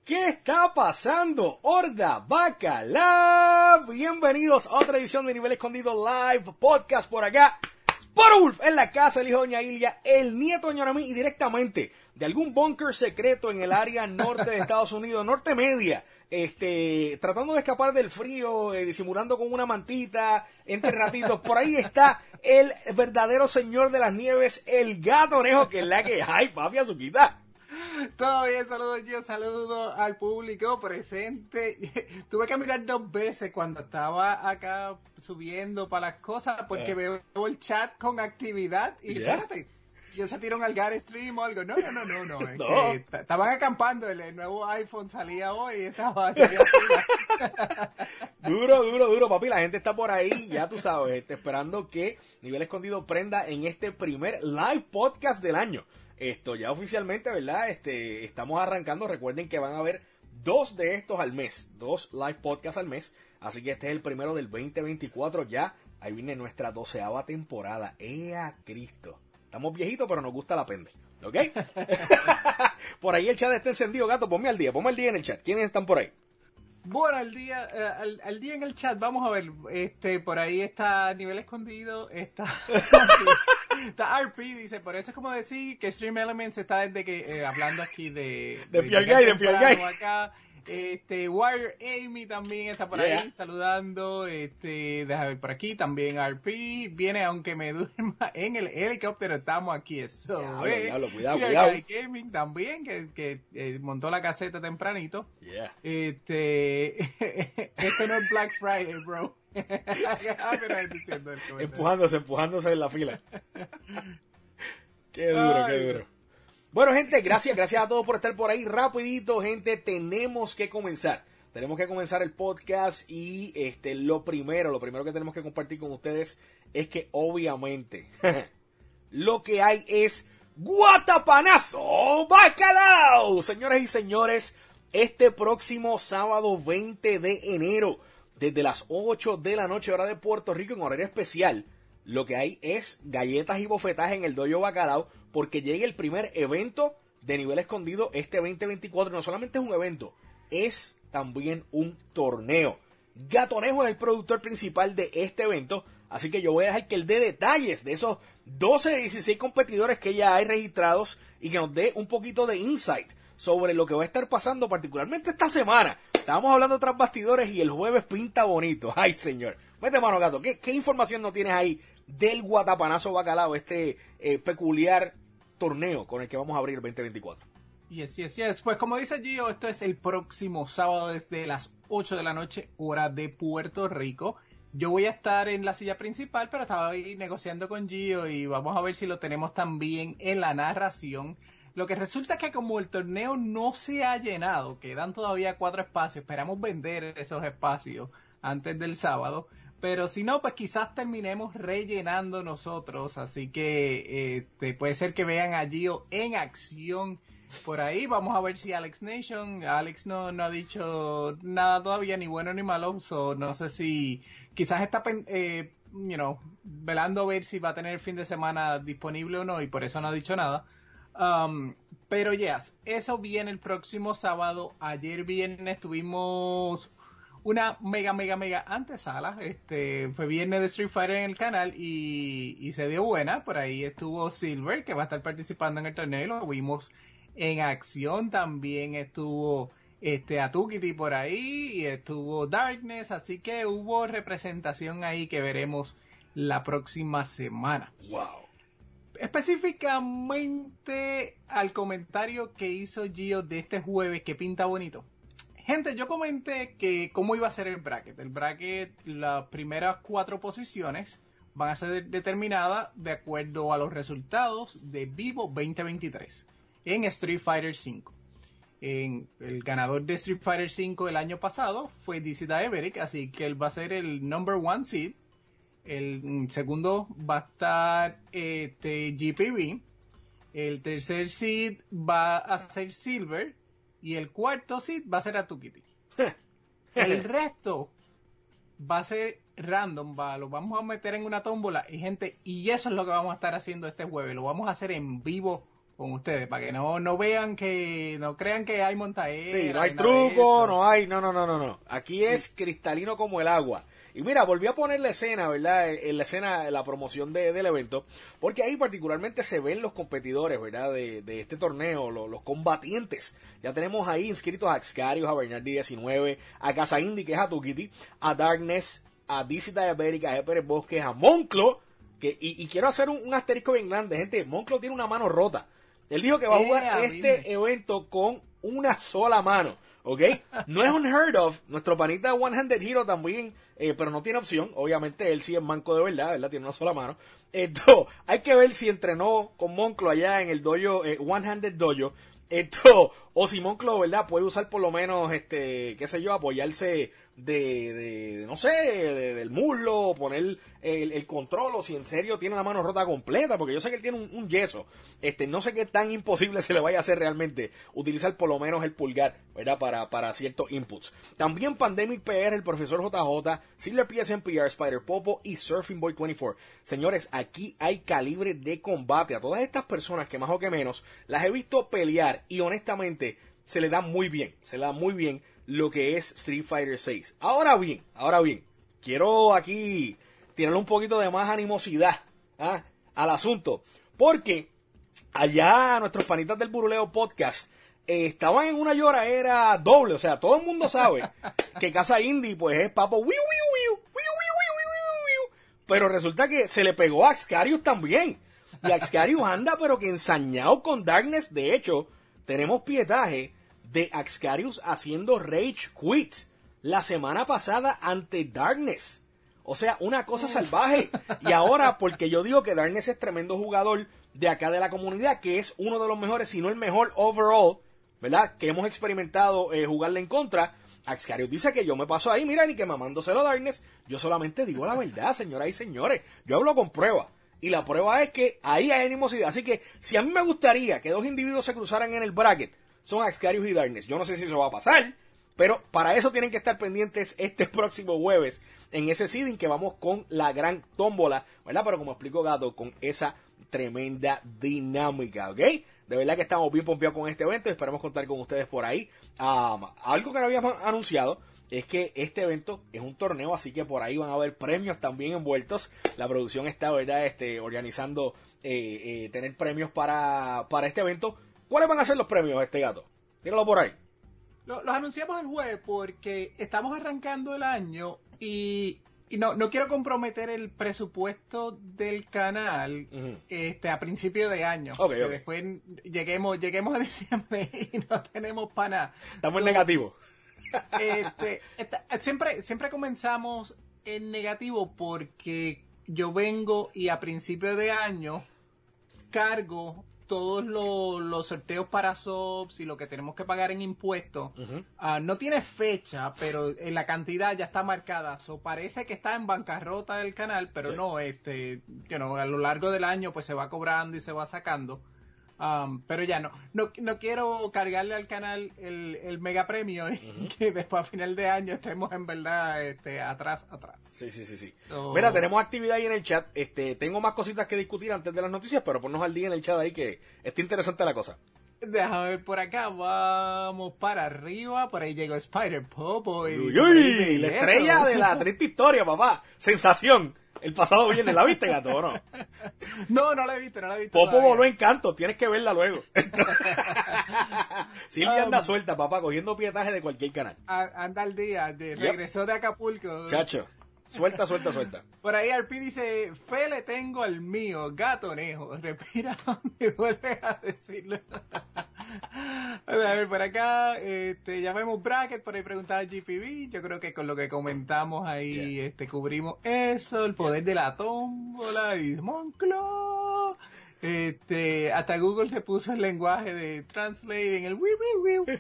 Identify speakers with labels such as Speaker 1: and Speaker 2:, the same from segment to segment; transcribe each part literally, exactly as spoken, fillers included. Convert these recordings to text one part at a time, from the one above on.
Speaker 1: ¿Qué está pasando? Horda Bacalao. Bienvenidos a otra edición de Nivel Escondido Live Podcast por acá. Por Wolf en la casa, el hijo de Doña Ilia, el nieto de Doña Noemí y directamente de algún búnker secreto en el área norte de Estados Unidos, norte media. Este, tratando de escapar del frío, eh, disimulando con una mantita, entre ratitos. Por ahí está el verdadero señor de las nieves, el Gatonejo, que es la que hay, papi, Azuquita.
Speaker 2: Todo bien, saludos yo, saludos al público presente. Tuve que mirar dos veces cuando estaba acá subiendo para las cosas porque yeah. veo el chat con actividad y yeah. espérate, yo se tiraron al Gar Stream o algo. No, no, no, no, no. Es no. que estaban acampando, el, el nuevo iPhone salía hoy y estaba
Speaker 1: Duro, duro, duro, papi. La gente está por ahí, ya tú sabes, este, esperando que Nivel Escondido prenda en este primer live podcast del año. Esto ya oficialmente, ¿verdad? Este, estamos arrancando. Recuerden que van a haber dos de estos al mes, dos live podcasts al mes. Así que este es el primero del veinte veinticuatro. Ya ahí viene nuestra doceava temporada. ¡Ea Cristo! Estamos viejitos, pero nos gusta la pende. ¿Ok? Por ahí el chat está encendido, gato. Ponme al día, ponme al día en el chat. ¿Quiénes están por ahí?
Speaker 2: Bueno, al día, eh, al, al día en el chat, vamos a ver, este, por ahí está Nivel Escondido, está, está R P, dice, por eso es como decir que Stream Elements está desde que, eh, hablando aquí de...
Speaker 1: De Fiel Guy, de Fiel Guy.
Speaker 2: Acá, este, Wire Amy también está por yeah. ahí saludando, este, déjame ver por aquí, también R P, viene aunque me duerma en el helicóptero, estamos aquí, eso,
Speaker 1: diablo, eh. diablo, cuidado,
Speaker 2: Fiel
Speaker 1: cuidado.
Speaker 2: Guy Gaming también, que, que eh, montó la caseta tempranito,
Speaker 1: yeah.
Speaker 2: este, esto no es Black Friday, bro.
Speaker 1: empujándose, empujándose en la fila. Qué duro, Ay, qué duro. Bueno, gente, gracias, gracias a todos por estar por ahí. Rapidito, gente, tenemos que comenzar. Tenemos que comenzar el podcast y este lo primero, lo primero que tenemos que compartir con ustedes es que obviamente lo que hay es Guatapanazo Bacalao. Señoras y señores, este próximo sábado veinte de enero, desde las ocho de la noche, hora de Puerto Rico, en horario especial, lo que hay es galletas y bofetadas en el Dojo Bacalao, porque llega el primer evento de Nivel Escondido este veinte veinticuatro. No solamente es un evento, es también un torneo. Gatonejo es el productor principal de este evento, así que yo voy a dejar que él dé detalles de esos doce de dieciséis competidores que ya hay registrados y que nos dé un poquito de insight sobre lo que va a estar pasando particularmente esta semana. Estábamos hablando tras bastidores y el jueves pinta bonito. Ay, señor. Vete, mano, gato. ¿Qué, qué información nos tienes ahí del Guatapanazo Bacalao, este eh, peculiar torneo con el que vamos a abrir el veinte veinticuatro?
Speaker 2: Yes, yes, yes. Pues como dice Gio, esto es el próximo sábado desde las ocho de la noche, hora de Puerto Rico. Yo voy a estar en la silla principal, pero estaba ahí negociando con Gio y vamos a ver si lo tenemos también en la narración. Lo que resulta es que como el torneo no se ha llenado, quedan todavía cuatro espacios, esperamos vender esos espacios antes del sábado, pero si no, pues quizás terminemos rellenando nosotros, así que este, puede ser que vean a Gio en acción por ahí. Vamos a ver si Alex Nation, Alex no, no ha dicho nada todavía, ni bueno ni malo, so no sé si quizás está eh, you know, velando a ver si va a tener el fin de semana disponible o no, y por eso no ha dicho nada. Um, pero yes, eso viene el próximo sábado. Ayer viernes tuvimos una mega mega mega antesala, este fue viernes de Street Fighter en el canal y, y se dio buena. Por ahí estuvo Silver, que va a estar participando en el torneo, lo vimos en acción. También estuvo este Atukiti por ahí y estuvo Darkness, así que hubo representación ahí que veremos la próxima semana.
Speaker 1: Wow.
Speaker 2: Específicamente al comentario que hizo Gio de este jueves, que pinta bonito. Gente, yo comenté que cómo iba a ser el bracket. El bracket, las primeras cuatro posiciones van a ser determinadas de acuerdo a los resultados de Vivo veinte veintitrés en Street Fighter cinco. En el ganador de Street Fighter cinco el año pasado fue D C Diabetic, así que él va a ser el number one seed. El segundo va a estar este, G P B. El tercer seed va a ser Silver. Y el cuarto seed va a ser Atukiti. El resto va a ser random. Va, lo vamos a meter en una tómbola. Y gente, y eso es lo que vamos a estar haciendo este jueves. Lo vamos a hacer en vivo con ustedes, para que no, no vean que, no crean que hay montaera.
Speaker 1: Sí, no hay truco, no hay, no, no, no, no, no. Aquí es sí. cristalino como el agua. Y mira, volví a poner la escena, ¿verdad? En la escena, la promoción de, del evento, porque ahí particularmente se ven los competidores, ¿verdad? De, de este torneo, los, los combatientes. Ya tenemos ahí inscritos a Excarius, a Bernardi diecinueve, a Casa Indy, que es a Tukiti, a Darkness, a D C Diabética, a G. Pérez Bosques, a Monclo, que, y, y quiero hacer un, un asterisco bien grande, gente. Monclo tiene una mano rota. Él dijo que va a jugar eh, este mí. evento con una sola mano, ¿ok? No es unheard of. Nuestro panita One Handed Hero también, eh, pero no tiene opción. Obviamente él sí es manco de verdad, ¿verdad? Tiene una sola mano. Esto, hay que ver si entrenó con Monclo allá en el dojo, eh, One Handed Dojo. Esto, o si Monclo, ¿verdad? Puede usar por lo menos, este, qué sé yo, apoyarse de, de no sé, de, del muslo, poner el, el control, o si en serio tiene la mano rota completa, porque yo sé que él tiene un, un yeso, este, no sé qué tan imposible se le vaya a hacer realmente utilizar por lo menos el pulgar, ¿verdad? Para, para ciertos inputs. También Pandemic P R, el profesor J J, Silver P S N P R, Spider Popo y Surfing Boy veinticuatro. Señores, aquí hay calibre de combate. A todas estas personas que más o que menos las he visto pelear y honestamente se le da muy bien, se le da muy bien lo que es Street Fighter seis. Ahora bien, ahora bien, quiero aquí tirarle un poquito de más animosidad ¿ah? al asunto, porque allá nuestros panitas del Buruleo Podcast eh, estaban en una lloradera doble, o sea, todo el mundo sabe que Casa Indy pues es papo wiu, wiu, wiu, wiu, wiu, wiu, wiu, pero resulta que se le pegó a Excarius también, y Excarius anda pero que ensañado con Darkness. De hecho, tenemos pietaje de Excarius haciendo Rage Quit la semana pasada ante Darkness. O sea, una cosa salvaje. Y ahora, porque yo digo que Darkness es tremendo jugador de acá de la comunidad, que es uno de los mejores, si no el mejor overall, ¿verdad? Que hemos experimentado eh, jugarle en contra. Excarius dice que yo me paso ahí, mira, ni que mamándoselo a Darkness. Yo solamente digo la verdad, señoras y señores. Yo hablo con prueba. Y la prueba es que ahí hay animosidad. Así que, si a mí me gustaría que dos individuos se cruzaran en el bracket, son Excarius y Darkness. Yo no sé si eso va a pasar, pero para eso tienen que estar pendientes este próximo jueves en ese seeding, que vamos con la gran tómbola, ¿verdad? Pero como explicó Gato, con esa tremenda dinámica, ¿ok? De verdad que estamos bien pompeados con este evento y esperamos contar con ustedes por ahí. Um, algo que no habíamos anunciado es que este evento es un torneo, así que por ahí van a haber premios también envueltos. La producción está, ¿verdad? Este, organizando eh, eh, tener premios para, para este evento. ¿Cuáles van a ser los premios, este Gato? Tíralo por ahí.
Speaker 2: Los, los anunciamos el jueves porque estamos arrancando el año y, y no, no quiero comprometer el presupuesto del canal uh-huh. este, a principio de año.
Speaker 1: Okay,
Speaker 2: que
Speaker 1: okay.
Speaker 2: Después lleguemos, lleguemos a diciembre y no tenemos para nada.
Speaker 1: Estamos so, en negativo.
Speaker 2: Este, esta, siempre, siempre comenzamos en negativo porque yo vengo y a principio de año cargo todos los, los sorteos para subs y lo que tenemos que pagar en impuestos. Uh-huh. Uh, no tiene fecha, pero en la cantidad ya está marcada. So, parece que está en bancarrota el canal, pero sí. no, este, you know, a lo largo del año pues se va cobrando y se va sacando. Um, pero ya no, no, no quiero cargarle al canal el, el mega premio y uh-huh. que después a final de año estemos en verdad este, atrás, atrás.
Speaker 1: Sí, sí, sí, sí. So... Mira, tenemos actividad ahí en el chat. Este, tengo más cositas que discutir antes de las noticias, pero ponnos al día en el chat ahí que está interesante la cosa.
Speaker 2: Déjame ver por acá, vamos para arriba, por ahí llegó Spider Popo y
Speaker 1: uy, uy, la estrella de la triste historia, papá. Sensación. El pasado viernes, ¿la viste, Gato, o no?
Speaker 2: No, no la he visto, no la he visto.
Speaker 1: Popo todavía. Voló en canto, tienes que verla luego. Silvia anda um, suelta, papá, cogiendo pietaje de cualquier canal.
Speaker 2: A, anda al día, de, yep. regresó de Acapulco.
Speaker 1: Chacho, suelta, suelta, suelta.
Speaker 2: Por ahí R P dice, fe le tengo al mío, gatonejo. Respira y vuelve a decirlo. A ver, por acá, este, ya vemos bracket, por ahí preguntaba G P B, yo creo que con lo que comentamos ahí, yeah. este, cubrimos eso, el poder yeah. de la tómbola y Monclo, este, hasta Google se puso el lenguaje de translate en el wi wi wi.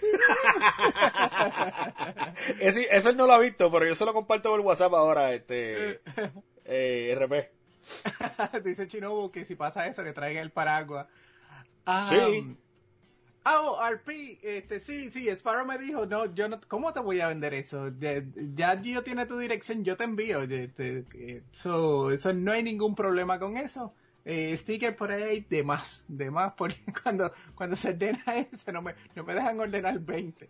Speaker 1: Eso, eso él no lo ha visto, pero yo se lo comparto por WhatsApp ahora, este, eh, R P.
Speaker 2: Dice Chinobu que si pasa eso, que traiga el paraguas. Um,
Speaker 1: sí.
Speaker 2: Ah, oh, R P, este, sí, sí, Sparrow me dijo, no, yo no, ¿cómo te voy a vender eso? De, ya Gio tiene tu dirección, yo te envío, este, so, eso no hay ningún problema con eso. eh, stickers por ahí de más, de más, porque cuando, cuando se ordena ese no me, no me dejan ordenar veinte.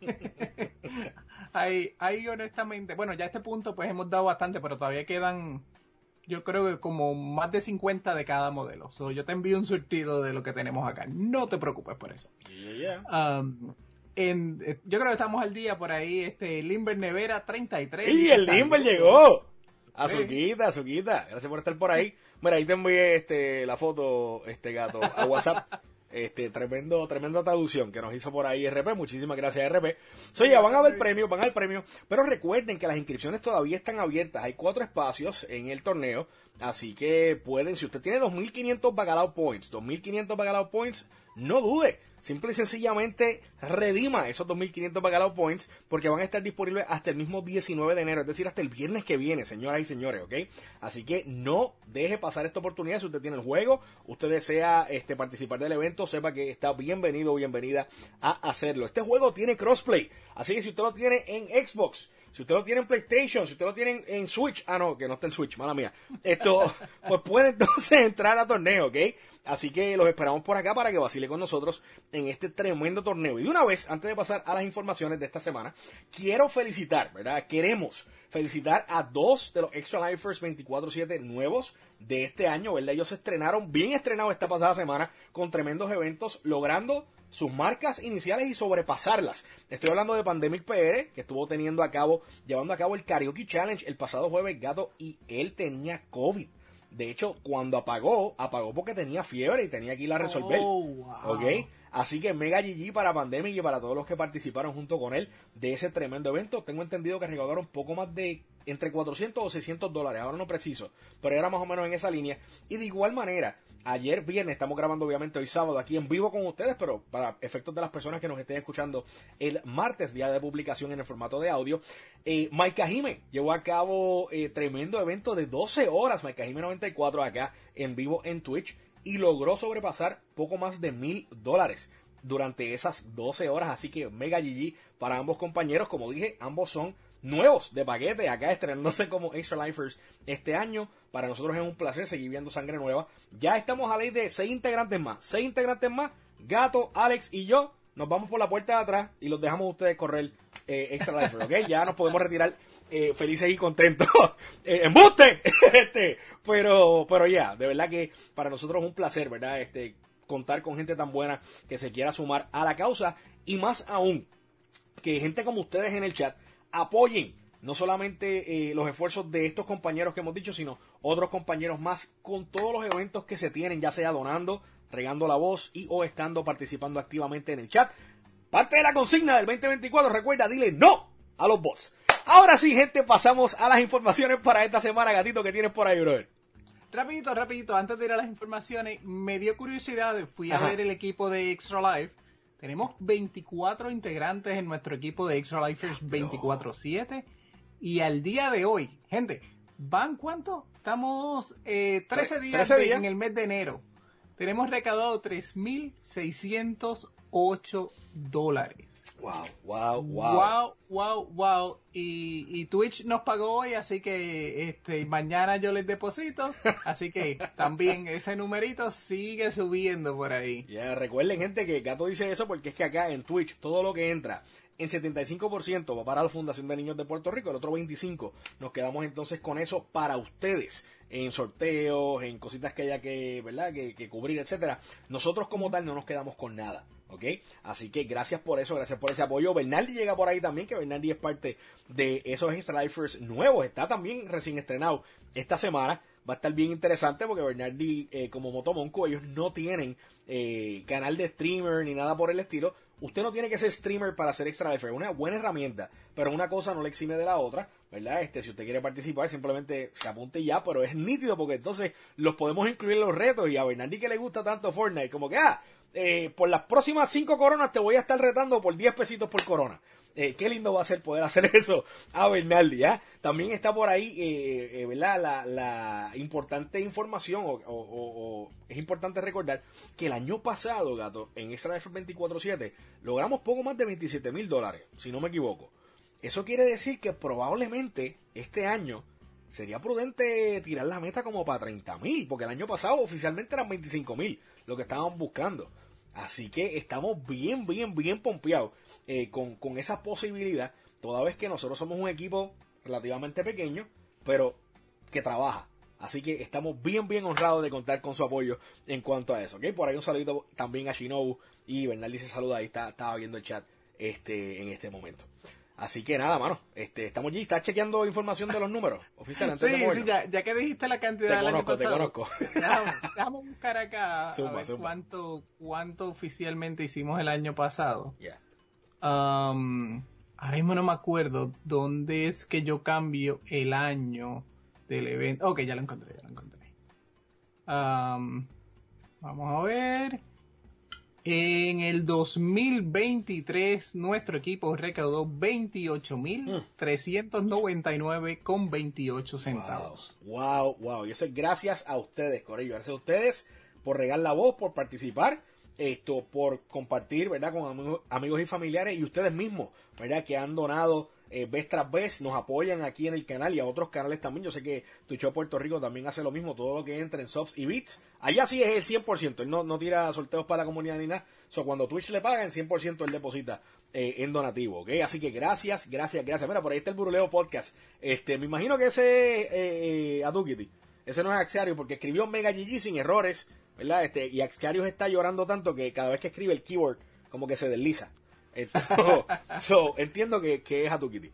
Speaker 2: ahí, ahí honestamente, bueno, ya a este punto pues hemos dado bastante, pero todavía quedan, yo creo que como más de cincuenta de cada modelo. So, yo te envío un surtido de lo que tenemos acá, no te preocupes por eso.
Speaker 1: Yeah, yeah.
Speaker 2: Um, En, yo creo que estamos al día por ahí, este Limber Nevera treinta y tres.
Speaker 1: ¡Y el Limber llegó! Azuquita, Azuquita, gracias por estar por ahí. Mira, ahí te envié este, la foto, este gato, a WhatsApp. Este, tremendo, tremenda traducción que nos hizo por ahí R P. Muchísimas gracias, R P. So, ya van a ver premios, van al premio. Pero recuerden que las inscripciones todavía están abiertas. Hay cuatro espacios en el torneo. Así que pueden, si usted tiene dos mil quinientos Bacalao Points, dos mil quinientos Bacalao Points, no dude. Simple y sencillamente redima esos dos mil quinientos Bacalao Points porque van a estar disponibles hasta el mismo diecinueve de enero, es decir, hasta el viernes que viene, señoras y señores, ¿ok? Así que no deje pasar esta oportunidad. Si usted tiene el juego, usted desea este, participar del evento, sepa que está bienvenido o bienvenida a hacerlo. Este juego tiene crossplay, así que si usted lo tiene en Xbox, si usted lo tiene en PlayStation, si usted lo tiene en, en Switch, ah no, que no está en Switch, mala mía, esto, pues puede entonces entrar a torneo, ¿ok? Así que los esperamos por acá para que vacile con nosotros en este tremendo torneo. Y de una vez, antes de pasar a las informaciones de esta semana, quiero felicitar, ¿verdad? Queremos felicitar a dos de los Extra Lifers veinticuatro siete nuevos de este año, ¿verdad? Ellos se estrenaron, bien estrenados esta pasada semana, con tremendos eventos, logrando sus marcas iniciales y sobrepasarlas. Estoy hablando de Pandemic P R, que estuvo teniendo a cabo, llevando a cabo el Karaoke Challenge el pasado jueves, gato, y él tenía COVID. De hecho, cuando apagó, apagó porque tenía fiebre y tenía que ir a resolver.
Speaker 2: Oh, wow.
Speaker 1: ¿Ok? Así que mega G G para Pandemic y para todos los que participaron junto con él de ese tremendo evento. Tengo entendido que recaudaron poco más de entre cuatrocientos o seiscientos dólares, ahora no preciso, pero era más o menos en esa línea. Y de igual manera, ayer viernes, estamos grabando obviamente hoy sábado aquí en vivo con ustedes, pero para efectos de las personas que nos estén escuchando el martes, día de publicación en el formato de audio, eh, Maika Jime llevó a cabo eh, tremendo evento de doce horas, Maika Jime noventa y cuatro acá en vivo en Twitch, y logró sobrepasar poco más de mil dólares durante esas doce horas, así que mega G G para ambos compañeros. Como dije, ambos son nuevos de paquete, acá estrenándose como Extra Lifers este año. Para nosotros es un placer seguir viendo sangre nueva. Ya estamos a ley de seis integrantes más, seis integrantes más, Gato, Alex y yo, nos vamos por la puerta de atrás y los dejamos a ustedes correr eh, Extra Lifers, ¿ok? Ya nos podemos retirar eh, felices y contentos. eh, ¡Embuste! este, pero, pero ya, de verdad que para nosotros es un placer, ¿verdad? Este, contar con gente tan buena que se quiera sumar a la causa, y más aún que gente como ustedes en el chat apoyen no solamente eh, los esfuerzos de estos compañeros que hemos dicho, sino otros compañeros más con todos los eventos que se tienen, ya sea donando, regando la voz y o estando participando activamente en el chat. Parte de la consigna del veinte veinticuatro, recuerda, dile no a los bots. Ahora sí, gente, pasamos a las informaciones para esta semana. Gatito, ¿qué tienes por ahí, brother?
Speaker 2: Rapidito, rapidito, antes de ir a las informaciones, me dio curiosidad, fui a
Speaker 1: Ajá.
Speaker 2: ver el equipo de Extra Life. Tenemos veinticuatro integrantes en nuestro equipo de Extra Lifers veinticuatro siete. Y al día de hoy, gente, ¿van cuánto? Estamos eh, trece días,
Speaker 1: trece días.
Speaker 2: De, en el mes de enero. Tenemos recaudado tres mil seiscientos ocho dólares.
Speaker 1: Wow, wow, wow.
Speaker 2: Wow, wow, wow. Y, y Twitch nos pagó hoy, así que este mañana yo les deposito. Así que también ese numerito sigue subiendo por ahí.
Speaker 1: Ya, yeah, recuerden, gente, que Gato dice eso porque es que acá en Twitch todo lo que entra en setenta y cinco por ciento va para la Fundación de Niños de Puerto Rico, el otro veinticinco por ciento nos quedamos entonces con eso para ustedes, en sorteos, en cositas que haya que, ¿verdad? que, que cubrir, etcétera. Nosotros como tal no nos quedamos con nada, ¿ok? Así que gracias por eso, gracias por ese apoyo. Bernardi llega por ahí también, que Bernardi es parte de esos Extra Lifers nuevos, está también recién estrenado esta semana. Va a estar bien interesante porque Bernardi, eh, como Motomonco, ellos no tienen eh, canal de streamer ni nada por el estilo. Usted no tiene que ser streamer para ser Extra Lifer, es una buena herramienta, pero una cosa no le exime de la otra, ¿verdad? Este, si usted quiere participar, simplemente se apunte ya, pero es nítido porque entonces los podemos incluir en los retos. Y a Bernardi, que le gusta tanto Fortnite, como que, ah, eh, por las próximas cinco coronas te voy a estar retando por diez pesitos por corona. Eh, qué lindo va a ser poder hacer eso a Bernardi, ¿ya? También está por ahí, eh, eh, ¿verdad? La, la importante información, o, o, o, o es importante recordar que el año pasado, Gato, en Extra Life veinticuatro siete, logramos poco más de veintisiete mil dólares, si no me equivoco. Eso quiere decir que probablemente este año sería prudente tirar la meta como para treinta mil, porque el año pasado oficialmente eran veinticinco mil lo que estaban buscando. Así que estamos bien, bien, bien pompeados eh, con, con esa posibilidad, toda vez que nosotros somos un equipo relativamente pequeño, pero que trabaja. Así que estamos bien, bien honrados de contar con su apoyo en cuanto a eso. ¿Okay? Por ahí un saludito también a Shinobu, y Bernal dice saluda, ahí está, estaba viendo el chat este, en este momento. Así que nada, mano, este, estamos allí, estás chequeando información de los números oficial antes
Speaker 2: sí,
Speaker 1: de movernos.
Speaker 2: Sí, ya, ya que dijiste la cantidad
Speaker 1: te
Speaker 2: del
Speaker 1: conozco,
Speaker 2: año pasado.
Speaker 1: Te conozco,
Speaker 2: déjame, déjame buscar acá
Speaker 1: zumba,
Speaker 2: a ver
Speaker 1: zumba.
Speaker 2: cuánto, cuánto oficialmente hicimos el año pasado.
Speaker 1: Yeah.
Speaker 2: Um, ahora mismo no me acuerdo dónde es que yo cambio el año del evento. Ok, ya lo encontré, ya lo encontré. Um, vamos a ver. En el dos mil veintitrés nuestro equipo recaudó veintiocho mil trescientos noventa y nueve con veintiocho centavos.
Speaker 1: Wow, wow, wow. Y eso es gracias a ustedes, Corillo. Gracias a ustedes por regar la voz, por participar, esto, por compartir, ¿verdad? Con amigos, amigos y familiares, y ustedes mismos, ¿verdad? Que han donado eh, vez tras vez, nos apoyan aquí en el canal y a otros canales también. Yo sé que Twitch Puerto Rico también hace lo mismo, todo lo que entra en subs y bits. Allá sí es el cien por ciento, él no, no tira sorteos para la comunidad ni nada. So, cuando Twitch le paga, en cien por ciento él deposita eh, en donativo, ¿ok? Así que gracias, gracias, gracias. Mira, por ahí está el Buruleo Podcast. Este, me imagino que ese es eh, eh, Atukiti. Ese no es Axiario, porque escribió Mega G G sin errores, ¿verdad? Este, y Axiario está llorando tanto que cada vez que escribe el keyword, como que se desliza. Esto, so, entiendo que, que es Atukiti.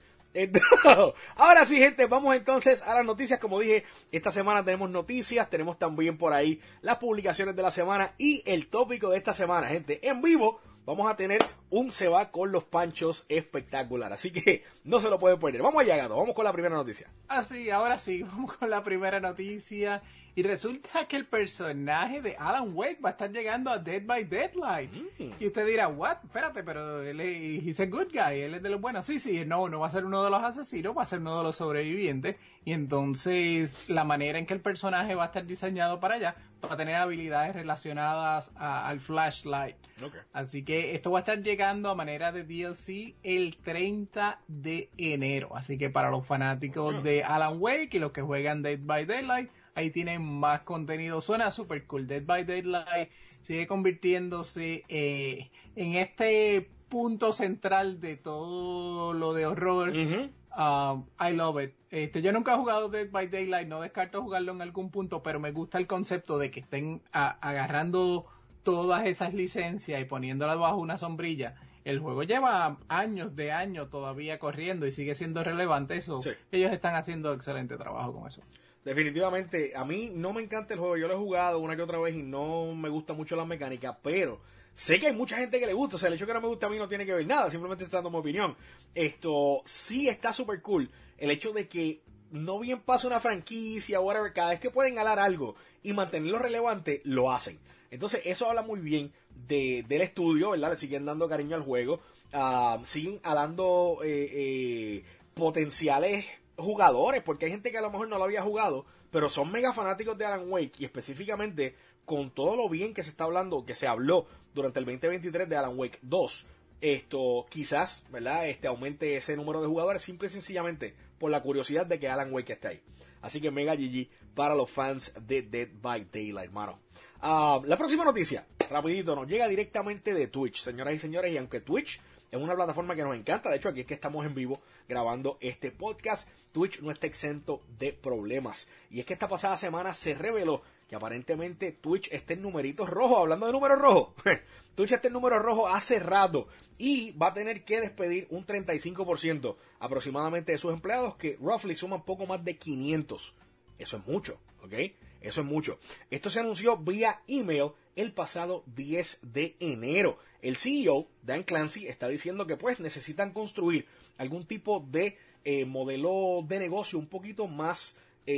Speaker 1: Ahora sí, gente, vamos entonces a las noticias. Como dije, esta semana tenemos noticias, tenemos también por ahí las publicaciones de la semana y el tópico de esta semana, gente. En vivo vamos a tener un Se va con los Panchos espectacular, así que no se lo pueden perder. Vamos allá, gato, vamos con la primera noticia.
Speaker 2: Ah, sí, ahora sí, vamos con la primera noticia. Y resulta que el personaje de Alan Wake va a estar llegando a Dead by Daylight. Mm. Y usted dirá, what? Espérate, pero él es he's a good guy, él es de los buenos. Sí, sí, no, no va a ser uno de los asesinos, va a ser uno de los sobrevivientes. Y entonces la manera en que el personaje va a estar diseñado para allá va a tener habilidades relacionadas a, al flashlight.
Speaker 1: Okay.
Speaker 2: Así que esto va a estar llegando a manera de D L C el treinta de enero. Así que para los fanáticos okay. de Alan Wake y los que juegan Dead by Daylight, ahí tienen más contenido. Suena super cool. Dead by Daylight sigue convirtiéndose eh, en este punto central de todo lo de horror. Uh-huh. Um, I love it. Este, yo nunca he jugado Dead by Daylight, no descarto jugarlo en algún punto, pero me gusta el concepto de que estén a, agarrando todas esas licencias y poniéndolas bajo una sombrilla. El juego lleva años de años todavía corriendo y sigue siendo relevante. Eso, sí. Ellos están haciendo excelente trabajo con eso.
Speaker 1: Definitivamente, a mí no me encanta el juego, yo lo he jugado una que otra vez y no me gusta mucho la mecánica, pero sé que hay mucha gente que le gusta, o sea, el hecho que no me gusta a mí no tiene que ver nada, simplemente estoy dando mi opinión. Esto sí está súper cool, el hecho de que no bien pasa una franquicia o whatever, cada vez que pueden alar algo y mantenerlo relevante, lo hacen. Entonces eso habla muy bien de, del estudio, ¿verdad? Le siguen dando cariño al juego, uh, siguen alando eh, eh, potenciales jugadores, porque hay gente que a lo mejor no lo había jugado, pero son mega fanáticos de Alan Wake, y específicamente con todo lo bien que se está hablando, que se habló durante el veinte veintitrés de Alan Wake dos, esto quizás, ¿verdad? Este aumente ese número de jugadores simple y sencillamente por la curiosidad de que Alan Wake esté ahí. Así que mega G G para los fans de Dead by Daylight, mano. Uh, la próxima noticia, rapidito, nos llega directamente de Twitch, señoras y señores, y aunque Twitch es una plataforma que nos encanta, de hecho aquí es que estamos en vivo grabando este podcast, Twitch no está exento de problemas. Y es que esta pasada semana se reveló que aparentemente Twitch está en numeritos rojos, hablando de números rojos. Twitch está en números rojos hace rato y va a tener que despedir un treinta y cinco por ciento aproximadamente de sus empleados, que roughly suman poco más de quinientos. Eso es mucho, ¿ok? Eso es mucho. Esto se anunció vía email el pasado diez de enero. El C E O, Dan Clancy, está diciendo que pues necesitan construir algún tipo de eh, modelo de negocio un poquito más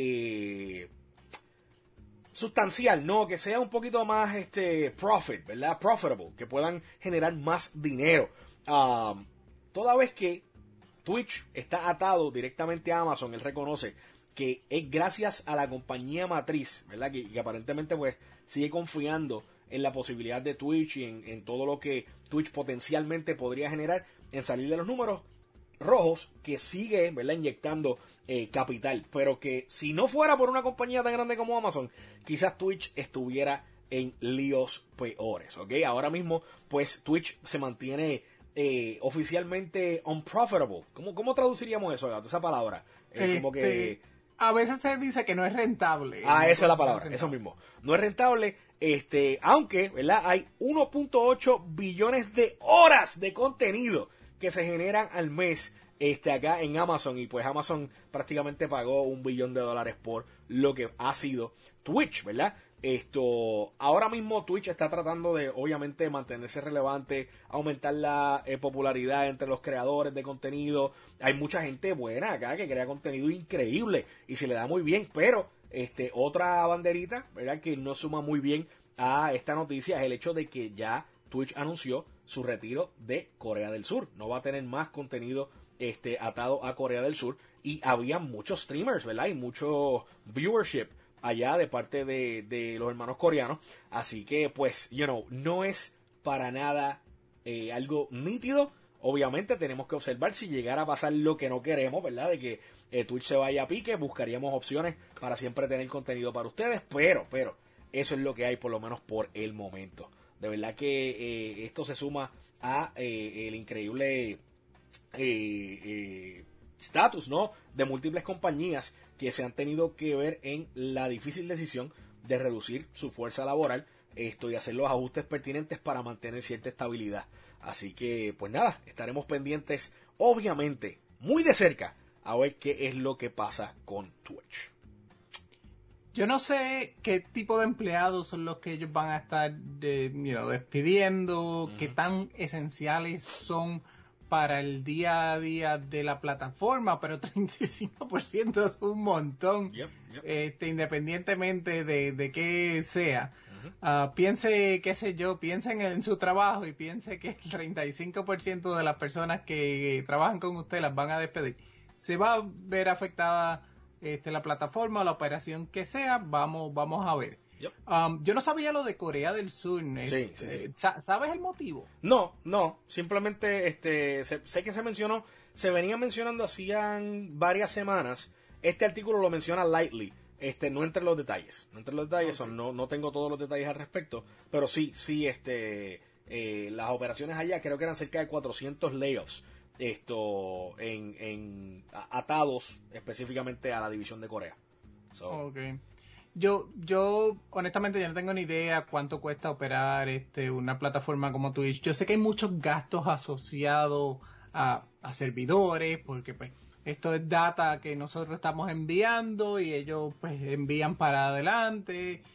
Speaker 1: eh, sustancial, ¿no? Que sea un poquito más este profit, ¿verdad? Profitable, que puedan generar más dinero. Um, toda vez que Twitch está atado directamente a Amazon, él reconoce que es gracias a la compañía matriz, ¿verdad? Que, que aparentemente pues sigue confiando en la posibilidad de Twitch y en, en todo lo que Twitch potencialmente podría generar en salir de los números. rojos que sigue, ¿verdad?, inyectando eh, capital, pero que si no fuera por una compañía tan grande como Amazon, quizás Twitch estuviera en líos peores, ¿ok? Ahora mismo, pues, Twitch se mantiene eh, oficialmente unprofitable. ¿Cómo, cómo traduciríamos eso, Gato? Esa palabra. Eh,
Speaker 2: este,
Speaker 1: como que...
Speaker 2: A veces se dice que no es rentable.
Speaker 1: Ah,
Speaker 2: no
Speaker 1: esa es la
Speaker 2: no
Speaker 1: palabra,
Speaker 2: es
Speaker 1: eso mismo. No es rentable, este, aunque, ¿verdad? Hay uno punto ocho billones de horas de contenido que se generan al mes este, acá en Amazon, y pues Amazon prácticamente pagó un billón de dólares por lo que ha sido Twitch, ¿verdad? Esto, ahora mismo Twitch está tratando de, obviamente, mantenerse relevante, aumentar la eh, popularidad entre los creadores de contenido. Hay mucha gente buena acá que crea contenido increíble y se le da muy bien, pero este, otra banderita, ¿verdad?, que no suma muy bien a esta noticia es el hecho de que ya Twitch anunció su retiro de Corea del Sur. No va a tener más contenido este, atado a Corea del Sur, y había muchos streamers, ¿verdad?, y mucho viewership allá de parte de, de los hermanos coreanos. Así que, pues, you know, no es para nada eh, algo nítido. Obviamente tenemos que observar si llegara a pasar lo que no queremos, ¿verdad?, de que eh, Twitch se vaya a pique. Buscaríamos opciones para siempre tener contenido para ustedes, pero, pero, eso es lo que hay, por lo menos por el momento. De verdad que eh, esto se suma a eh, el increíble estatus, eh, eh, ¿no?, de múltiples compañías que se han tenido que ver en la difícil decisión de reducir su fuerza laboral, esto, y hacer los ajustes pertinentes para mantener cierta estabilidad. Así que, pues nada, estaremos pendientes, obviamente, muy de cerca, a ver qué es lo que pasa con Twitch.
Speaker 2: Yo no sé qué tipo de empleados son los que ellos van a estar de, you know, despidiendo, uh-huh. qué tan esenciales son para el día a día de la plataforma, pero treinta y cinco por ciento es un montón, yep, yep. Este, independientemente de, de qué sea. Uh-huh. Uh, piense, qué sé yo, piensen en su trabajo y piense que el treinta y cinco por ciento de las personas que trabajan con usted las van a despedir. Se va a ver afectada este, la plataforma, la operación que sea, vamos, vamos a ver. Yep. Um, yo no sabía lo de Corea del Sur.
Speaker 1: Sí, sí, sí.
Speaker 2: ¿Sabes el motivo?
Speaker 1: No, no. Simplemente este, sé, sé que se mencionó, se venía mencionando hacían varias semanas. Este artículo lo menciona lightly. Este, no entre los detalles. No entre los detalles, okay. no, no tengo todos los detalles al respecto. Pero sí, sí, este, eh, las operaciones allá creo que eran cerca de cuatrocientos layoffs. Esto, en, en atados específicamente a la división de Corea. So,
Speaker 2: okay. Yo, yo, honestamente, yo no tengo ni idea cuánto cuesta operar este, una plataforma como Twitch. Yo sé que hay muchos gastos asociados a, a servidores, porque pues esto es data que nosotros estamos enviando y ellos pues envían para adelante.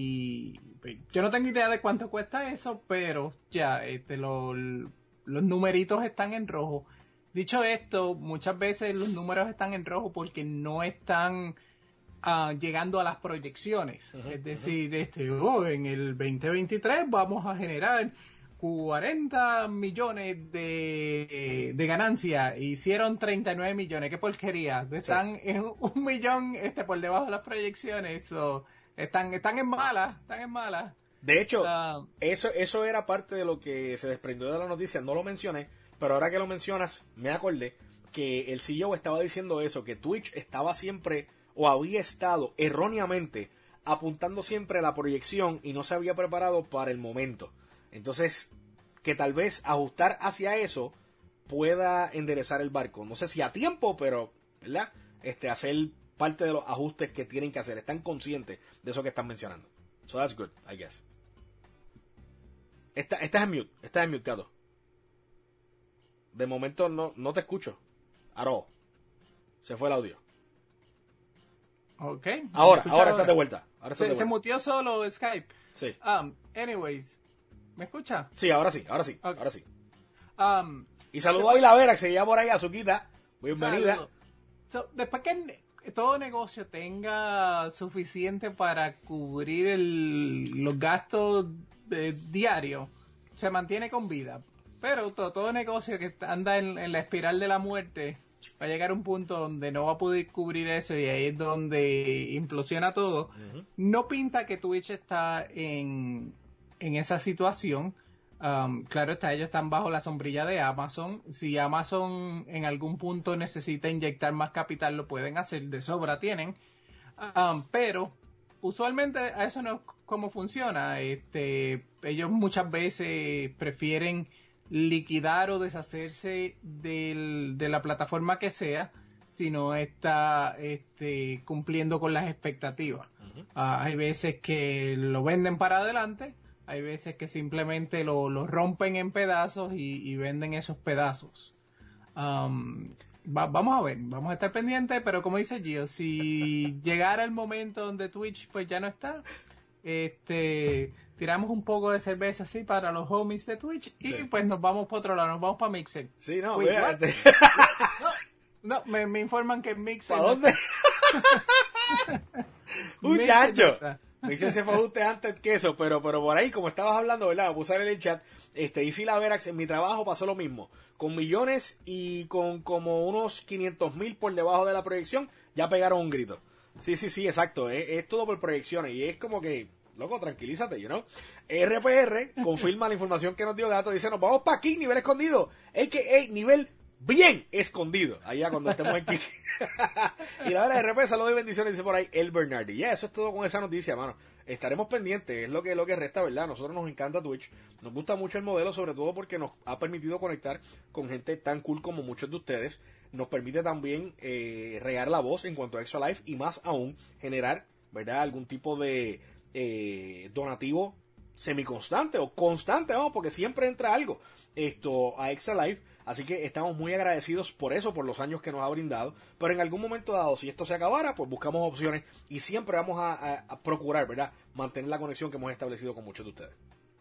Speaker 2: Y pues, yo no tengo idea de cuánto cuesta eso, pero ya este, lo, los numeritos están en rojo. Dicho esto, muchas veces los números están en rojo porque no están Uh, llegando a las proyecciones, uh-huh, es decir, uh-huh. este, oh, en el veinte veintitrés vamos a generar cuarenta millones de, de ganancia, hicieron treinta y nueve millones, qué porquería, están sí. en un millón este, por debajo de las proyecciones, so, están, están en malas, están en malas.
Speaker 1: De hecho, uh, eso, eso era parte de lo que se desprendió de la noticia, no lo mencioné, pero ahora que lo mencionas, me acordé que el C E O estaba diciendo eso, que Twitch estaba siempre o había estado erróneamente apuntando siempre a la proyección y no se había preparado para el momento. Entonces, que tal vez ajustar hacia eso pueda enderezar el barco. No sé si a tiempo, pero, ¿verdad? Este, hacer parte de los ajustes que tienen que hacer. Están conscientes de eso que están mencionando. So that's good, I guess. Estás está en mute, estás en mute, Gato. De momento no, no te escucho. Aro. Se fue el audio.
Speaker 2: Ok.
Speaker 1: Ahora, ahora estás de vuelta. Ahora
Speaker 2: se,
Speaker 1: de vuelta.
Speaker 2: se muteó solo Skype.
Speaker 1: Sí.
Speaker 2: Um, anyways, ¿me escucha?
Speaker 1: Sí, ahora sí, ahora sí, okay. ahora sí.
Speaker 2: Um,
Speaker 1: y saludo a Isla Vera, que se lleva por ahí, Azuquita. Bienvenida.
Speaker 2: So, después que todo negocio tenga suficiente para cubrir el, los gastos de, diarios, se mantiene con vida. Pero todo, todo negocio que anda en, en la espiral de la muerte va a llegar a un punto donde no va a poder cubrir eso y ahí es donde implosiona todo. Uh-huh. No pinta que Twitch está en, en esa situación. Um, claro está, ellos están bajo la sombrilla de Amazon. Si Amazon en algún punto necesita inyectar más capital, lo pueden hacer, de sobra tienen. Um, pero usualmente a eso no es como funciona. Este, ellos muchas veces prefieren liquidar o deshacerse del, de la plataforma que sea si no está este, cumpliendo con las expectativas. Uh-huh. Uh, hay veces que lo venden para adelante. Hay veces que simplemente lo, lo rompen en pedazos y, y venden esos pedazos. Um, va, vamos a ver, vamos a estar pendientes, pero como dice Gio, si llegara el momento donde Twitch pues ya no está, este, tiramos un poco de cerveza así para los homies de Twitch y sí. Pues nos vamos para otro lado, nos vamos para Mixer.
Speaker 1: Sí, no,
Speaker 2: Wait,
Speaker 1: vea, te...
Speaker 2: no, no me, me informan que Mixer...
Speaker 1: ¿Para dónde? Muchacho. Mixer se fue usted antes que eso, pero, pero por ahí, como estabas hablando, ¿verdad? Puse en el chat, este, y si la Verax, en mi trabajo pasó lo mismo, con millones y con como unos quinientos mil por debajo de la proyección, ya pegaron un grito. Sí, sí, sí, exacto, es, es todo por proyecciones, y es como que, loco, tranquilízate, you know. R P R confirma la información que nos dio Gato, dice, nos vamos para aquí, nivel escondido, a k a nivel bien escondido, allá cuando estemos aquí. Y la verdad, R P, saludos y bendiciones, dice por ahí el Bernardi. Ya, yeah, eso es todo con esa noticia, mano. Estaremos pendientes, es lo que, lo que resta, ¿verdad? A nosotros nos encanta Twitch, nos gusta mucho el modelo, sobre todo porque nos ha permitido conectar con gente tan cool como muchos de ustedes. Nos permite también eh, regar la voz en cuanto a Extra Life y más aún generar, ¿verdad? Algún tipo de eh, donativo semiconstante o constante, vamos, porque siempre entra algo esto a Extra Life. Así que estamos muy agradecidos por eso, por los años que nos ha brindado. Pero en algún momento dado, si esto se acabara, pues buscamos opciones y siempre vamos a, a, a procurar, ¿verdad? Mantener la conexión que hemos establecido con muchos de ustedes.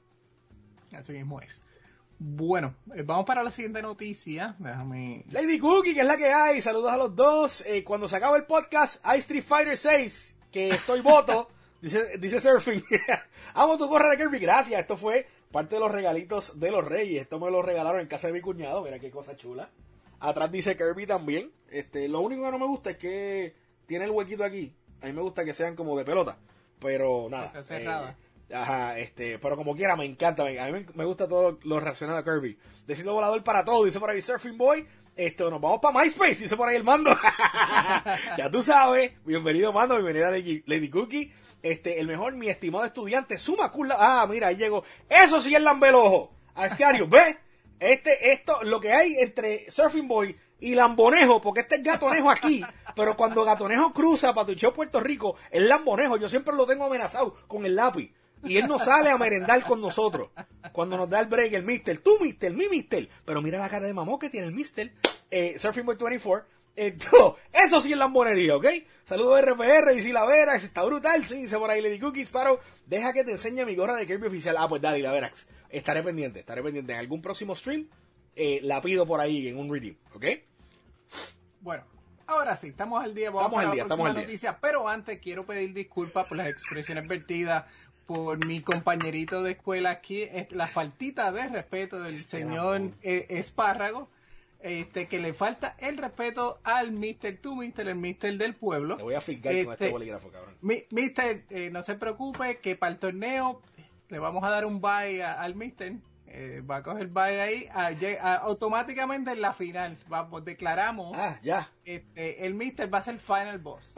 Speaker 2: Así mismo es. Bueno, eh, vamos para la siguiente noticia. Déjame...
Speaker 1: Lady Cookie, que es la que hay. Saludos a los dos. Eh, cuando se acabe el podcast, hay Street Fighter seis, que estoy voto. Dice, dice Surfing. Amo tu gorra de Kirby. Gracias. Esto fue parte de los regalitos de los Reyes. Esto me lo regalaron en casa de mi cuñado. Mira qué cosa chula. Atrás dice Kirby también. Este, lo único que no me gusta es que tiene el huequito aquí. A mí me gusta que sean como de pelota. Pero nada.
Speaker 2: Esa cerrada.
Speaker 1: Eh, ajá, este, pero como quiera me encanta. A mí me gusta todo lo relacionado a Kirby. Decido volador para todo. Dice por ahí Surfing Boy. Esto, nos vamos para MySpace, dice por ahí el Mando. Ya tú sabes. Bienvenido, Mando. Bienvenida Lady, Lady Cookie. Este, el mejor, mi estimado estudiante, suma cool. Ah, mira, ahí llegó. Eso sí es lambelojo. Ascario, ¿ves? Este, esto, lo que hay entre Surfing Boy y Lambonejo, porque este es Gatonejo aquí, pero cuando Gatonejo cruza para tu show Puerto Rico, el Lambonejo, yo siempre lo tengo amenazado con el lápiz. Y él no sale a merendar con nosotros. Cuando nos da el break, el mister, tú mister, mi mister. Pero mira la cara de mamó que tiene el mister. Eh, Surfing Boy veinticuatro. Eh, eso sí es lambonería, ¿ok? Saludos R P R, y si la Verax, está brutal, sí, dice por ahí Lady Cookies, Paro, deja que te enseñe mi gorra de Kirby oficial. Ah, pues dale, la Verax, estaré pendiente, estaré pendiente en algún próximo stream, eh, la pido por ahí en un redeem, ¿ok?
Speaker 2: Bueno, ahora sí, estamos al día, vamos
Speaker 1: estamos
Speaker 2: a
Speaker 1: al día,
Speaker 2: la
Speaker 1: estamos al
Speaker 2: noticia,
Speaker 1: día.
Speaker 2: Pero antes quiero pedir disculpas por las expresiones vertidas por mi compañerito de escuela aquí, es la faltita de respeto del este señor eh, Espárrago. Este, que le falta el respeto al mister Tú, mister el mister del pueblo.
Speaker 1: Te voy a fricar este, con este bolígrafo, cabrón.
Speaker 2: Mi, mister, eh, no se preocupe, que para el torneo le vamos a dar un bye a, al mister. Eh, va a coger bye ahí. A, a, automáticamente en la final, vamos, declaramos.
Speaker 1: Ah, ya.
Speaker 2: Este, el mister va a ser el final boss.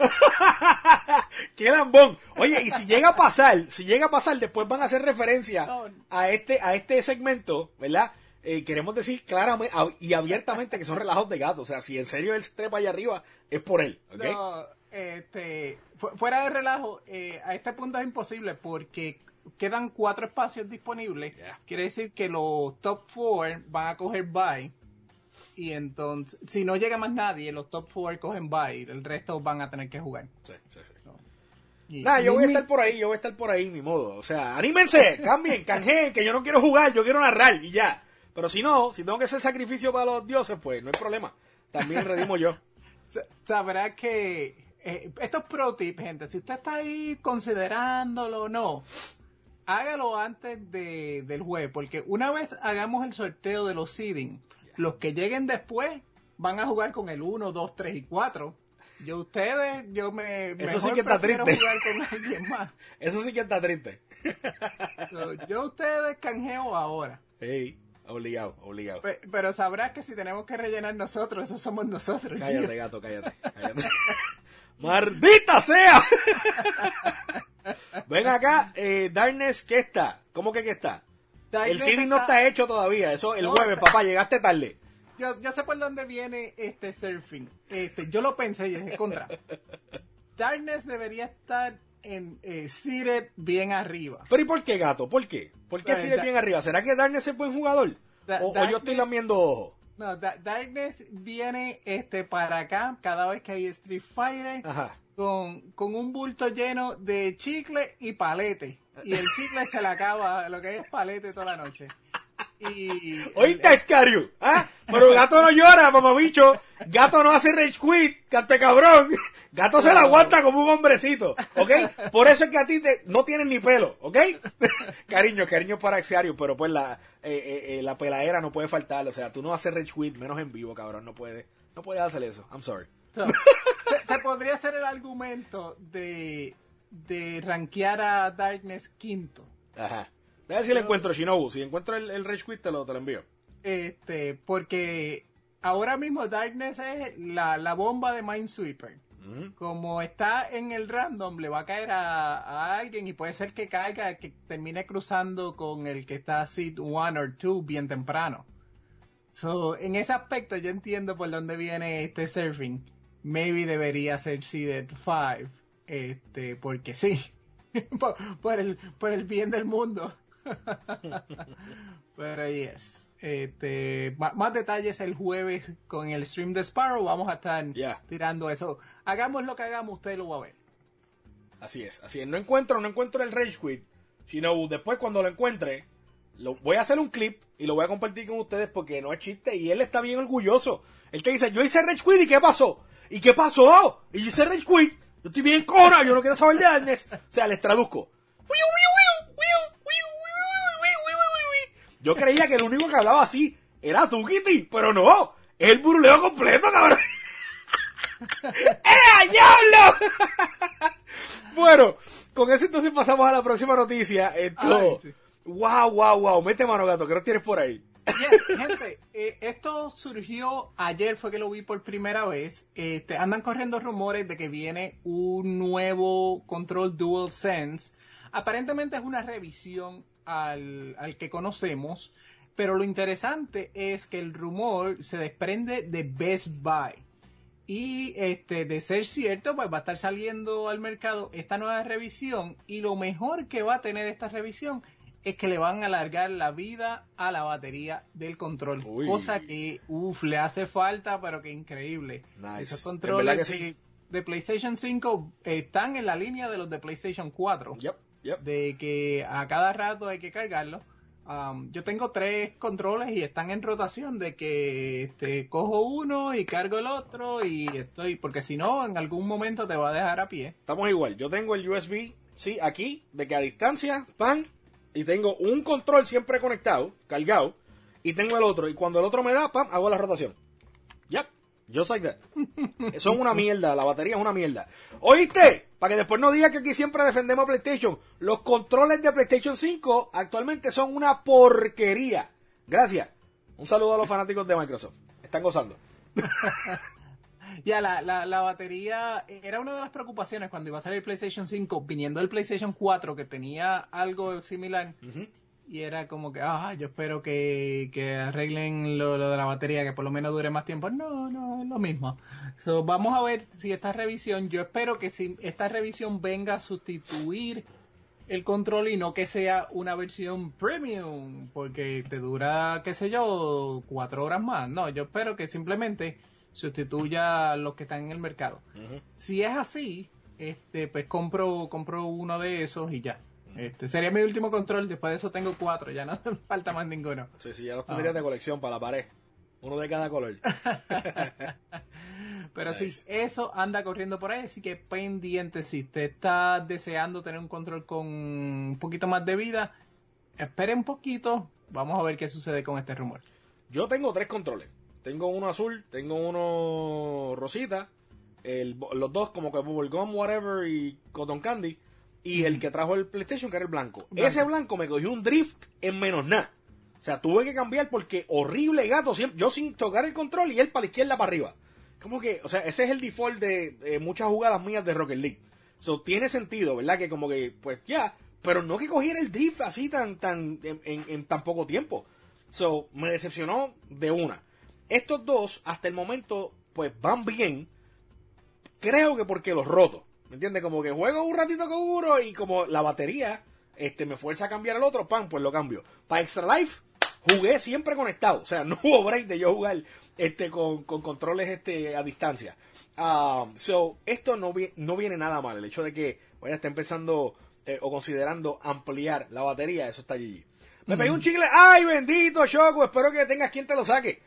Speaker 1: ¡Qué lambón! Oye, y si llega a pasar, si llega a pasar, después van a hacer referencia no. a este, a este segmento, ¿verdad? Eh, queremos decir claramente y abiertamente que son relajos de gato. O sea, si en serio él se trepa allá arriba, es por él, ¿ok?
Speaker 2: No, este, fu- fuera de relajo, eh, a este punto es imposible porque quedan cuatro espacios disponibles.
Speaker 1: Yeah.
Speaker 2: Quiere decir que los top four van a coger bye. Y entonces, si no llega más nadie, los top four cogen bye. El resto van a tener que jugar.
Speaker 1: Sí, sí, sí.
Speaker 2: No. Y,
Speaker 1: Nada, yo
Speaker 2: y
Speaker 1: voy a
Speaker 2: mi...
Speaker 1: estar por ahí, yo voy a estar por ahí, ni modo. O sea, anímense, cambien, canjeen, que yo no quiero jugar, yo quiero narrar y ya. Pero si no, si tengo que hacer sacrificio para los dioses, pues no hay problema. También redimo yo.
Speaker 2: Sabrá que eh, esto es pro tip, gente. Si usted está ahí considerándolo o no, hágalo antes de, del jueves, porque una vez hagamos el sorteo de los seeding, yeah. los que lleguen después van a jugar con el uno, dos, tres y cuatro. Yo ustedes, yo me
Speaker 1: Eso sí
Speaker 2: mejor
Speaker 1: que está
Speaker 2: prefiero
Speaker 1: triste.
Speaker 2: jugar con alguien más.
Speaker 1: Eso sí que está triste.
Speaker 2: So, yo ustedes canjeo ahora.
Speaker 1: Hey, obligado, obligado.
Speaker 2: Pe- pero sabrás que si tenemos que rellenar nosotros, eso somos nosotros.
Speaker 1: Cállate,
Speaker 2: Gio.
Speaker 1: gato, cállate. cállate. ¡Maldita sea! Ven acá, eh, Darkness, ¿qué está? ¿Cómo que qué está?
Speaker 2: Darkness
Speaker 1: El C D no está hecho todavía. Eso el
Speaker 2: No,
Speaker 1: jueves,
Speaker 2: está-
Speaker 1: papá, llegaste tarde.
Speaker 2: Yo, yo sé por dónde viene este surfing. Este, yo lo pensé y dije, contra. Darkness debería estar en eh, seated bien arriba.
Speaker 1: Pero ¿y por qué, gato? ¿Por qué? ¿Por qué
Speaker 2: Pues,
Speaker 1: si le
Speaker 2: da-
Speaker 1: bien arriba? ¿Será que Darkness es buen jugador?
Speaker 2: Da-
Speaker 1: O, o yo estoy
Speaker 2: Darkness-
Speaker 1: lamiendo ojos.
Speaker 2: No, Da- Darkness viene este para acá cada vez que hay Street Fighter
Speaker 1: Ajá.
Speaker 2: con, con un bulto lleno de chicle y palete. Y el chicle se le acaba, lo que es palete toda la noche. Y
Speaker 1: ¿Oíste, Escario? ¿Ah? Pero gato no llora, mamabicho. Gato no hace rage quit, cante cabrón. Gato se la aguanta como un hombrecito, ¿ok? Por eso es que a ti te, no tienes ni pelo, ¿ok? Cariño, cariño para Exario, pero pues la, eh, eh, eh, la peladera no puede faltar. O sea, tú no haces rage quit, menos en vivo, cabrón. No puedes, no puedes hacer eso. I'm sorry.
Speaker 2: So, se, se podría hacer el argumento de, de rankear a Darkness quinto.
Speaker 1: Ajá. Déjame si le encuentro Shinobu. Si encuentro el, el rage quit, te lo, te lo envío.
Speaker 2: Este, porque ahora mismo Darkness es la, la bomba de Minesweeper.
Speaker 1: Mm.
Speaker 2: Como está en el random, le va a caer a, a alguien y puede ser que caiga, que termine cruzando con el que está seed one or two bien temprano. So, en ese aspecto yo entiendo por dónde viene este surfing. Maybe debería ser seeded five. Este, porque sí. por, por el, por el bien del mundo. Pero yes. Este, ma- más detalles el jueves con el stream de Sparrow. Vamos a estar
Speaker 1: Yeah.
Speaker 2: tirando eso. Hagamos lo que hagamos, usted lo va a ver.
Speaker 1: Así es, así es. No encuentro, no encuentro el rage quit. Shinobu, después cuando lo encuentre, lo, voy a hacer un clip y lo voy a compartir con ustedes porque no es chiste y él está bien orgulloso. Él te dice, yo hice rage quit y ¿qué pasó? ¿Y qué pasó? Y yo hice rage quit. Yo estoy bien cora, yo no quiero saber de Agnes. O sea, les traduzco. Yo creía que el único que hablaba así era tú, Kitty, pero no, es el burleo completo, cabrón. ¡Eh, diablo! Bueno, con eso entonces pasamos a la próxima noticia. Esto,
Speaker 2: Ay, sí.
Speaker 1: wow, wow, wow, mete mano, gato, ¿qué nos tienes por ahí?
Speaker 2: Yes, gente, eh, esto surgió ayer, fue que lo vi por primera vez. Este, andan corriendo rumores de que viene un nuevo control DualSense. Aparentemente es una revisión al, al que conocemos, pero lo interesante es que el rumor se desprende de Best Buy. Y este, de ser cierto, pues va a estar saliendo al mercado esta nueva revisión. Y lo mejor que va a tener esta revisión es que le van a alargar la vida a la batería del control.
Speaker 1: Uy.
Speaker 2: Cosa que, uff, le hace falta, pero que increíble.
Speaker 1: Nice.
Speaker 2: Esos
Speaker 1: ¿Es
Speaker 2: controles
Speaker 1: verdad que
Speaker 2: de,
Speaker 1: sí?
Speaker 2: de PlayStation cinco están en la línea de los de PlayStation cuatro.
Speaker 1: Yep, yep.
Speaker 2: De que a cada rato hay que cargarlo. Um, yo tengo tres controles y están en rotación de que este, cojo uno y cargo el otro y estoy, porque si no, en algún momento te va a dejar a pie.
Speaker 1: Estamos igual, yo tengo el U S B, sí, aquí, de que a distancia, pan, y tengo un control siempre conectado, cargado, y tengo el otro, y cuando el otro me da, pam, hago la rotación. Yep, just like that. Son una mierda, la batería es una mierda. ¿Oíste? Para que después no diga que aquí siempre defendemos a PlayStation. Los controles de PlayStation cinco actualmente son una porquería. Gracias. Un saludo a los fanáticos de Microsoft. Están gozando.
Speaker 2: Ya, la, la, la batería era una de las preocupaciones cuando iba a salir el PlayStation cinco, viniendo el PlayStation cuatro que tenía algo similar.
Speaker 1: Uh-huh.
Speaker 2: Y era como que, ah, yo espero que, que arreglen lo, lo de la batería, que por lo menos dure más tiempo. No, no, es lo mismo. So, vamos a ver si esta revisión, yo espero que si esta revisión venga a sustituir el control y no que sea una versión premium, porque te dura, qué sé yo, cuatro horas más. No, yo espero que simplemente sustituya a los que están en el mercado.
Speaker 1: Uh-huh.
Speaker 2: Si es así, este, pues compro, compro uno de esos y ya. Este sería mi último control, después de eso tengo cuatro, ya no me falta más ninguno.
Speaker 1: Sí, sí, ya los tendrías de colección para la pared. Uno de cada color.
Speaker 2: Pero
Speaker 1: Nice.
Speaker 2: sí, eso anda corriendo por ahí, así que pendiente, si usted está deseando tener un control con un poquito más de vida, espere un poquito, vamos a ver qué sucede con este rumor.
Speaker 1: Yo tengo tres controles. Tengo uno azul, tengo uno rosita el, los dos como que Bubblegum, whatever, y Cotton Candy, y el que trajo el PlayStation, que era el blanco. blanco. Ese blanco me cogió un drift en menos nada. O sea, tuve que cambiar porque horrible gato, siempre, yo sin tocar el control y él para la izquierda, para arriba. Como que, o sea, ese es el default de eh, muchas jugadas mías de Rocket League. So, tiene sentido, ¿verdad? Que como que, pues ya, pero no que cogiera el drift así tan, tan, en, en, en tan poco tiempo. So, me decepcionó de una. Estos dos, hasta el momento, pues van bien. Creo que porque los roto. ¿Me entiendes? Como que juego un ratito con uno y como la batería este, me fuerza a cambiar el otro, pan, pues lo cambio. Para Extra Life, jugué siempre conectado. O sea, no hubo break de yo jugar este, con, con controles este, a distancia. Um, so, esto no, vi, no viene nada mal. El hecho de que vaya esté empezando eh, o considerando ampliar la batería, eso está allí. Me mm. pegué un chicle. ¡Ay, bendito, Choco! Espero que tengas quien te lo saque.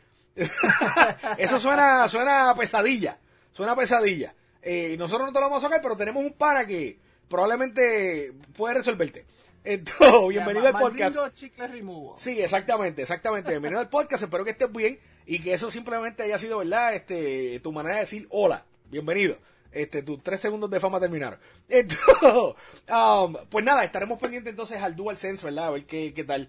Speaker 1: Eso suena, suena a pesadilla. Suena a pesadilla. Eh, nosotros no te lo vamos a sacar, pero tenemos un pana que probablemente puede resolverte. Entonces, bienvenido al podcast.
Speaker 2: Chicle removal.
Speaker 1: Sí, exactamente, exactamente. Bienvenido al podcast. Espero que estés bien y que eso simplemente haya sido, ¿verdad? Este, tu manera de decir hola. Bienvenido. Este, tus tres segundos de fama terminaron. Entonces, um, pues nada, estaremos pendientes entonces al DualSense, ¿verdad? A ver qué, qué tal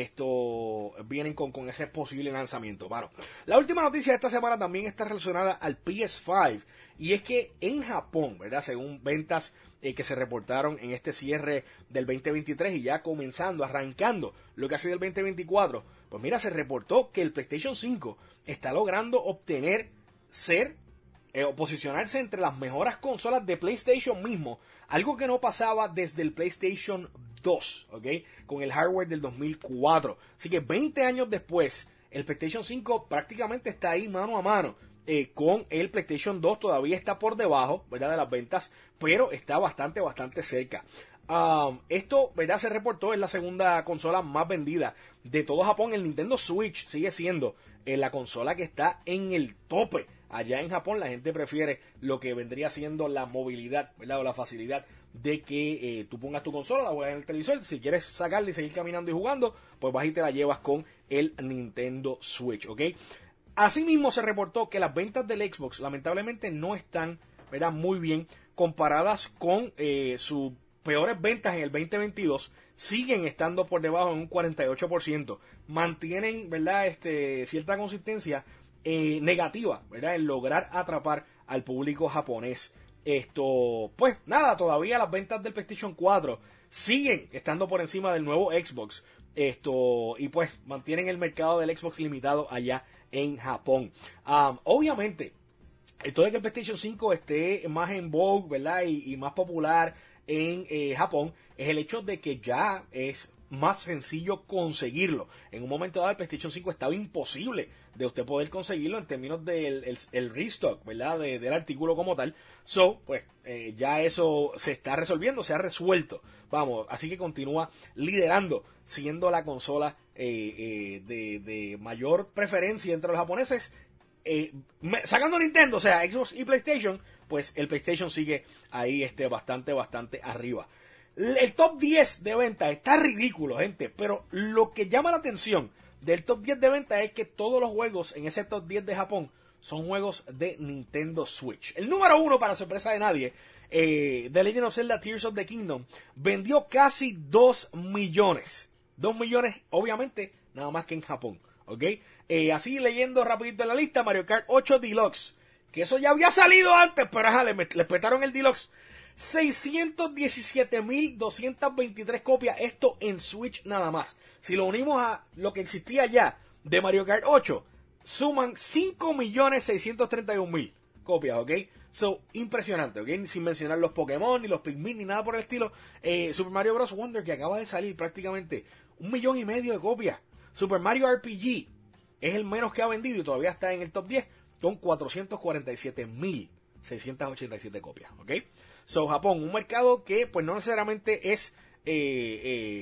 Speaker 1: esto vienen con, con ese posible lanzamiento. Bueno, la última noticia de esta semana también está relacionada al P S cinco y es que en Japón, ¿verdad? Según ventas eh, que se reportaron en este cierre del veinte veintitrés y ya comenzando, arrancando lo que ha sido el veinte veinticuatro, pues mira, se reportó que el PlayStation cinco está logrando obtener ser eh, o posicionarse entre las mejores consolas de PlayStation mismo, algo que no pasaba desde el PlayStation dos, ¿ok? Con el hardware del dos mil cuatro. Así que veinte años después, el PlayStation cinco prácticamente está ahí mano a mano eh, con el PlayStation dos. Todavía está por debajo, ¿verdad? De las ventas, pero está bastante, bastante cerca. Um, esto, ¿verdad? Se reportó, es la segunda consola más vendida de todo Japón. El Nintendo Switch sigue siendo eh, la consola que está en el tope. Allá en Japón la gente prefiere lo que vendría siendo la movilidad, ¿verdad? O la facilidad de que eh, tú pongas tu consola, la pones en el televisor. Si quieres sacarla y seguir caminando y jugando, pues vas y te la llevas con el Nintendo Switch, ¿ok? Asimismo se reportó que las ventas del Xbox lamentablemente no están, ¿verdad? Muy bien comparadas con eh, sus peores ventas en el veinte veintidós. Siguen estando por debajo en un cuarenta y ocho por ciento. Mantienen, ¿verdad? Este, cierta consistencia eh, negativa, ¿verdad? En lograr atrapar al público japonés. Esto, pues nada, todavía las ventas del PlayStation cuatro siguen estando por encima del nuevo Xbox. Esto, y pues mantienen el mercado del Xbox limitado allá en Japón. Um, obviamente, esto de que el PlayStation cinco esté más en vogue, ¿verdad? Y, y más popular en eh, Japón, es el hecho de que ya es más sencillo conseguirlo. En un momento dado el PlayStation cinco estaba imposible de usted poder conseguirlo en términos del el, el restock, ¿verdad? De, del artículo como tal. So, pues, eh, ya eso se está resolviendo, se ha resuelto. Vamos, así que continúa liderando, siendo la consola eh, eh, de, de mayor preferencia entre los japoneses. Eh, me, sacando Nintendo, o sea, Xbox y PlayStation, pues el PlayStation sigue ahí este, bastante, bastante arriba. El top diez de ventas está ridículo, gente, pero lo que llama la atención del top diez de ventas es que todos los juegos en ese top diez de Japón son juegos de Nintendo Switch. El número uno, para sorpresa de nadie, eh, The Legend of Zelda Tears of the Kingdom, vendió casi dos millones. dos millones, obviamente, nada más que en Japón, ¿ok? Eh, así leyendo rapidito en la lista, Mario Kart ocho Deluxe, que eso ya había salido antes, pero ajá, le, le petaron el Deluxe. seiscientos diecisiete mil doscientas veintitrés copias, esto en Switch nada más. Si lo unimos a lo que existía ya de Mario Kart ocho, suman cinco millones seiscientos treinta y un mil copias, ¿ok? So, impresionante, ¿ok? Sin mencionar los Pokémon, ni los Pikmin, ni nada por el estilo. Eh, Super Mario Bros. Wonder, que acaba de salir prácticamente un millón y medio de copias. Super Mario R P G es el menos que ha vendido y todavía está en el top diez con cuatrocientos cuarenta y siete mil seiscientos ochenta y siete copias, ¿ok? So, Japón, un mercado que pues no necesariamente es eh,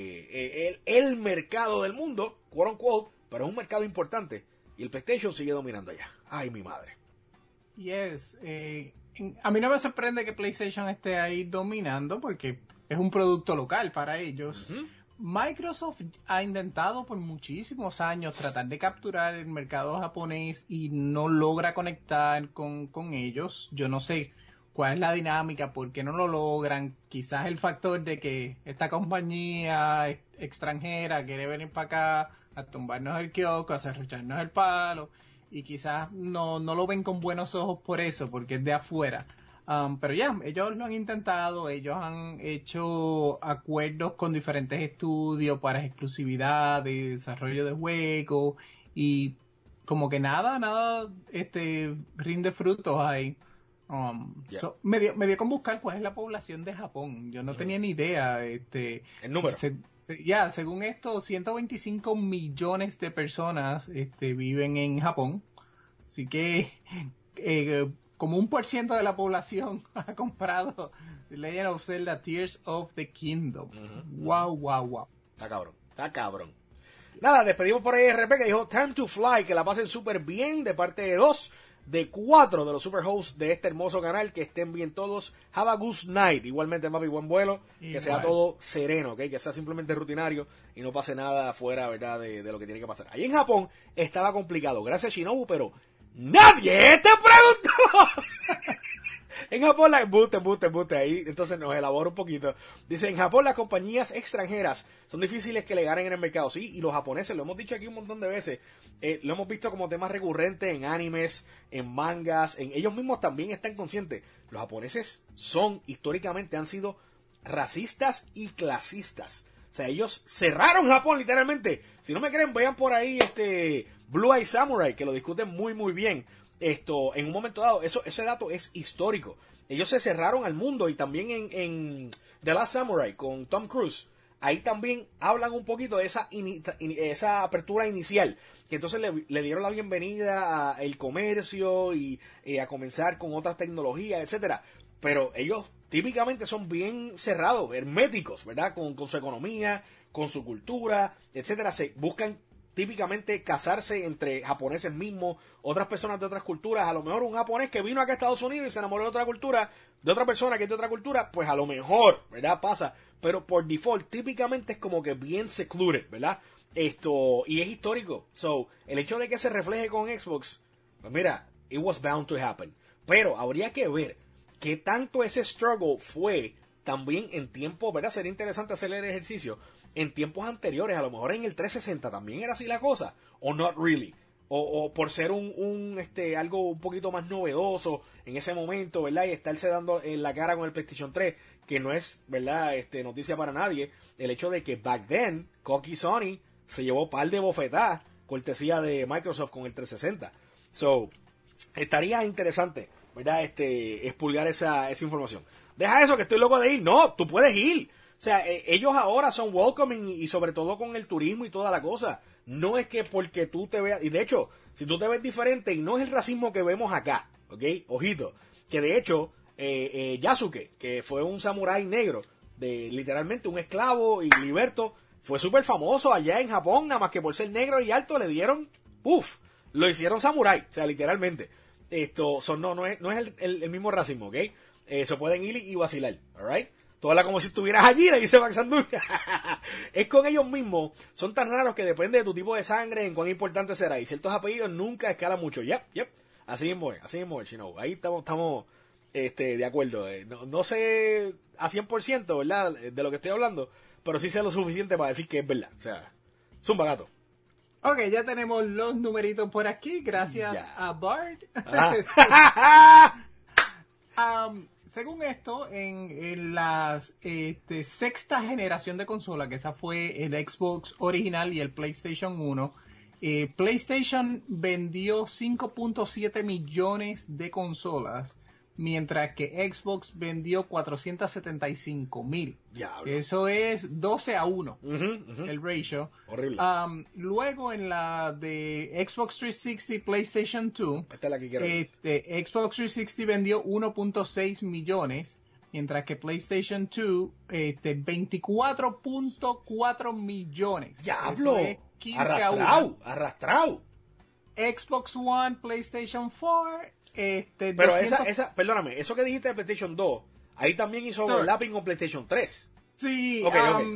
Speaker 1: eh, el, el mercado del mundo, quote unquote, pero es un mercado importante y el PlayStation sigue dominando allá. Ay, mi madre.
Speaker 2: Yes, eh, a mí no me sorprende que PlayStation esté ahí dominando porque es un producto local para ellos. Uh-huh. Microsoft ha intentado por muchísimos años tratar de capturar el mercado japonés y no logra conectar con, con ellos. Yo no sé cuál es la dinámica, por qué no lo logran. Quizás el factor de que esta compañía extranjera quiere venir para acá a tumbarnos el kiosco, a cerrucharnos el palo, y quizás no, no lo ven con buenos ojos por eso, porque es de afuera. Um, pero ya, ellos lo han intentado, ellos han hecho acuerdos con diferentes estudios para exclusividad de desarrollo de juegos, y como que nada, nada este rinde frutos ahí. Um, yeah. so, me, dio, me dio con buscar cuál es la población de Japón. Yo no uh-huh. tenía ni idea. Este,
Speaker 1: el número.
Speaker 2: Se, se, ya, según esto, ciento veinticinco millones de personas este, viven en Japón. Así que eh, como un por ciento de la población ha comprado The Legend of Zelda Tears of the Kingdom. Uh-huh. Wow, wow, wow.
Speaker 1: Está cabrón, está cabrón. Nada, despedimos por ahí a R P que dijo Time to Fly, que la pasen súper bien de parte de dos, de cuatro de los super hosts de este hermoso canal. Que estén bien todos. Have a good night. Igualmente, papi, buen vuelo. Igual. Que sea todo sereno, ¿ok? Que sea simplemente rutinario y no pase nada afuera, ¿verdad? De, de lo que tiene que pasar. Ahí en Japón estaba complicado. Gracias, Shinobu, pero ¡nadie te preguntó! En Japón, la embuste, embuste, embuste, ahí entonces nos elabora un poquito. Dice, en Japón las compañías extranjeras son difíciles que le ganen en el mercado. Sí, y los japoneses, lo hemos dicho aquí un montón de veces, eh, lo hemos visto como tema recurrente en animes, en mangas, en ellos mismos también están conscientes. Los japoneses son, históricamente, han sido racistas y clasistas. O sea, ellos cerraron Japón literalmente. Si no me creen, vean por ahí este Blue Eye Samurai, que lo discuten muy muy bien. Esto, en un momento dado, eso, ese dato es histórico. Ellos se cerraron al mundo, y también en, en The Last Samurai con Tom Cruise, ahí también hablan un poquito de esa, in, esa apertura inicial, que entonces le, le dieron la bienvenida al comercio y eh, a comenzar con otras tecnologías, etcétera. Pero ellos típicamente son bien cerrados, herméticos, ¿verdad? Con, con su economía, con su cultura, etcétera. Se buscan típicamente casarse entre japoneses mismos, otras personas de otras culturas. A lo mejor un japonés que vino acá a Estados Unidos y se enamoró de otra cultura, de otra persona que es de otra cultura, pues a lo mejor, ¿verdad? Pasa. Pero por default, típicamente es como que bien secluded, ¿verdad? Esto, y es histórico. So, el hecho de que se refleje con Xbox, pues mira, it was bound to happen. Pero habría que ver qué tanto ese struggle fue también en tiempos, ¿verdad? Sería interesante hacer el ejercicio en tiempos anteriores. A lo mejor en el trescientos sesenta también era así la cosa, o not really, o, o por ser un, un este algo un poquito más novedoso en ese momento, ¿verdad? Y estarse dando en la cara con el PlayStation tres, que no es, ¿verdad? Este noticia para nadie, el hecho de que back then Coqui Sony se llevó par de bofetadas cortesía de Microsoft con el trescientos sesenta. So, estaría interesante, ¿verdad? Este, expulgar esa, esa información. Deja eso, que estoy loco de ir. No, tú puedes ir. O sea, eh, ellos ahora son welcoming, y, y sobre todo con el turismo y toda la cosa. No es que porque tú te veas... Y de hecho, si tú te ves diferente, y no es el racismo que vemos acá, ¿ok? Ojito. Que de hecho, eh, eh, Yasuke, que fue un samurái negro, de literalmente un esclavo y liberto, fue súper famoso allá en Japón, nada más que por ser negro y alto le dieron... ¡Uf! Lo hicieron samurái, o sea, literalmente. Esto son, no, no es, no es el, el, el mismo racismo, ¿ok? Eh, se pueden ir y vacilar, alright. Tú hablas como si estuvieras allí, le dice Max Andújar. Es con ellos mismos, son tan raros que depende de tu tipo de sangre en cuán importante será. Y ciertos apellidos nunca escalan mucho. Yep, yep. Así mismo es, así mismo es, Chino. Ahí estamos, estamos este, de acuerdo. Eh, no, no sé a cien por ciento, ¿verdad? De lo que estoy hablando, pero sí sé lo suficiente para decir que es verdad. O sea, zumba gato.
Speaker 2: Ok, ya tenemos los numeritos por aquí, gracias ya. a Bard. um, según esto, en, en la este, sexta generación de consola, que esa fue el Xbox original y el PlayStation uno, eh, PlayStation vendió cinco punto siete millones de consolas, mientras que Xbox vendió cuatrocientos setenta y cinco mil. Eso es doce a uno, uh-huh, uh-huh. el ratio.
Speaker 1: Horrible.
Speaker 2: Um, luego en la de Xbox trescientos sesenta, PlayStation dos,
Speaker 1: esta es la que quiero
Speaker 2: este, Xbox trescientos sesenta vendió uno punto seis millones, mientras que PlayStation dos este, veinticuatro punto cuatro millones.
Speaker 1: ¡Diablo!
Speaker 2: Eso es quince
Speaker 1: arrastrado,
Speaker 2: a uno.
Speaker 1: Arrastrado.
Speaker 2: Xbox One, PlayStation cuatro... Este,
Speaker 1: pero
Speaker 2: doscientos...
Speaker 1: esa, esa, perdóname, eso que dijiste de PlayStation dos, ahí también hizo overlapping con PlayStation tres.
Speaker 2: Sí,
Speaker 1: ok,
Speaker 2: um,
Speaker 1: ok, ok.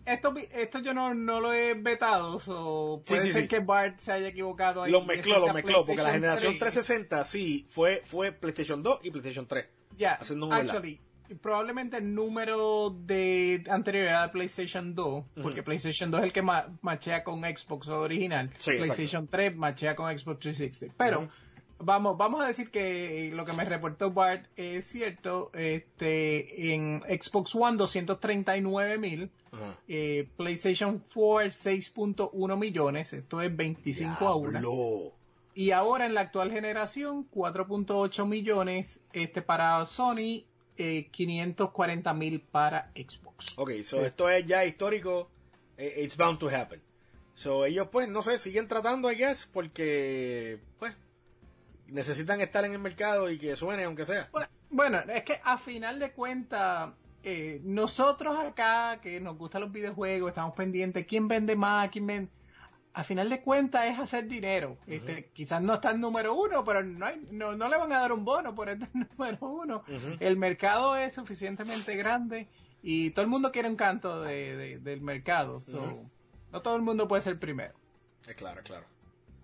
Speaker 2: esto, esto yo no, no lo he vetado, so puede
Speaker 1: sí, sí,
Speaker 2: ser
Speaker 1: sí.
Speaker 2: que Bart se haya equivocado ahí.
Speaker 1: Lo mezcló, lo mezcló, porque la generación
Speaker 2: tres.
Speaker 1: trescientos sesenta sí fue, fue PlayStation dos y PlayStation tres.
Speaker 2: Ya,
Speaker 1: haciendo un
Speaker 2: actually, probablemente el número de anterior era de PlayStation dos, porque
Speaker 1: Ujú.
Speaker 2: PlayStation dos es el que ma machea con Xbox original.
Speaker 1: Sí,
Speaker 2: PlayStation
Speaker 1: exacto.
Speaker 2: tres machea con Xbox trescientos sesenta. Pero
Speaker 1: Ujú.
Speaker 2: vamos, vamos a decir que lo que me reportó Bart es cierto. Este, en Xbox One doscientos treinta y nueve mil,
Speaker 1: Ujú.
Speaker 2: eh, PlayStation cuatro seis punto uno millones, esto es veinticinco a uno.
Speaker 1: Diablo.
Speaker 2: Y ahora en la actual generación, cuatro punto ocho millones este para Sony, eh, quinientos cuarenta mil para Xbox.
Speaker 1: Ok, so esto es ya histórico. eh, It's bound to happen. So ellos pues, no sé, siguen tratando, I guess, porque pues necesitan estar en el mercado y que suene aunque sea.
Speaker 2: Bueno, es que a final de cuentas, eh, nosotros acá que nos gustan los videojuegos, estamos pendientes, ¿quién vende más? ¿Quién vende? A final de cuentas es hacer dinero. Uh-huh. Este, quizás no está en número uno, pero no, hay, no, no le van a dar un bono por estar en número uno. Uh-huh. El mercado es suficientemente grande y todo el mundo quiere un canto de, de, del mercado. So, uh-huh. No todo el mundo puede ser primero.
Speaker 1: Es claro, es claro.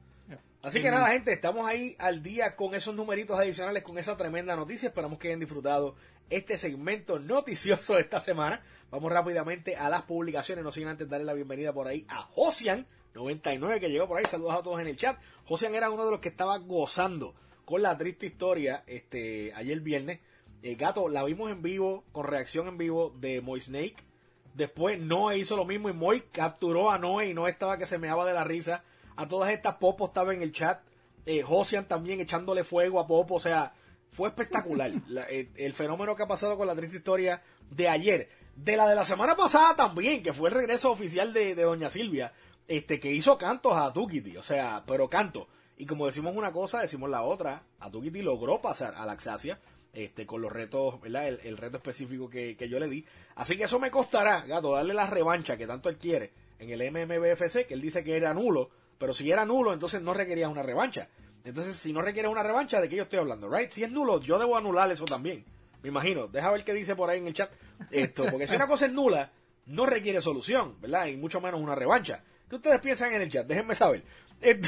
Speaker 1: Así que nada, gente, estamos ahí al día con esos numeritos adicionales, con esa tremenda noticia. Esperamos que hayan disfrutado este segmento noticioso de esta semana. Vamos rápidamente a las publicaciones, no sin antes darle la bienvenida por ahí a Josian noventa y nueve, que llegó por ahí. Saludos a todos en el chat. Josian era uno de los que estaba gozando con la triste historia este ayer viernes. Eh, Gato, la vimos en vivo, con reacción en vivo de Moy Snake. Después Noé hizo lo mismo y Moy capturó a Noé y Noé estaba que se meaba de la risa. A todas estas, Popo estaba en el chat. Eh, Josian también echándole fuego a Popo. O sea, fue espectacular la, el, el fenómeno que ha pasado con la triste historia de ayer. De la de la semana pasada también, que fue el regreso oficial de, de Doña Silvia, este que hizo cantos a Tukiti. O sea, pero canto. Y como decimos una cosa, decimos la otra. A Tukiti logró pasar a la Axasia este, con los retos, ¿verdad? El, el reto específico que, que yo le di. Así que eso me costará, Gato, darle la revancha que tanto él quiere en el M M B F C, que él dice que era nulo. Pero si era nulo, entonces no requería una revancha. Entonces, si no requiere una revancha, ¿de qué yo estoy hablando? Right? Si es nulo, yo debo anular eso también. Me imagino. Deja ver qué dice por ahí en el chat. Esto, porque si una cosa es nula, no requiere solución, ¿verdad? Y mucho menos una revancha. ¿Qué ustedes piensan en el chat? Déjenme saber. Esto,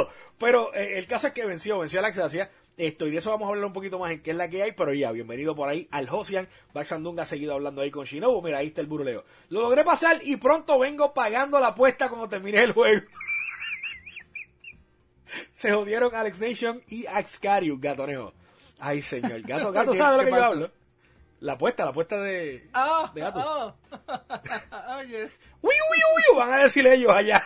Speaker 1: pero eh, el caso es que venció, venció a la Axasia. Esto, y de eso vamos a hablar un poquito más en qué es la que hay, pero ya, bienvenido por ahí al Josian. Baxandunga ha seguido hablando ahí con Shinobu. Mira, ahí está el buruleo. Lo logré pasar y pronto vengo pagando la apuesta cuando termine el juego. Se jodieron Alex Nation y Axcarius, Gatoneo. Ay, señor. Gato, Gato ¿sabe de lo que yo hablo? La apuesta, la apuesta de,
Speaker 2: oh,
Speaker 1: de Gato.
Speaker 2: Oh. Oh, yes.
Speaker 1: Uy, uy, uy, van a decir ellos allá.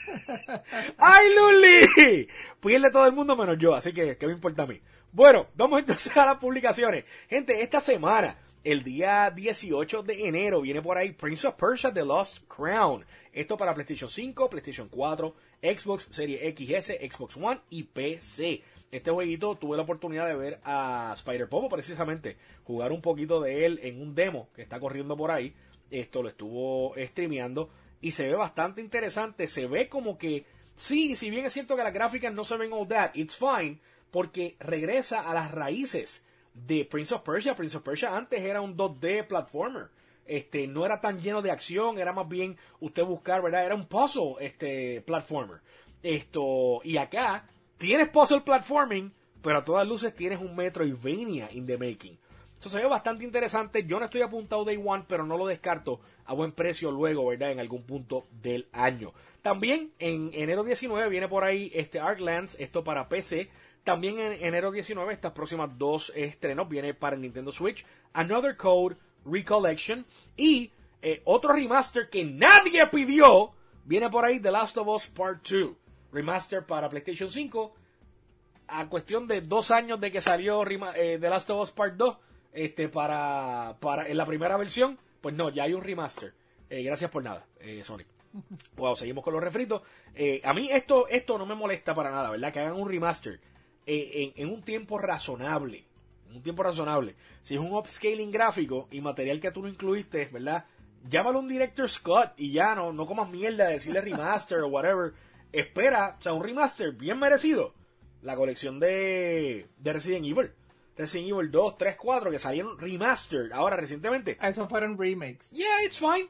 Speaker 1: ¡Ay, Luli! Pierde todo el mundo menos yo, así que, ¿qué me importa a mí? Bueno, vamos entonces a las publicaciones. Gente, esta semana, el día dieciocho de enero, viene por ahí Prince of Persia The Lost Crown. Esto para PlayStation cinco, PlayStation cuatro, Xbox Series X S, Xbox One y P C. Este jueguito tuve la oportunidad de ver a Spider Popo precisamente jugar un poquito de él en un demo que está corriendo por ahí. Esto lo estuvo streameando y se ve bastante interesante. Se ve como que, sí, si bien es cierto que las gráficas no se ven all that, it's fine, porque regresa a las raíces de Prince of Persia. Prince of Persia antes era un dos D platformer. Este, no era tan lleno de acción, era más bien usted buscar, ¿verdad? Era un puzzle, este, platformer. Esto, y acá tienes puzzle platforming, pero a todas luces tienes un Metroidvania in the making. Eso se ve bastante interesante. Yo no estoy apuntado Day One, pero no lo descarto a buen precio luego, ¿verdad? En algún punto del año. También en enero diecinueve viene por ahí este Arklands, esto para P C. También en enero diecinueve, estas próximas dos estrenos, viene para el Nintendo Switch Another Code Recollection y eh, otro remaster que nadie pidió, viene por ahí The Last of Us Part dos, remaster para PlayStation cinco, a cuestión de dos años de que salió eh, The Last of Us Part dos, este, para, para en la primera versión, pues no, ya hay un remaster. Eh, gracias por nada, eh, Sonic. Wow, seguimos con los refritos. Eh, a mí esto, esto no me molesta para nada, ¿verdad? Que hagan un remaster eh, en, en un tiempo razonable. Un tiempo razonable. Si es un upscaling gráfico y material que tú no incluiste, ¿verdad? Llámalo un director Scott y ya no, no comas mierda de decirle remaster o whatever. Espera, o sea, un remaster bien merecido. La colección de, de Resident Evil. Resident Evil dos, tres, cuatro, que salieron remastered ahora recientemente.
Speaker 2: Esos fueron remakes.
Speaker 1: Yeah, it's fine.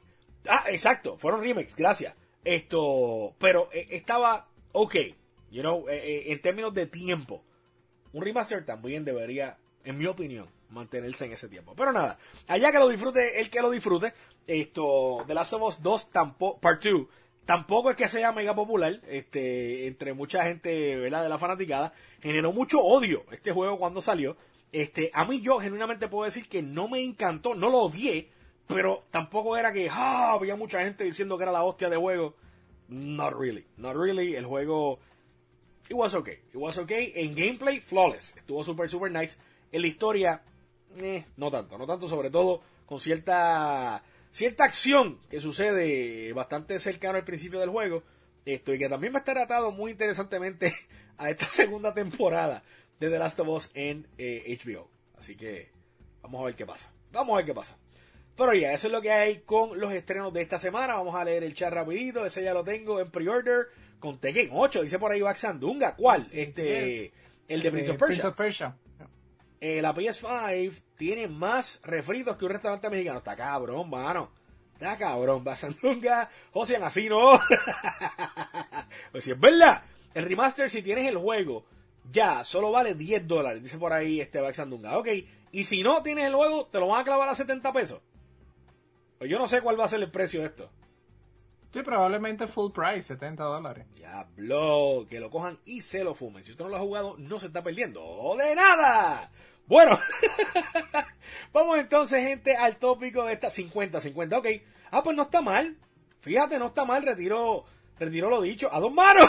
Speaker 1: Ah, exacto, fueron remakes, gracias. Esto, pero eh, estaba ok, you know, eh, eh, en términos de tiempo. Un remaster también debería, en mi opinión, mantenerse en ese tiempo. Pero nada, allá que lo disfrute, el que lo disfrute. Esto, The Last of Us dos tampoco, Part dos, tampoco es que sea mega popular, este, entre mucha gente, ¿verdad?, de la fanaticada. Generó mucho odio este juego cuando salió. Este, a mí yo genuinamente puedo decir que no me encantó, no lo odié, pero tampoco era que, ah, había mucha gente diciendo que era la hostia de juego. Not really, not really. El juego, it was okay, it was okay. En gameplay, flawless, estuvo super, super nice. En la historia, eh, no tanto, no tanto, sobre todo con cierta, cierta acción que sucede bastante cercano al principio del juego. Esto, y que también va a estar atado muy interesantemente a esta segunda temporada de The Last of Us en eh, H B O. Así que vamos a ver qué pasa. Vamos a ver qué pasa. Pero ya, eso es lo que hay con los estrenos de esta semana. Vamos a leer el chat rapidito. Ese ya lo tengo en pre-order con Tekken ocho. Dice por ahí Wax Sandunga. ¿Cuál?
Speaker 2: Sí,
Speaker 1: este,
Speaker 2: sí
Speaker 1: el de Prince of
Speaker 2: eh,
Speaker 1: Persia.
Speaker 2: Prince of Persia.
Speaker 1: Eh, la P S cinco tiene más refritos que un restaurante mexicano. Está cabrón, mano. Está cabrón. Wax Sandunga. José, así no. Pues si es verdad. El remaster, si tienes el juego, ya, solo vale diez dólares. Dice por ahí este Wax Sandunga. Ok. Y si no tienes el juego, te lo van a clavar a setenta pesos. Pues yo no sé cuál va a ser el precio de esto.
Speaker 2: Sí, probablemente full price, setenta dólares.
Speaker 1: Diablo, que lo cojan y se lo fumen. Si usted no lo ha jugado, no se está perdiendo de nada. Bueno, vamos entonces, gente, al tópico de esta cincuenta cincuenta. Ok, ah, pues no está mal. Fíjate, no está mal. Retiro, retiro lo dicho. A dos manos.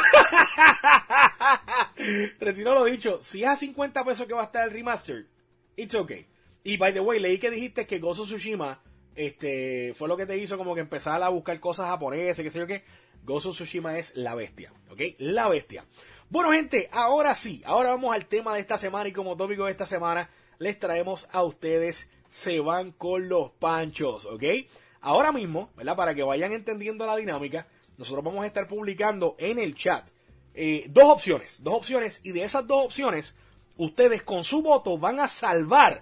Speaker 1: Retiro lo dicho. Si es a cincuenta pesos que va a estar el remaster, it's okay. Y by the way, leí que dijiste que Ghost of Tsushima este fue lo que te hizo como que empezar a buscar cosas japonesas, qué sé yo qué. Ghost of Tsushima es la bestia, ¿ok? La bestia. Bueno, gente, ahora sí, ahora vamos al tema de esta semana y como tópico de esta semana les traemos a ustedes Se van con los panchos, ¿ok? Ahora mismo, ¿verdad? Para que vayan entendiendo la dinámica, nosotros vamos a estar publicando en el chat eh, dos opciones, dos opciones y de esas dos opciones, ustedes con su voto van a salvar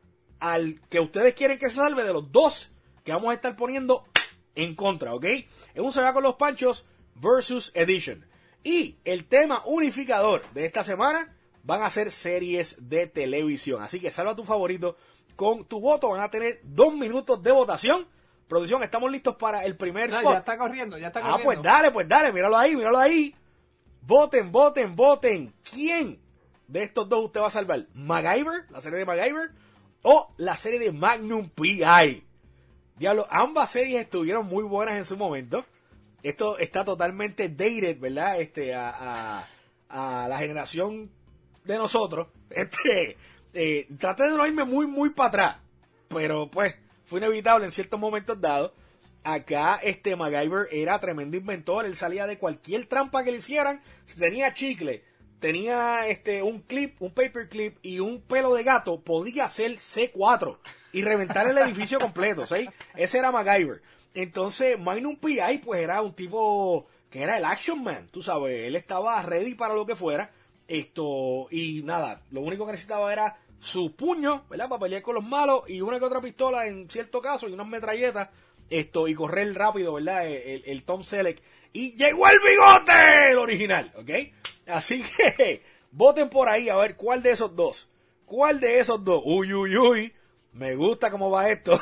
Speaker 1: al que ustedes quieren que se salve de los dos que vamos a estar poniendo en contra, ¿ok? Es un Se va con los panchos versus Edition. Y el tema unificador de esta semana van a ser series de televisión. Así que salva a tu favorito con tu voto. Van a tener dos minutos de votación. Producción, estamos listos para el primer
Speaker 2: no,
Speaker 1: spot.
Speaker 2: Ya está corriendo, ya está
Speaker 1: ah,
Speaker 2: corriendo.
Speaker 1: pues dale, pues dale, míralo ahí, míralo ahí. Voten, voten, voten. ¿Quién de estos dos usted va a salvar? ¿MacGyver? ¿La serie de MacGyver? ¿O la serie de Magnum P I? Diablo, ambas series estuvieron muy buenas en su momento. Esto está totalmente dated, ¿verdad? Este, a, a, a la generación de nosotros. Este, eh, traté de no irme muy, muy para atrás. Pero, pues, fue inevitable en ciertos momentos dados. Acá, este, MacGyver era tremendo inventor. Él salía de cualquier trampa que le hicieran. Si tenía chicle, tenía este un clip, un paperclip y un pelo de gato, podía hacer C cuatro y reventar el edificio completo, ¿sí? Ese era MacGyver. Entonces, Magnum P I, pues era un tipo que era el Action Man, tú sabes, él estaba ready para lo que fuera. Esto, y nada, lo único que necesitaba era su puño, ¿verdad? Para pelear con los malos y una que otra pistola en cierto caso y unas metralletas, esto, y correr rápido, ¿verdad? El, el, el Tom Selleck. Y llegó el bigote, el original, ¿ok? Así que voten por ahí a ver cuál de esos dos. ¿Cuál de esos dos? Uy, uy, uy. Me gusta cómo va esto.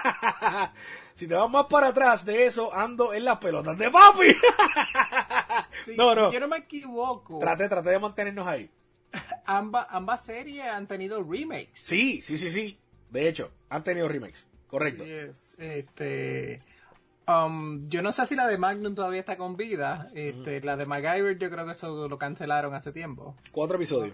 Speaker 1: Si te vas más para atrás de eso, ando en las pelotas de papi.
Speaker 2: Sí,
Speaker 1: no, no.
Speaker 2: Si yo no me equivoco.
Speaker 1: Traté, traté de mantenernos ahí.
Speaker 2: Ambas, ambas series han tenido remakes.
Speaker 1: Sí, sí, sí, sí. De hecho, han tenido remakes. Correcto.
Speaker 2: Yes, este... Um, yo no sé si la de Magnum todavía está con vida. Este, uh-huh. La de MacGyver yo creo que eso lo cancelaron hace tiempo.
Speaker 1: Cuatro episodios.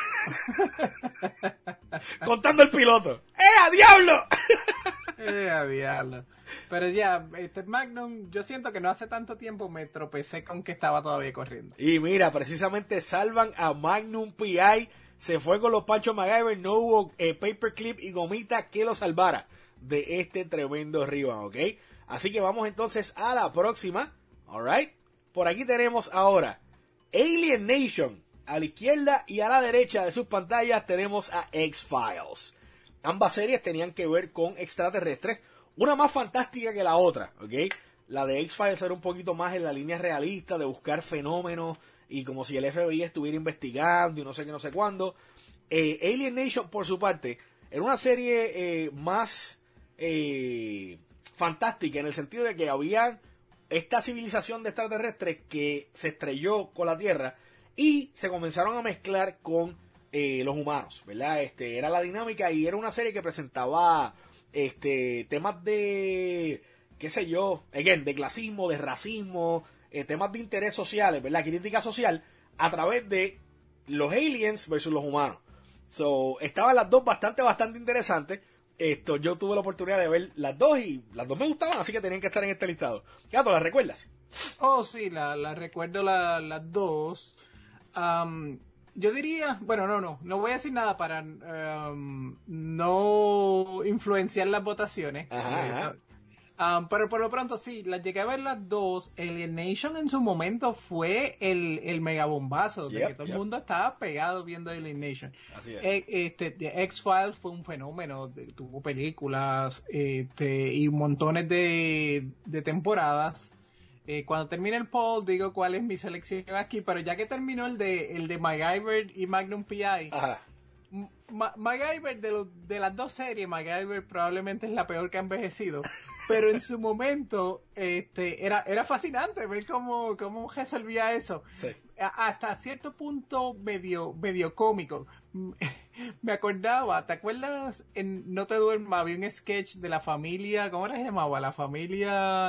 Speaker 1: Contando el piloto. ¡Eh, a diablo!
Speaker 2: ¡Eh, a diablo! Pero ya, este Magnum, yo siento que no hace tanto tiempo me tropecé con que estaba todavía corriendo.
Speaker 1: Y mira, precisamente salvan a Magnum P I. Se fue con los panchos MacGyver. No hubo eh, paperclip y gomita que lo salvara de este tremendo rival, ¿ok? Así que vamos entonces a la próxima. Alright. Por aquí tenemos ahora Alien Nation. A la izquierda y a la derecha de sus pantallas tenemos a X-Files. Ambas series tenían que ver con extraterrestres. Una más fantástica que la otra, ¿ok? La de X-Files era un poquito más en la línea realista de buscar fenómenos y como si el F B I estuviera investigando y no sé qué, no sé cuándo. Eh, Alien Nation, por su parte, era una serie eh, más eh, fantástica en el sentido de que había esta civilización de extraterrestres que se estrelló con la Tierra y se comenzaron a mezclar con eh, los humanos, ¿verdad? Este, era la dinámica y era una serie que presentaba este, temas de, qué sé yo, again, de clasismo, de racismo, eh, temas de interés sociales, ¿verdad? Crítica social a través de los aliens versus los humanos. So, estaban las dos bastante, bastante interesantes. Esto, yo tuve la oportunidad de ver las dos y las dos me gustaban, así que tenían que estar en este listado. Gato, ¿las recuerdas?
Speaker 2: Oh, sí, la, la recuerdo la- las dos. Am, yo diría, bueno, no, no, no voy a decir nada para am, no influenciar las votaciones.
Speaker 1: Ajá,
Speaker 2: Eh,
Speaker 1: ajá.
Speaker 2: no, am, pero por lo pronto sí, las llegué a ver las dos. Alien Nation en su momento fue el, el megabombazo, de
Speaker 1: Yep,
Speaker 2: que todo
Speaker 1: yep.
Speaker 2: el mundo estaba pegado viendo Alien Nation.
Speaker 1: Así es.
Speaker 2: Eh, Este, The X-Files fue un fenómeno, de- tuvo películas este, y montones de, de temporadas. Eh, cuando termine el poll digo cuál es mi selección aquí, pero ya que terminó el de el de MacGyver y Magnum P I,
Speaker 1: Ajá.
Speaker 2: M- Ma- MacGyver de, los- de las dos series, MacGyver probablemente es la peor que ha envejecido, pero en su momento este, era, era fascinante ver cómo, cómo resolvía eso.
Speaker 1: Sí.
Speaker 2: A- hasta cierto punto medio, medio cómico. Me acordaba, ¿te acuerdas? En No te duermas, había un sketch de la familia, ¿cómo era que se llamaba? La familia,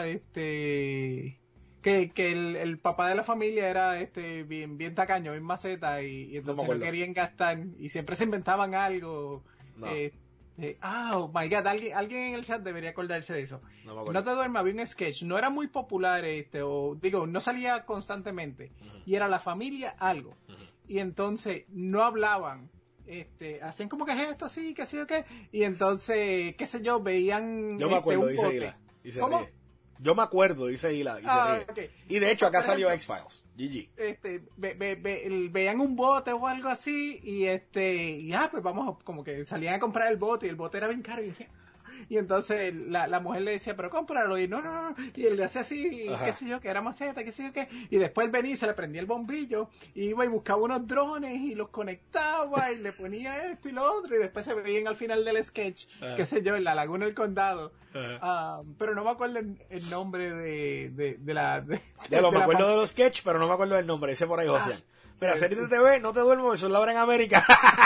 Speaker 2: este, que, que el, el papá de la familia era este bien, bien tacaño, bien maceta, y, y
Speaker 1: No me
Speaker 2: entonces no,
Speaker 1: acuerdo.
Speaker 2: querían gastar, y siempre se inventaban algo.
Speaker 1: No.
Speaker 2: Este, ah, oh my god, alguien, alguien en el chat debería acordarse de eso.
Speaker 1: No me acuerdo.
Speaker 2: No te duermas, había un sketch, no era muy popular, este, o digo, no salía constantemente, uh-huh. y era la familia algo, uh-huh. y entonces no hablaban, este, hacían como que es esto así, que sí o qué, y entonces, qué sé yo, veían
Speaker 1: Yo me acuerdo,
Speaker 2: un
Speaker 1: dice
Speaker 2: bote.
Speaker 1: Hila, y se
Speaker 2: ¿Cómo?
Speaker 1: ríe. Yo me acuerdo, dice Hila, y se
Speaker 2: Ah,
Speaker 1: ríe.
Speaker 2: okay.
Speaker 1: Y de hecho acá
Speaker 2: Por
Speaker 1: salió
Speaker 2: ejemplo,
Speaker 1: X-Files, G G.
Speaker 2: Este, ve, ve, ve, el- veían un bote o algo así, y este, y ah, pues vamos, a- como que salían a comprar el bote, y el bote era bien caro, y decía, y entonces la, la mujer le decía, pero cómpralo, y no, no, no, y él le hacía así,
Speaker 1: Ajá.
Speaker 2: qué sé yo, que era maceta, qué sé yo qué, y después él venía y se le prendía el bombillo, y iba y buscaba unos drones, y los conectaba, y le ponía esto y lo otro, y después se veían al final del sketch,
Speaker 1: Ajá.
Speaker 2: qué sé yo, en la laguna del condado,
Speaker 1: Ajá.
Speaker 2: um, pero no me acuerdo el, el nombre de, de, de la... De,
Speaker 1: Ya lo
Speaker 2: de
Speaker 1: me
Speaker 2: la
Speaker 1: acuerdo
Speaker 2: fam-
Speaker 1: de los sketches, pero no me acuerdo del nombre, dice por ahí José.
Speaker 2: Ah,
Speaker 1: Pero
Speaker 2: sí,
Speaker 1: serie de
Speaker 2: sí.
Speaker 1: T V, no te duermo, eso es la hora en América.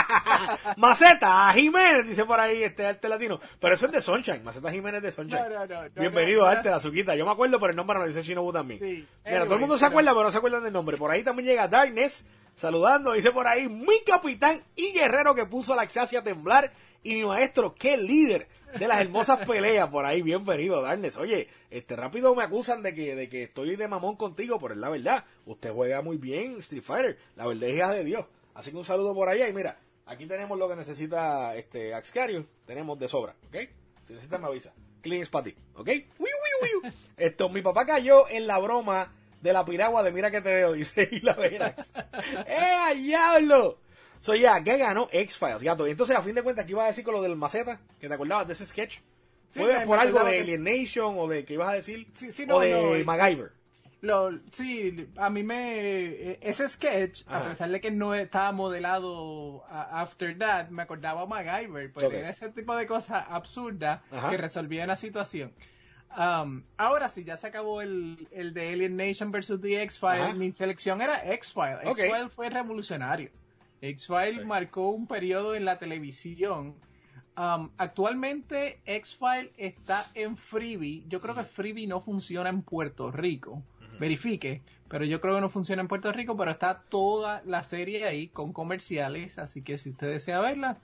Speaker 1: Maceta Jiménez, dice por ahí este arte latino. Pero eso es de Sunshine, Maceta Jiménez de Sunshine.
Speaker 2: No, no, no, no,
Speaker 1: Bienvenido,
Speaker 2: no, no,
Speaker 1: Arte, la Azuquita. Yo me acuerdo, pero el nombre no dice Shinobu también.
Speaker 2: Sí.
Speaker 1: Mira,
Speaker 2: Anyway,
Speaker 1: todo el mundo se
Speaker 2: pero-
Speaker 1: acuerda, pero no se acuerdan del nombre. Por ahí también llega Darkness, saludando, dice por ahí, mi capitán y guerrero que puso a la Axasia a temblar, y mi maestro, qué líder de las hermosas peleas. Por ahí, bienvenido, Darkness. Oye, este rápido me acusan de que, de que estoy de mamón contigo, pero es la verdad. Usted juega muy bien Street Fighter, la verdad es hija de Dios. Así que un saludo por allá, y mira, aquí tenemos lo que necesita este Axcario, tenemos de sobra, ¿ok? Si necesita me avisa. Clean para ti, ¿ok? Wiu, wiu, wiu. Esto, mi papá cayó en la broma de la piragua de mira que te veo, dice Hila Veras. ¡Eh, diablo! So, ya, ¿qué ganó X-Files, gato? Y entonces, a fin de cuentas, ¿qué ibas a decir con lo del maceta? ¿Que te acordabas de ese sketch?
Speaker 2: Sí,
Speaker 1: ¿Fue
Speaker 2: me-
Speaker 1: por
Speaker 2: me
Speaker 1: algo
Speaker 2: acordaba
Speaker 1: de
Speaker 2: que-
Speaker 1: Alien Nation o de qué ibas a decir?
Speaker 2: Sí, sí,
Speaker 1: o
Speaker 2: no,
Speaker 1: de
Speaker 2: no, eh,
Speaker 1: MacGyver.
Speaker 2: Lo, sí, a mí me... Ese sketch,
Speaker 1: Ajá.
Speaker 2: a pesar de que no estaba modelado a- after that, me acordaba a MacGyver, pues
Speaker 1: Ok.
Speaker 2: era ese tipo de cosas absurdas
Speaker 1: Ajá.
Speaker 2: que resolvían la situación. Um, ahora sí, ya se acabó el, el de Alien Nation versus The
Speaker 1: Ajá.
Speaker 2: X-Files. Mi selección era X-Files.
Speaker 1: Ok.
Speaker 2: X-Files fue revolucionario. X-Files
Speaker 1: Ok.
Speaker 2: marcó un periodo en la televisión. Um, actualmente X-Files está en Freebie. Yo creo que Freebie no funciona en Puerto Rico. Verifique. Pero yo creo que no funciona en Puerto Rico, pero está toda la serie ahí con comerciales. Así que si usted desea verla,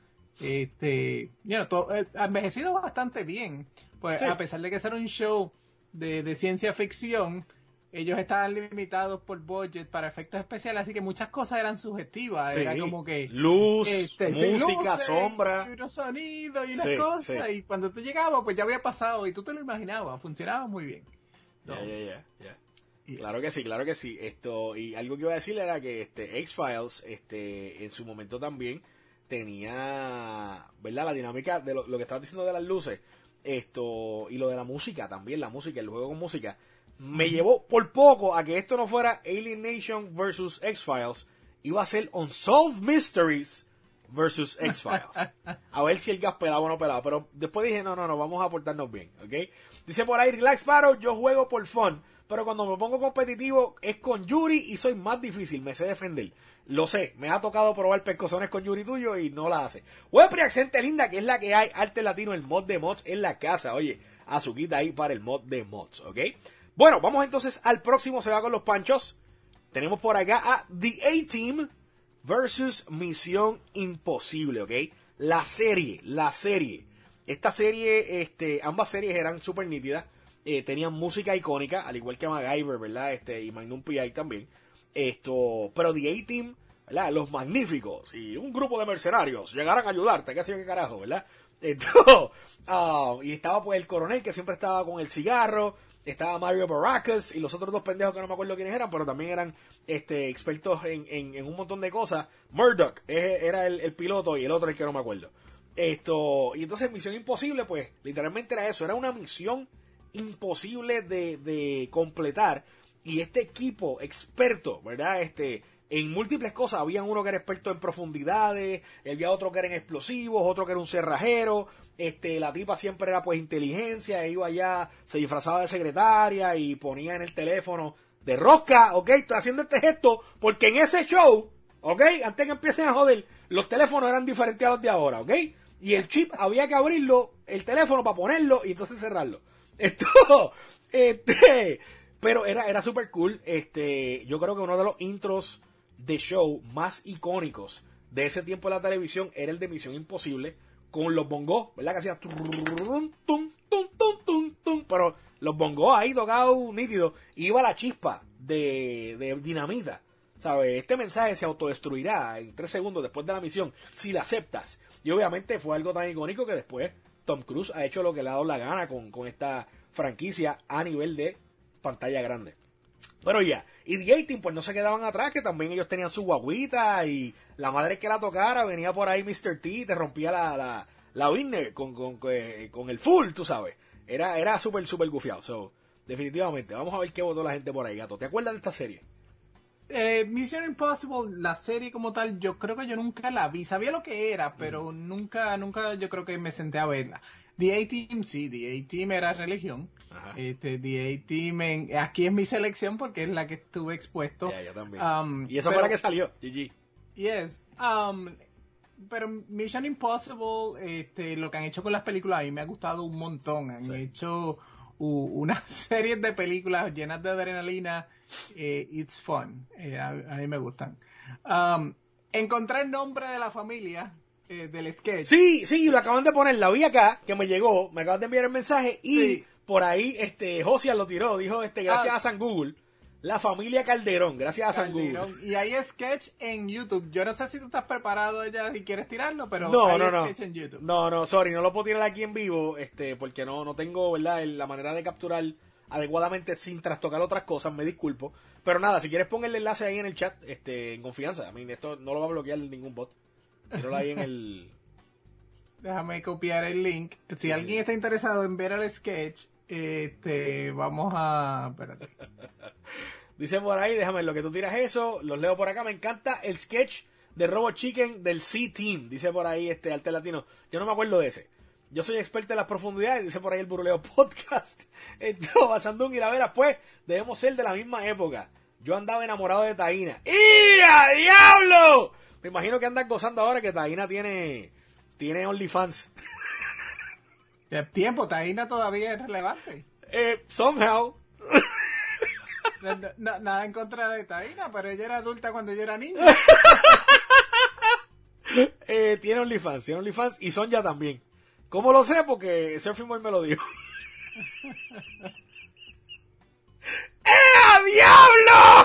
Speaker 2: este, you know, todo, eh, ha envejecido bastante bien. Pues
Speaker 1: Sí.
Speaker 2: a pesar de que ser un show de, de ciencia ficción, ellos estaban limitados por budget para efectos especiales, así que muchas cosas eran sugestivas.
Speaker 1: Sí.
Speaker 2: Era como que
Speaker 1: Luz,
Speaker 2: este, sí,
Speaker 1: música,
Speaker 2: luces,
Speaker 1: sombra.
Speaker 2: y unos sonidos y unas
Speaker 1: Sí,
Speaker 2: cosas,
Speaker 1: sí.
Speaker 2: y cuando tú llegabas, pues ya había pasado y tú te lo imaginabas, funcionaba muy bien.
Speaker 1: Ya,
Speaker 2: So,
Speaker 1: ya, ya, ya.
Speaker 2: yes.
Speaker 1: Claro que sí, claro que sí. Esto, y algo que iba a decir era que este X-Files, este, en su momento también tenía, ¿verdad? La dinámica de lo, lo que estabas diciendo de las luces, esto, y lo de la música también, la música, el juego con música, me llevó por poco a que esto no fuera Alien Nation versus X-Files, iba a ser Unsolved Mysteries versus X-Files. A ver si el gas pelaba o no pelaba. Pero después dije, no, no, no, vamos a portarnos bien, ¿ok? Dice por ahí, Relax Sparrow, yo juego por fun, pero cuando me pongo competitivo es con Yuri y soy más difícil, me sé defender. Lo sé, me ha tocado probar pescozones con Yuri tuyo y no la hace. Webri, gente linda, que es la que hay, Arte Latino, el mod de mods en la casa. Oye, azuquita ahí para el mod de mods, ¿ok? Bueno, vamos entonces al próximo, se va con los panchos. Tenemos por acá a The A-Team versus Misión Imposible, ¿ok? La serie, la serie. Esta serie, este, ambas series eran súper nítidas. Eh, tenían música icónica, al igual que MacGyver, ¿verdad? Este, y Magnum P I también. Esto, pero The A-Team, ¿verdad? Los magníficos y un grupo de mercenarios llegarán a ayudarte, qué sé yo qué carajo, ¿verdad? Esto, uh, y estaba pues el coronel que siempre estaba con el cigarro, estaba Mario Baracus y los otros dos pendejos que no me acuerdo quiénes eran, pero también eran este, expertos en, en, en un montón de cosas. Murdoch era el, el piloto y el otro el que no me acuerdo. Esto, y entonces Misión Imposible, pues, literalmente era eso, era una misión imposible de, de completar. Y este equipo experto, ¿verdad? Este, en múltiples cosas, había uno que era experto en profundidades, había otro que era en explosivos, otro que era un cerrajero, este, la tipa siempre era pues inteligencia, e iba allá, se disfrazaba de secretaria y ponía en el teléfono de rosca, ¿ok? Estoy haciendo este gesto porque en ese show, ¿ok? Antes que empiecen a joder, los teléfonos eran diferentes a los de ahora, ¿ok? Y el chip había que abrirlo, el teléfono para ponerlo y entonces cerrarlo. Esto, este... Pero era, era super cool. Este, yo creo que uno de los intros de show más icónicos de ese tiempo de la televisión era el de Misión Imposible, con los bongos, ¿verdad? Que hacía tum, tum, tum, tum, tum, pero los bongos ahí tocados nítidos. Iba la chispa de, de dinamita, ¿sabes? Este mensaje se autodestruirá en tres segundos después de la misión si la aceptas. Y obviamente fue algo tan icónico que después Tom Cruise ha hecho lo que le ha dado la gana con, con esta franquicia a nivel de pantalla grande. Pero ya, y The A-Team pues no se quedaban atrás, que también ellos tenían su guaguita y la madre que la tocara, venía por ahí mister T, te rompía la, la, la Winner con, con, con, con el full, tú sabes. Era, era súper, súper gufiado. So, definitivamente, vamos a ver qué votó la gente por ahí, gato. ¿Te acuerdas de esta serie?
Speaker 2: Eh, Mission Impossible, la serie como tal, yo creo que yo nunca la vi. Sabía lo que era, pero mm. nunca, nunca yo creo que me senté a verla. The A-Team, sí, The A-Team era religión. Ajá. Este, The A-Team, en, aquí es mi selección porque es la que estuve expuesto.
Speaker 1: Yeah, yo también. Um, y eso pero, fue la que salió, G G.
Speaker 2: Yes. Um, pero Mission Impossible, este, lo que han hecho con las películas, a mí me ha gustado un montón. Han sí. hecho uh, una serie de películas llenas de adrenalina. Eh, it's fun. Eh, a, a mí me gustan. Um, encontré el nombre de la familia. Eh, del sketch.
Speaker 1: Sí, sí, lo acaban de poner, la vi acá, que me llegó, me acaban de enviar el mensaje y sí. por ahí este Josian lo tiró, dijo este gracias ah. a San Google, la familia Calderón, gracias a San Google.
Speaker 2: Y hay sketch en YouTube, yo no sé si tú estás preparado ya y quieres tirarlo, pero
Speaker 1: no,
Speaker 2: hay
Speaker 1: no, no.
Speaker 2: sketch en YouTube.
Speaker 1: No, no, sorry, no lo puedo tirar aquí en vivo, este, porque no, no tengo, ¿verdad?, la manera de capturar adecuadamente sin trastocar otras cosas, me disculpo, pero nada, si quieres pon el enlace ahí en el chat, este, en confianza, a mí esto no lo va a bloquear ningún bot. Tíralo ahí en el...
Speaker 2: Déjame copiar el link. Si sí, alguien sí. está interesado en ver el sketch, este, vamos a... Espérate.
Speaker 1: Dice por ahí, déjame lo que tú tiras eso, los leo por acá. Me encanta el sketch de Robot Chicken del C-Team. Dice por ahí este Arte Latino. Yo no me acuerdo de ese. Yo soy experto en las profundidades, dice por ahí el Buruleo Podcast. Entonces, Basandung y la Vera, pues, debemos ser de la misma época. Yo andaba enamorado de Taína. ¡Y a diablo! Me imagino que andan gozando ahora que Taína tiene, tiene OnlyFans.
Speaker 2: El tiempo, Taína todavía es relevante.
Speaker 1: Eh, somehow.
Speaker 2: No, no, nada en contra de Taína, pero ella era adulta cuando yo era niña.
Speaker 1: eh, tiene OnlyFans, tiene OnlyFans y Sonja también. ¿Cómo lo sé? Porque Surfing Boy me lo dijo. ¡Eh, diablo!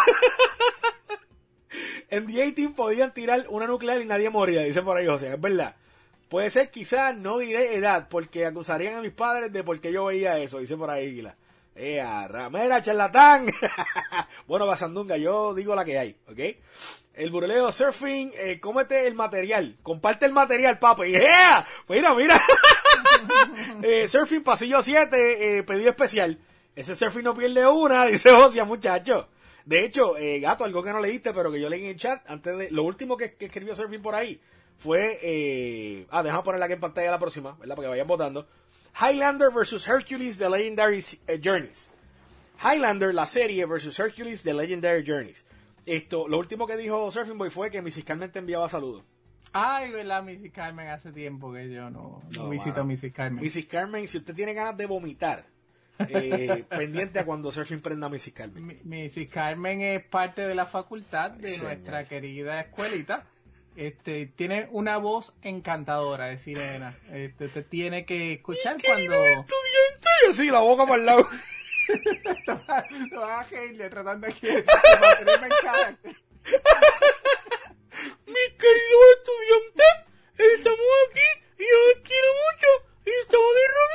Speaker 1: En The A-Team podían tirar una nuclear y nadie moría, dice por ahí José, es verdad. Puede ser, quizás, no diré edad, porque acusarían a mis padres de por qué yo veía eso, dice por ahí Águila. ¡Eh, ramera, charlatán! Bueno, Basandunga, yo digo la que hay, ¿ok? El burleo Surfing, eh, cómete el material, comparte el material, papi. ¡Yeah! Mira, mira. eh, Surfing, pasillo siete, eh, pedido especial. Ese Surfing no pierde una, dice Ocia, muchacho. De hecho, eh, Gato, algo que no leíste, pero que yo leí en el chat, antes de, lo último que, que escribió Surfing por ahí fue, eh, ah, déjame ponerla aquí en pantalla la próxima, ¿verdad? Para que vayan votando. Highlander versus Hercules, The Legendary uh, Journeys. Highlander, la serie, versus Hercules, The Legendary Journeys. Esto, lo último que dijo Surfing Boy fue que missus Carmen te enviaba saludos.
Speaker 2: Ay, verdad, missus Carmen, hace tiempo que yo no, no, no visito a missus Carmen.
Speaker 1: missus Carmen, si usted tiene ganas de vomitar, eh, pendiente a cuando Surfing prenda a missus Carmen.
Speaker 2: missus Carmen es parte de la facultad de
Speaker 1: Señor.
Speaker 2: Nuestra querida escuelita. Este, tiene una voz encantadora de sirena. Este, te tiene que escuchar cuando...
Speaker 1: estudiante, y así, la boca para el lado.
Speaker 2: Lo va a Heidler tratando aquí de mantenerme en carácter.
Speaker 1: Mis queridos estudiantes, estamos aquí y yo los quiero mucho y estamos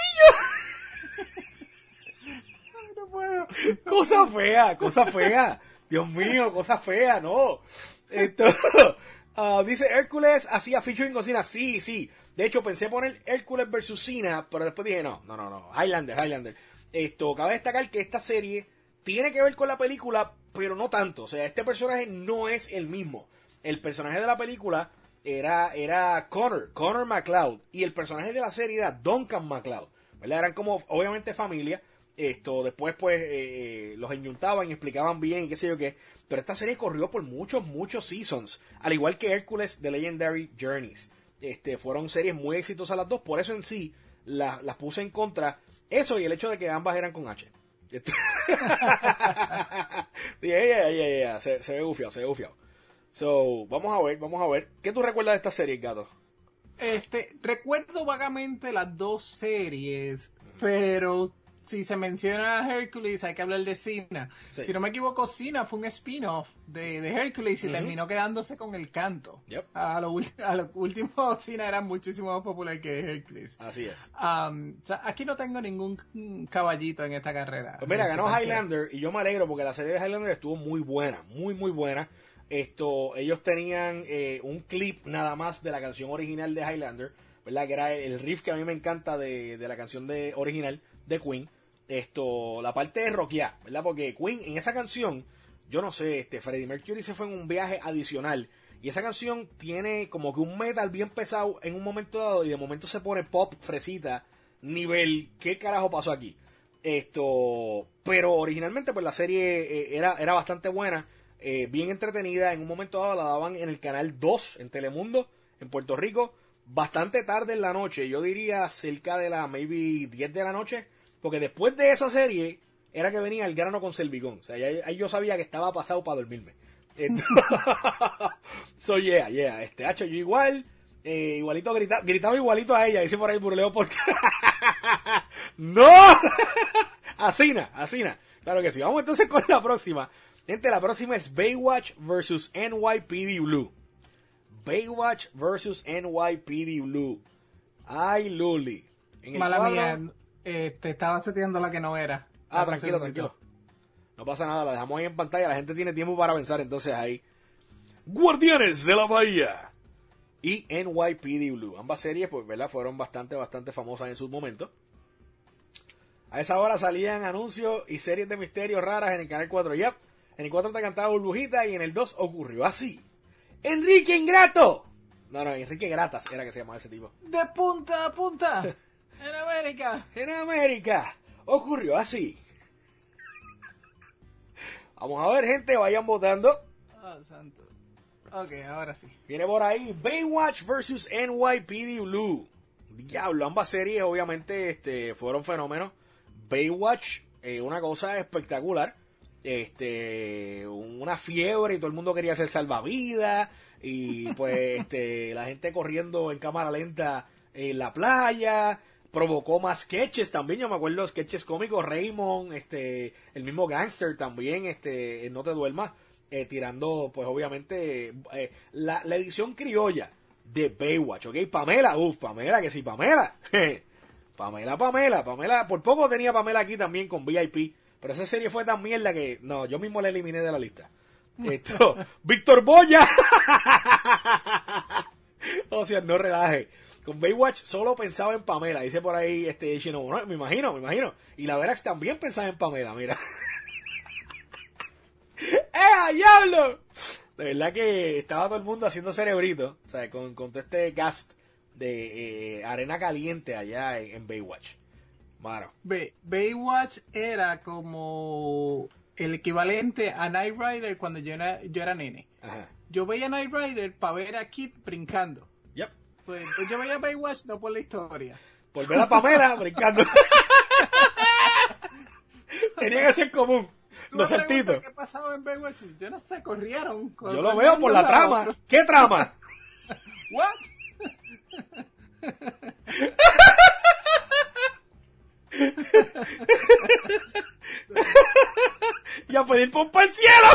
Speaker 1: de rodillas.
Speaker 2: No puedo.
Speaker 1: Cosa fea, cosa fea. Dios mío, cosa fea, no. Esto, uh, dice Hércules hacía featuring con Cena. Sí, sí. De hecho, pensé poner Hércules versus Cena, pero después dije, no, no, no, no. Highlander, Highlander. Esto, cabe destacar que esta serie tiene que ver con la película, pero no tanto. O sea, este personaje no es el mismo. El personaje de la película era, era Connor, Connor MacLeod. Y el personaje de la serie era Duncan MacLeod. ¿Verdad? Eran como, obviamente, familia. Esto, después, pues, eh, los enyuntaban y explicaban bien y qué sé yo qué. Pero esta serie corrió por muchos, muchos seasons. Al igual que Hércules, The Legendary Journeys. Este, fueron series muy exitosas las dos. Por eso en sí, la, las puse en contra. Eso y el hecho de que ambas eran con H. yeah, yeah, yeah, yeah. Se, se ve gufiado, se ve gufiado. So, vamos a ver, vamos a ver. ¿Qué tú recuerdas de esta serie, Gato?
Speaker 2: Este, recuerdo vagamente las dos series, pero si se menciona a Hercules hay que hablar de Cena. Sí. Si no me equivoco, Cena fue un spin-off de, de Hercules y uh-huh. terminó quedándose con el canto.
Speaker 1: Yep.
Speaker 2: A lo, a lo último, Cena era muchísimo más popular que Hercules.
Speaker 1: Así es.
Speaker 2: Um, o sea, aquí no tengo ningún caballito en esta carrera.
Speaker 1: Pues mira, ganó Highlander y yo me alegro porque la serie de Highlander estuvo muy buena, muy, muy buena. Esto, ellos tenían eh, un clip nada más de la canción original de Highlander, ¿verdad? Que era el riff que a mí me encanta de, de la canción de original de Queen. Esto, la parte de rockear, ¿verdad? Porque Queen en esa canción, yo no sé, este Freddie Mercury se fue en un viaje adicional y esa canción tiene como que un metal bien pesado en un momento dado y de momento se pone pop fresita, nivel, ¿qué carajo pasó aquí? Esto, pero originalmente pues la serie eh, era, era bastante buena, eh, bien entretenida, en un momento dado la daban en el canal dos en Telemundo, en Puerto Rico, bastante tarde en la noche, yo diría cerca de la maybe diez de la noche. Porque después de esa serie, era que venía El grano con Selvigón. O sea, ahí yo sabía que estaba pasado para dormirme. So, yeah, yeah. Este, hacho, yo igual, eh, igualito, grita, gritaba igualito a ella, dice por ahí Burleo Podcast. ¡No! Asina, Asina. Claro que sí. Vamos entonces con la próxima. Gente, la próxima es Baywatch versus N Y P D Blue. Baywatch versus N Y P D Blue. Ay, Luli.
Speaker 2: En el Mala cuadro, mía. Eh, te estaba seteando la que no era.
Speaker 1: Ah, tranquilo, tranquilo. No pasa nada, la dejamos ahí en pantalla. La gente tiene tiempo para pensar, entonces ahí. Guardianes de la Bahía y N Y P D Blue. Ambas series, pues, ¿verdad? Fueron bastante, bastante famosas en sus momentos. A esa hora salían anuncios y series de misterios raras en el canal cuatro. Yep. En el cuatro te cantaba Burbujita y en el dos ocurrió así. ¡Enrique Ingrato! No, no, Enrique Gratas era que se llamaba ese tipo.
Speaker 2: De punta a punta. En América.
Speaker 1: En América. Ocurrió así. Vamos a ver, gente, vayan votando.
Speaker 2: Oh, santo. Ok, ahora sí.
Speaker 1: Viene por ahí Baywatch versus N Y P D Blue. Diablo, ambas series obviamente este, fueron fenómenos. Baywatch, eh, una cosa espectacular. Este, una fiebre y todo el mundo quería ser salvavidas. Y pues este, la gente corriendo en cámara lenta en la playa. Provocó más sketches también, yo me acuerdo de sketches cómicos, Raymond, este, el mismo Gangster también, este, en No Te Duermas, eh, tirando, pues obviamente, eh, la, la edición criolla de Baywatch, ¿ok? Pamela, uff, Pamela, que sí, Pamela, Pamela, Pamela, Pamela, por poco tenía Pamela aquí también con V I P, pero esa serie fue tan mierda que, no, yo mismo la eliminé de la lista. Esto, Víctor Boya, o sea, no relaje. con Baywatch solo pensaba en Pamela, dice por ahí este Shinobu, no, me imagino, me imagino. Y la Verax también pensaba en Pamela, mira. ¡Eh, diablo! De verdad que estaba todo el mundo haciendo cerebrito, o sea, con, con todo este cast de eh, arena caliente allá en, en Baywatch. Mano.
Speaker 2: Bay, Baywatch era como el equivalente a Knight Rider cuando yo era, yo era nene.
Speaker 1: Ajá.
Speaker 2: Yo veía Knight Rider para ver a Kid brincando.
Speaker 1: Yep.
Speaker 2: Pues, pues yo veía Baywatch no por la historia.
Speaker 1: Por ver a Pamela brincando. Tenía que ser común. Los saltitos.
Speaker 2: ¿Qué pasaba en Baywatch? Yo no sé, corrieron.
Speaker 1: Yo lo veo por la trama. Otro. ¿Qué trama?
Speaker 2: What?
Speaker 1: Y a pedir pompa al cielo.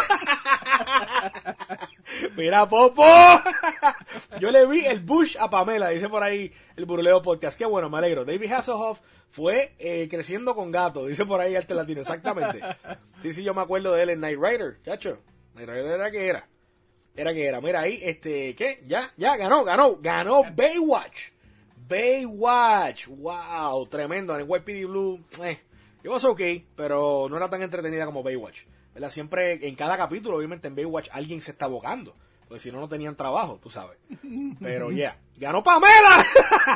Speaker 1: Mira, Popo. Yo le vi el Bush a Pamela, dice por ahí el Burleo Podcast. Qué bueno, me alegro. David Hasselhoff fue eh, creciendo con gato, dice por ahí Arte Latino. Exactamente. Sí, sí, yo me acuerdo de él en Knight Rider, chacho. Knight Rider era que era. Era que era. Mira ahí, este, ¿qué? Ya, ya, ganó, ganó. Ganó Baywatch. Baywatch. Wow, tremendo. En el Y P D Blue, eh. It was okay, pero no era tan entretenida como Baywatch. ¿Verdad? Siempre, en cada capítulo, obviamente en Baywatch, alguien se está abogando. Porque si no, no tenían trabajo, tú sabes. Pero ya, yeah. ¡Ganó Pamela!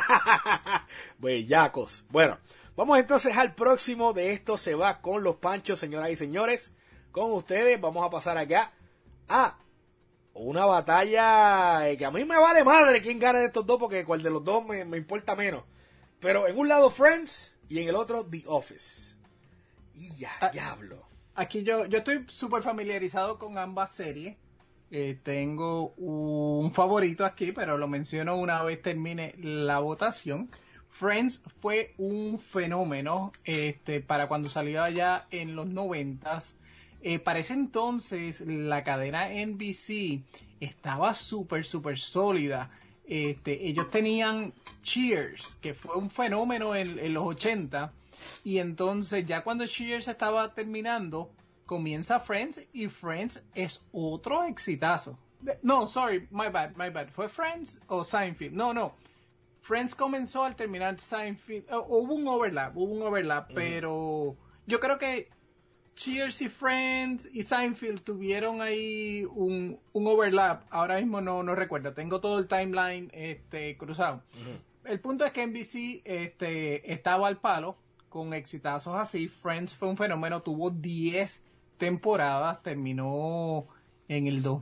Speaker 1: Bellacos. Bueno, vamos entonces al próximo de esto. Se va con los panchos, señoras y señores. Con ustedes, vamos a pasar acá a una batalla que a mí me vale madre quién gane de estos dos, porque cuál de los dos me, me importa menos. Pero en un lado Friends y en el otro The Office. Y ya, ah, diablo.
Speaker 2: Aquí yo, yo estoy súper familiarizado con ambas series. Eh, tengo un favorito aquí, pero lo menciono una vez termine la votación. Friends fue un fenómeno este, para cuando salió allá en los noventas. Eh, para ese entonces la cadena N B C estaba súper, súper sólida. Este, ellos tenían Cheers, que fue un fenómeno en, en los ochenta. Y entonces ya cuando Cheers estaba terminando, comienza Friends y Friends es otro exitazo. No, sorry, my bad, my bad. ¿Fue Friends o Seinfeld? No, no. Friends comenzó al terminar Seinfeld. Uh, hubo un overlap, hubo un overlap, mm. pero yo creo que Cheers y Friends y Seinfeld tuvieron ahí un, un overlap. Ahora mismo no, no recuerdo. Tengo todo el timeline este, cruzado. Mm. El punto es que N B C este, estaba al palo con exitazos así. Friends fue un fenómeno, tuvo diez temporadas, terminó en el dos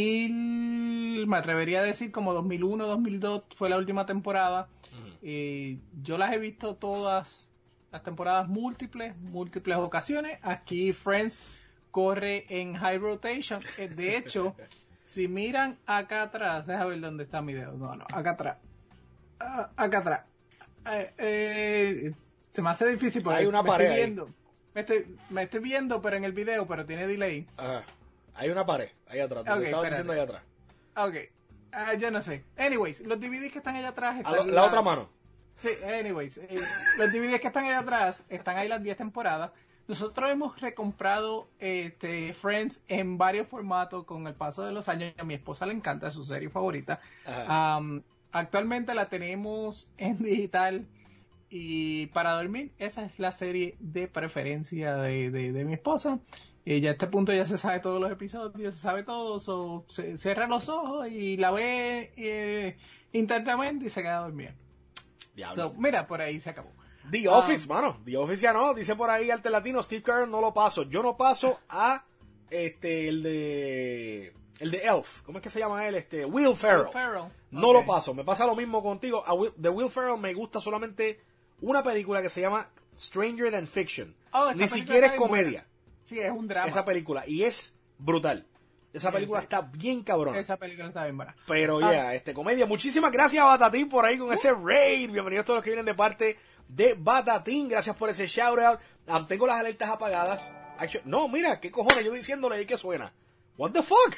Speaker 2: mil, me atrevería a decir como dos mil uno, dos mil dos fue la última temporada. Uh-huh. Eh, yo las he visto todas las temporadas múltiples, múltiples ocasiones. Aquí Friends corre en high rotation. De hecho, si miran acá atrás, déjame ver dónde está mi dedo. No, no, acá atrás. Uh, acá atrás. Eh, eh, Se me hace difícil porque
Speaker 1: hay una
Speaker 2: me
Speaker 1: pared
Speaker 2: estoy viendo. Me estoy, me estoy viendo, pero en el video, pero tiene delay.
Speaker 1: Ajá. Hay una pared ahí atrás. Te okay, estaba espérate. diciendo ahí atrás.
Speaker 2: Ok. Uh, yo no sé. Anyways, los D V Ds que están allá atrás están.
Speaker 1: A lo, la, la otra mano.
Speaker 2: Sí, anyways. Eh, los D V Ds que están allá atrás están ahí las diez temporadas. Nosotros hemos recomprado este, Friends en varios formatos con el paso de los años. A mi esposa le encanta, es su serie favorita. Um, actualmente la tenemos en digital. Y para dormir, esa es la serie de preferencia de, de, de mi esposa. Y ya a este punto ya se sabe todos los episodios, se sabe todo, so, se cierra los ojos y la ve eh, internamente y se queda dormida. So, mira, por ahí se acabó.
Speaker 1: The Office, um, mano, The Office ya no, dice por ahí Arte Latino, Steve Carell no lo paso. Yo no paso a este el de el de Elf, ¿cómo es que se llama él? Este Will Ferrell. Will Ferrell. No okay. Lo paso, me pasa lo mismo contigo. A Will, de Will Ferrell me gusta solamente una película que se llama Stranger Than Fiction. Oh, ni siquiera es comedia.
Speaker 2: Buena. Sí, es un drama.
Speaker 1: Esa película. Y es brutal. Esa sí, película sí. está bien cabrona.
Speaker 2: Esa película está bien buena.
Speaker 1: Pero ya, yeah, ah. este, comedia. Muchísimas gracias, Batatín, por ahí con uh. ese raid. Bienvenidos todos los que vienen de parte de Batatín. Gracias por ese shout out. Um, tengo las alertas apagadas. Actually, no, mira, qué cojones. Yo diciéndole ahí que suena. What the fuck?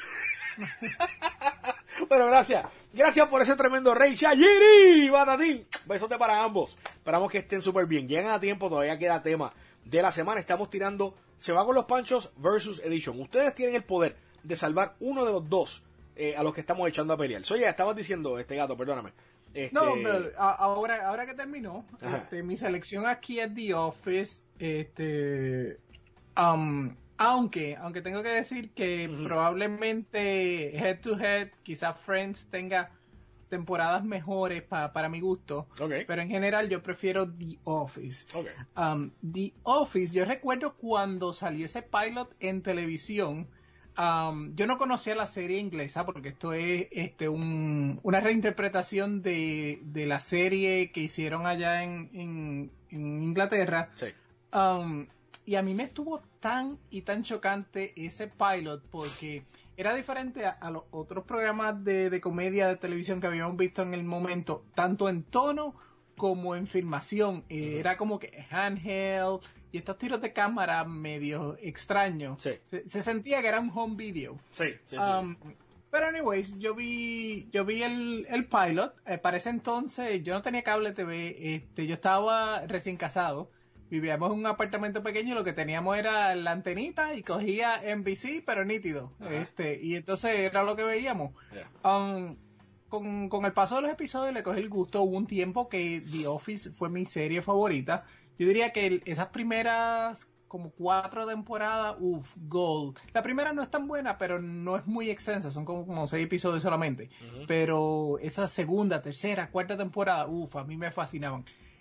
Speaker 1: Pero gracias. Gracias por ese tremendo rey. Shayiri, Batatín. Besote para ambos. Esperamos que estén súper bien. Llegan a tiempo. Todavía queda tema de la semana. Estamos tirando Se va con los Panchos versus Edition. Ustedes tienen el poder de salvar uno de los dos eh, a los que estamos echando a pelear. Soy ya, estabas diciendo, este gato, perdóname. Este...
Speaker 2: No, pero a- ahora, ahora que terminó, este, mi selección aquí es The Office. Este, um, aunque, aunque tengo que decir que uh-huh. probablemente Head to Head, quizás Friends tenga temporadas mejores pa, para mi gusto,
Speaker 1: okay.
Speaker 2: pero en general yo prefiero The Office.
Speaker 1: Okay.
Speaker 2: Um, The Office, yo recuerdo cuando salió ese pilot en televisión. Um, yo no conocía la serie inglesa porque esto es este un, una reinterpretación de, de la serie que hicieron allá en, en, en Inglaterra.
Speaker 1: Sí.
Speaker 2: Um, y a mí me estuvo tan y tan chocante ese pilot porque era diferente a, a los otros programas de, de comedia de televisión que habíamos visto en el momento, tanto en tono como en filmación. Eh, uh-huh. Era como que handheld y estos tiros de cámara medio extraños.
Speaker 1: Sí.
Speaker 2: Se, se sentía que era un home video.
Speaker 1: Sí, sí,
Speaker 2: um,
Speaker 1: sí.
Speaker 2: Pero anyways, yo vi yo vi el, el pilot. Eh, para ese entonces yo no tenía cable T V. Este, yo estaba recién casado. Vivíamos en un apartamento pequeño y lo que teníamos era la antenita y cogía N B C, pero nítido. Uh-huh. Este, y entonces era lo que veíamos.
Speaker 1: Yeah.
Speaker 2: Um, con, con el paso de los episodios le cogí el gusto. Hubo un tiempo que The Office fue mi serie favorita. Yo diría que el, esas primeras como cuatro temporadas, uff, gold. La primera no es tan buena, pero no es muy extensa, son como, como seis episodios solamente. Uh-huh. Pero esa segunda, tercera, cuarta temporada, uff, a mí me fascinaban.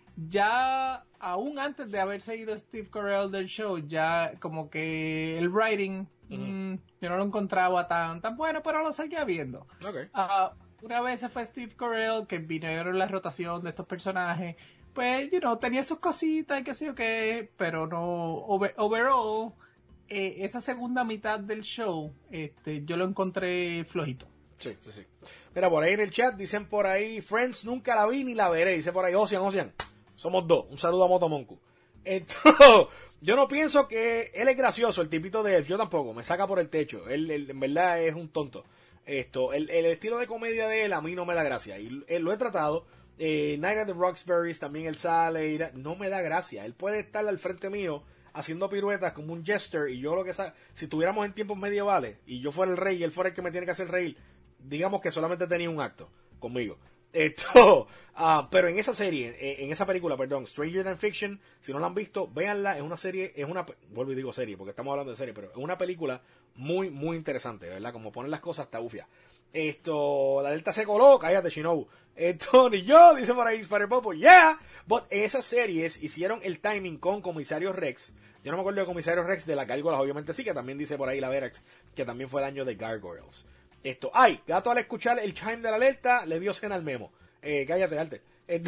Speaker 2: Ya, aún antes de haber seguido Steve Carell del show, ya como que el writing, uh-huh. mmm, yo no lo encontraba tan, tan bueno, pero lo seguía viendo.
Speaker 1: Okay.
Speaker 2: Uh, una vez se fue Steve Carell, que vinieron la rotación de estos personajes, pues, you know, tenía sus cositas y qué sé yo qué, pero no, over, overall, eh, esa segunda mitad del show, este, yo lo encontré flojito.
Speaker 1: Sí, sí, sí. Mira, por ahí en el chat dicen por ahí, Friends nunca la vi ni la veré, dice por ahí, Ocean, Ocean, somos dos, un saludo a Motomonku. Entonces, yo no pienso que él es gracioso, el tipito de él, yo tampoco, me saca por el techo, él, él en verdad es un tonto. Esto, el, el estilo de comedia de él a mí no me da gracia, y él, lo he tratado. Eh, Night at the Roxbury's también él sale y no me da gracia. Él puede estar al frente mío haciendo piruetas como un jester y yo lo que sa- si tuviéramos en tiempos medievales y yo fuera el rey y él fuera el que me tiene que hacer reír, digamos que solamente tenía un acto conmigo. Esto, uh, pero en esa serie, eh, en esa película, perdón, Stranger Than Fiction, si no la han visto, véanla, es una serie, es una, vuelvo y digo serie porque estamos hablando de serie, pero es una película muy, muy interesante, ¿verdad? Como ponen las cosas, está ufia. Esto, la Delta se coló, cállate Shinobu. Esto, ni yo, dice por ahí Spider Popo, yeah. But esas series hicieron el timing con Comisario Rex. Yo no me acuerdo de Comisario Rex de las Gárgolas, obviamente sí, que también dice por ahí la Verax, que también fue el año de Gargoyles. Esto, ay, Gato al escuchar el chime de la alerta le dio cena al memo. Eh, cállate, arte. Esto,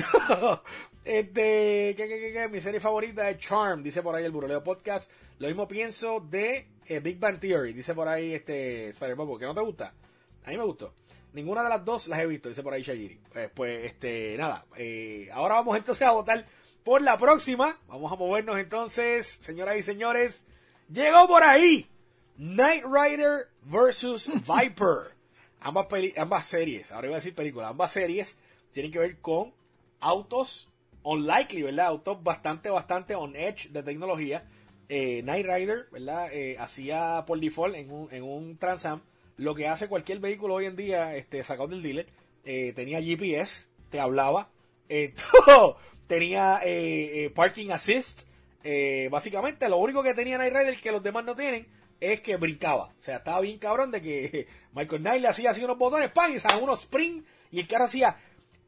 Speaker 1: este, ¿qué, qué, qué, qué? Mi serie favorita es Charm, dice por ahí el Buroleo Podcast. Lo mismo pienso de eh, Big Bang Theory, dice por ahí este Spider Popo, que no te gusta. A mí me gustó. Ninguna de las dos las he visto, dice por ahí Shagiri. Pues, pues este, nada. Eh, ahora vamos entonces a votar por la próxima. Vamos a movernos entonces, señoras y señores. Llegó por ahí Knight Rider versus Viper. Ambas, peli- ambas series, ahora iba a decir películas, ambas series tienen que ver con autos unlikely, ¿verdad? Autos bastante, bastante on edge de tecnología. Eh, Knight Rider, ¿verdad? Eh, hacía por default en un, en un Trans Am lo que hace cualquier vehículo hoy en día este, sacado del dealer. Eh, tenía G P S, te hablaba, eh, todo, tenía eh, eh, Parking Assist. Eh, básicamente lo único que tenía Knight Rider que los demás no tienen es que brincaba. O sea, estaba bien cabrón de que Michael Knight le hacía así unos botones, ¡pam! Y salían unos spring y el carro hacía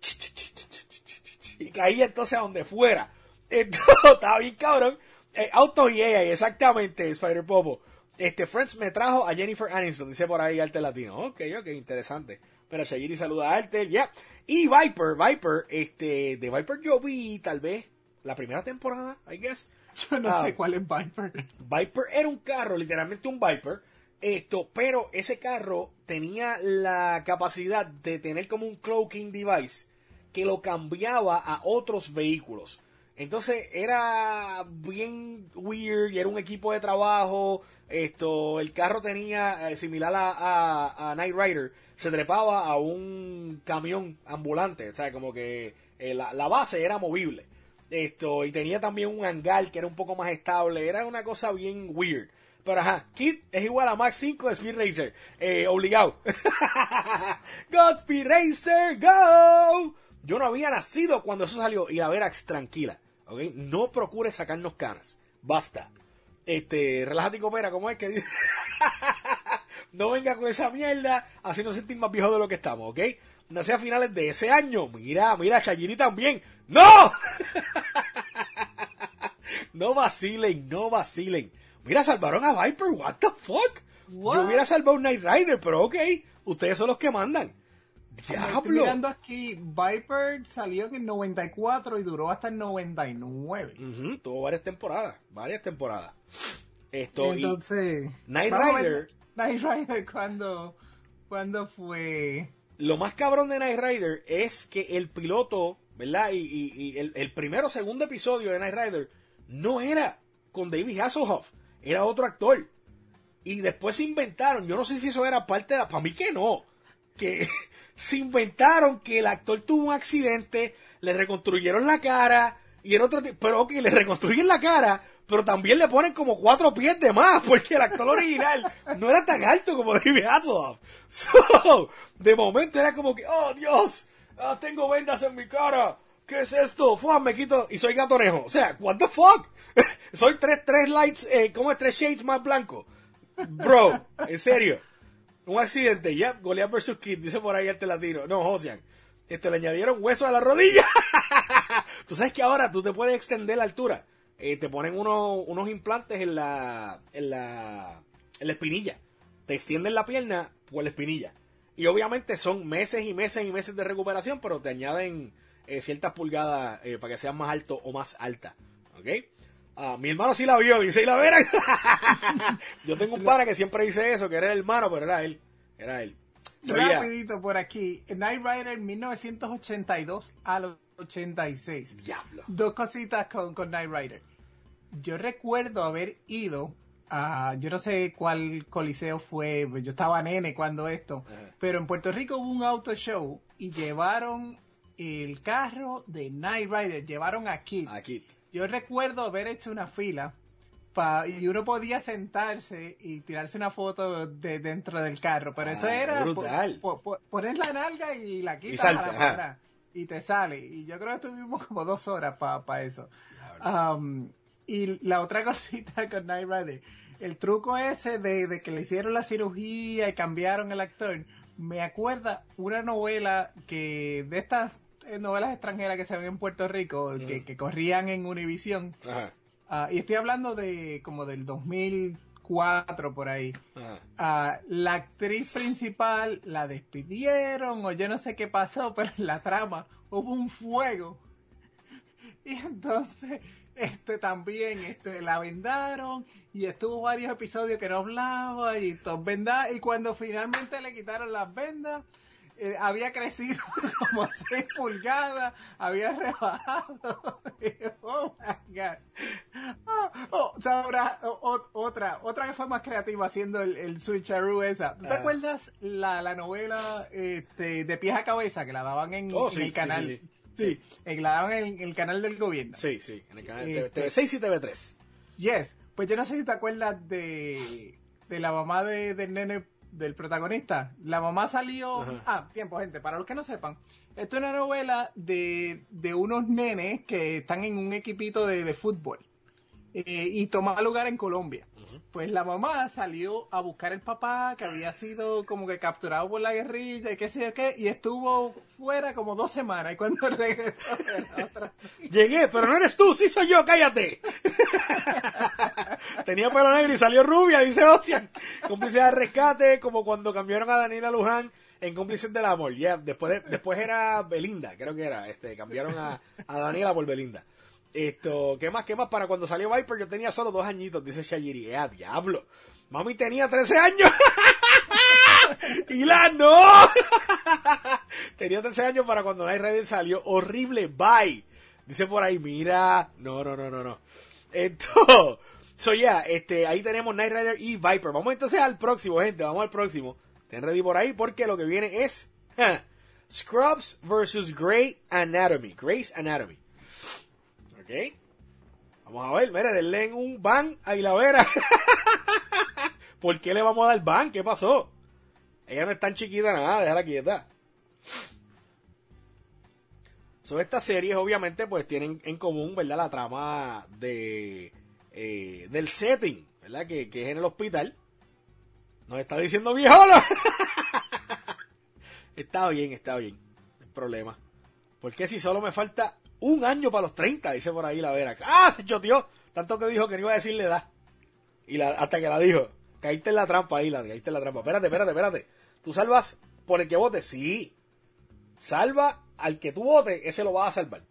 Speaker 1: y caía entonces a donde fuera. Entonces, estaba bien cabrón. Eh, Autos y ella, exactamente, Spider Popo. Este, Friends me trajo a Jennifer Aniston, dice por ahí Arte Latino. Ok, ok, interesante. Pero Shagiri saluda a Arte, ya. Yeah. Y Viper, Viper, este, de Viper yo vi tal vez la primera temporada, I guess.
Speaker 2: Yo no uh, sé cuál es Viper.
Speaker 1: Viper era un carro, literalmente un Viper. Esto, pero ese carro tenía la capacidad de tener como un cloaking device que lo cambiaba a otros vehículos. Entonces era bien weird y era un equipo de trabajo. Esto, el carro tenía, eh, similar a, a, a Knight Rider, se trepaba a un camión ambulante. O sea, como que eh, la, la base era movible. Esto, y tenía también un hangar que era un poco más estable. Era una cosa bien weird. Pero ajá, Kid es igual a Mach cinco de Speed Racer. Eh, obligado. Go Speed Racer, go. Yo no había nacido cuando eso salió. Y la Verax, tranquila, ¿ok? No procure sacarnos canas. Basta. Este, relájate y coopera, ¿cómo es que dice? No venga con esa mierda, así nos sentimos más viejos de lo que estamos, ¿ok? Nací a finales de ese año. Mira, mira, Chayiri también. ¡No! No vacilen, no vacilen. Mira, salvaron a Viper, what the fuck? What? Yo hubiera salvado a Knight Rider, pero ok, ustedes son los que mandan. Diablo.
Speaker 2: Estoy mirando aquí, Viper salió en el noventa y cuatro y duró hasta el noventa y nueve.
Speaker 1: Uh-huh, tuvo varias temporadas, varias temporadas. Esto,
Speaker 2: Entonces,
Speaker 1: Knight Rider.
Speaker 2: Knight Rider, ¿cuándo, ¿cuándo fue?
Speaker 1: Lo más cabrón de Knight Rider es que el piloto, ¿verdad? Y, y, y el, el primero o segundo episodio de Knight Rider no era con David Hasselhoff, era otro actor. Y después se inventaron, yo no sé si eso era parte de la... Para mí que no. Que se inventaron que el actor tuvo un accidente, le reconstruyeron la cara, y el otro... Pero ok, le reconstruyen la cara, pero también le ponen como cuatro pies de más, porque el actor original no era tan alto como David Hasselhoff. So, de momento era como que, oh Dios, ah, tengo vendas en mi cara. ¿Qué es esto? Fua, me quito y soy gatonejo. O sea, what the fuck? Soy tres, tres lights, eh, ¿cómo es? Tres shades más blanco. Bro, en serio. Un accidente, ya, yep, Goliath versus Kid, dice por ahí este latino. No, Josian. Este, le añadieron hueso a la rodilla. Tú sabes que ahora tú te puedes extender la altura. Eh, te ponen unos, unos implantes en la, en la, en la espinilla. Te extienden la pierna por la espinilla. Y obviamente son meses y meses y meses de recuperación, pero te añaden eh, ciertas pulgadas eh, para que seas más alto o más alta. ¿Ok? Uh, mi hermano sí la vio, dice, y la verán. Yo tengo un pana que siempre dice eso, que era el hermano, pero era él. Era él.
Speaker 2: So, rapidito yeah. Por aquí. Knight Rider mil novecientos ochenta y dos al ochenta y seis.
Speaker 1: Diablo.
Speaker 2: Dos cositas con, con Knight Rider. Yo recuerdo haber ido a, yo no sé cuál coliseo fue, yo estaba nene cuando esto, uh-huh. Pero en Puerto Rico hubo un auto show y llevaron el carro de Knight Rider, llevaron a Kid.
Speaker 1: A Kid.
Speaker 2: Yo recuerdo haber hecho una fila pa, y uno podía sentarse y tirarse una foto de dentro del carro, pero ah, eso era
Speaker 1: brutal.
Speaker 2: Po, po, poner la nalga y la quitas
Speaker 1: y, salta,
Speaker 2: a la para, y te sale. Y yo creo que estuvimos como dos horas para pa eso. Um, y la otra cosita con Knight Rider, el truco ese de, de que le hicieron la cirugía y cambiaron el actor, me acuerda una novela que de estas novelas extranjeras que se ven en Puerto Rico, mm. que, que corrían en Univision.
Speaker 1: Ajá.
Speaker 2: Uh, y estoy hablando de como del dos mil cuatro por ahí. Uh, la actriz principal la despidieron o yo no sé qué pasó, pero en la trama hubo un fuego. Y entonces este también este la vendaron y estuvo varios episodios que no hablaba y todo vendados, y cuando finalmente le quitaron las vendas, Eh, había crecido como seis pulgadas, había rebajado. Oh my God. Oh, oh, sabrá, oh, otra, otra que fue más creativa haciendo el, el switcheroo esa. ¿Tú te uh. acuerdas la, la novela este, de pies a cabeza que la daban en,
Speaker 1: oh,
Speaker 2: en
Speaker 1: sí,
Speaker 2: el canal?
Speaker 1: Sí, sí,
Speaker 2: sí. sí, sí. Que la daban en, en el canal del gobierno.
Speaker 1: Sí, sí, en el canal de T V seis y T V tres.
Speaker 2: Yes, pues yo no sé si te acuerdas de, de la mamá de, del nene, del protagonista. La mamá salió... Ajá. Ah, tiempo, gente, para los que no sepan, esto es una novela de, de unos nenes que están en un equipito de, de fútbol eh, y toma lugar en Colombia. Uh-huh. Pues la mamá salió a buscar el papá que había sido como que capturado por la guerrilla y qué sé yo qué, y estuvo fuera como dos semanas, y cuando regresó era otra...
Speaker 1: Llegué, pero no eres tú, sí soy yo, cállate. Tenía pelo negro y salió rubia, dice Ocean. Cómplice de rescate, como cuando cambiaron a Daniela Luján en Cómplices del Amor. Yeah, después de, después era Belinda, creo que era. Este, cambiaron a, a Daniela por Belinda. Esto, ¿qué más? ¿Qué más? Para cuando salió Viper yo tenía solo dos añitos, dice Shayiri. ¡Eh, diablo! Mami tenía trece años. Y la no. Tenía trece años para cuando Knight Rider salió. Horrible, bye. Dice por ahí, mira. No, no, no, no, no. Esto... So, yeah, este, ahí tenemos Knight Rider y Viper. Vamos entonces al próximo, gente. Vamos al próximo. Ten ready por ahí porque lo que viene es huh, Scrubs versus Grey Anatomy. Grey's Anatomy. Ok. Vamos a ver, mira, denle un ban a Ilavera. ¿Por qué le vamos a dar ban? ¿Qué pasó? Ella no es tan chiquita nada, déjala quieta. So, estas series obviamente pues tienen en común, ¿verdad? La trama de eh, del setting, ¿verdad? Que, que es en el hospital. Nos está diciendo viejola. Está bien, está bien. No hay problema. Porque si solo me falta un año para los treinta, dice por ahí la Verax. ¡Ah! Se choteó. Tanto que dijo que no iba a decirle edad. Y la, hasta que la dijo. Caíste en la trampa ahí, la caíste en la trampa. Espérate, espérate, espérate. ¿Tú salvas por el que vote? Sí. Salva al que tú votes, ese lo vas a salvar.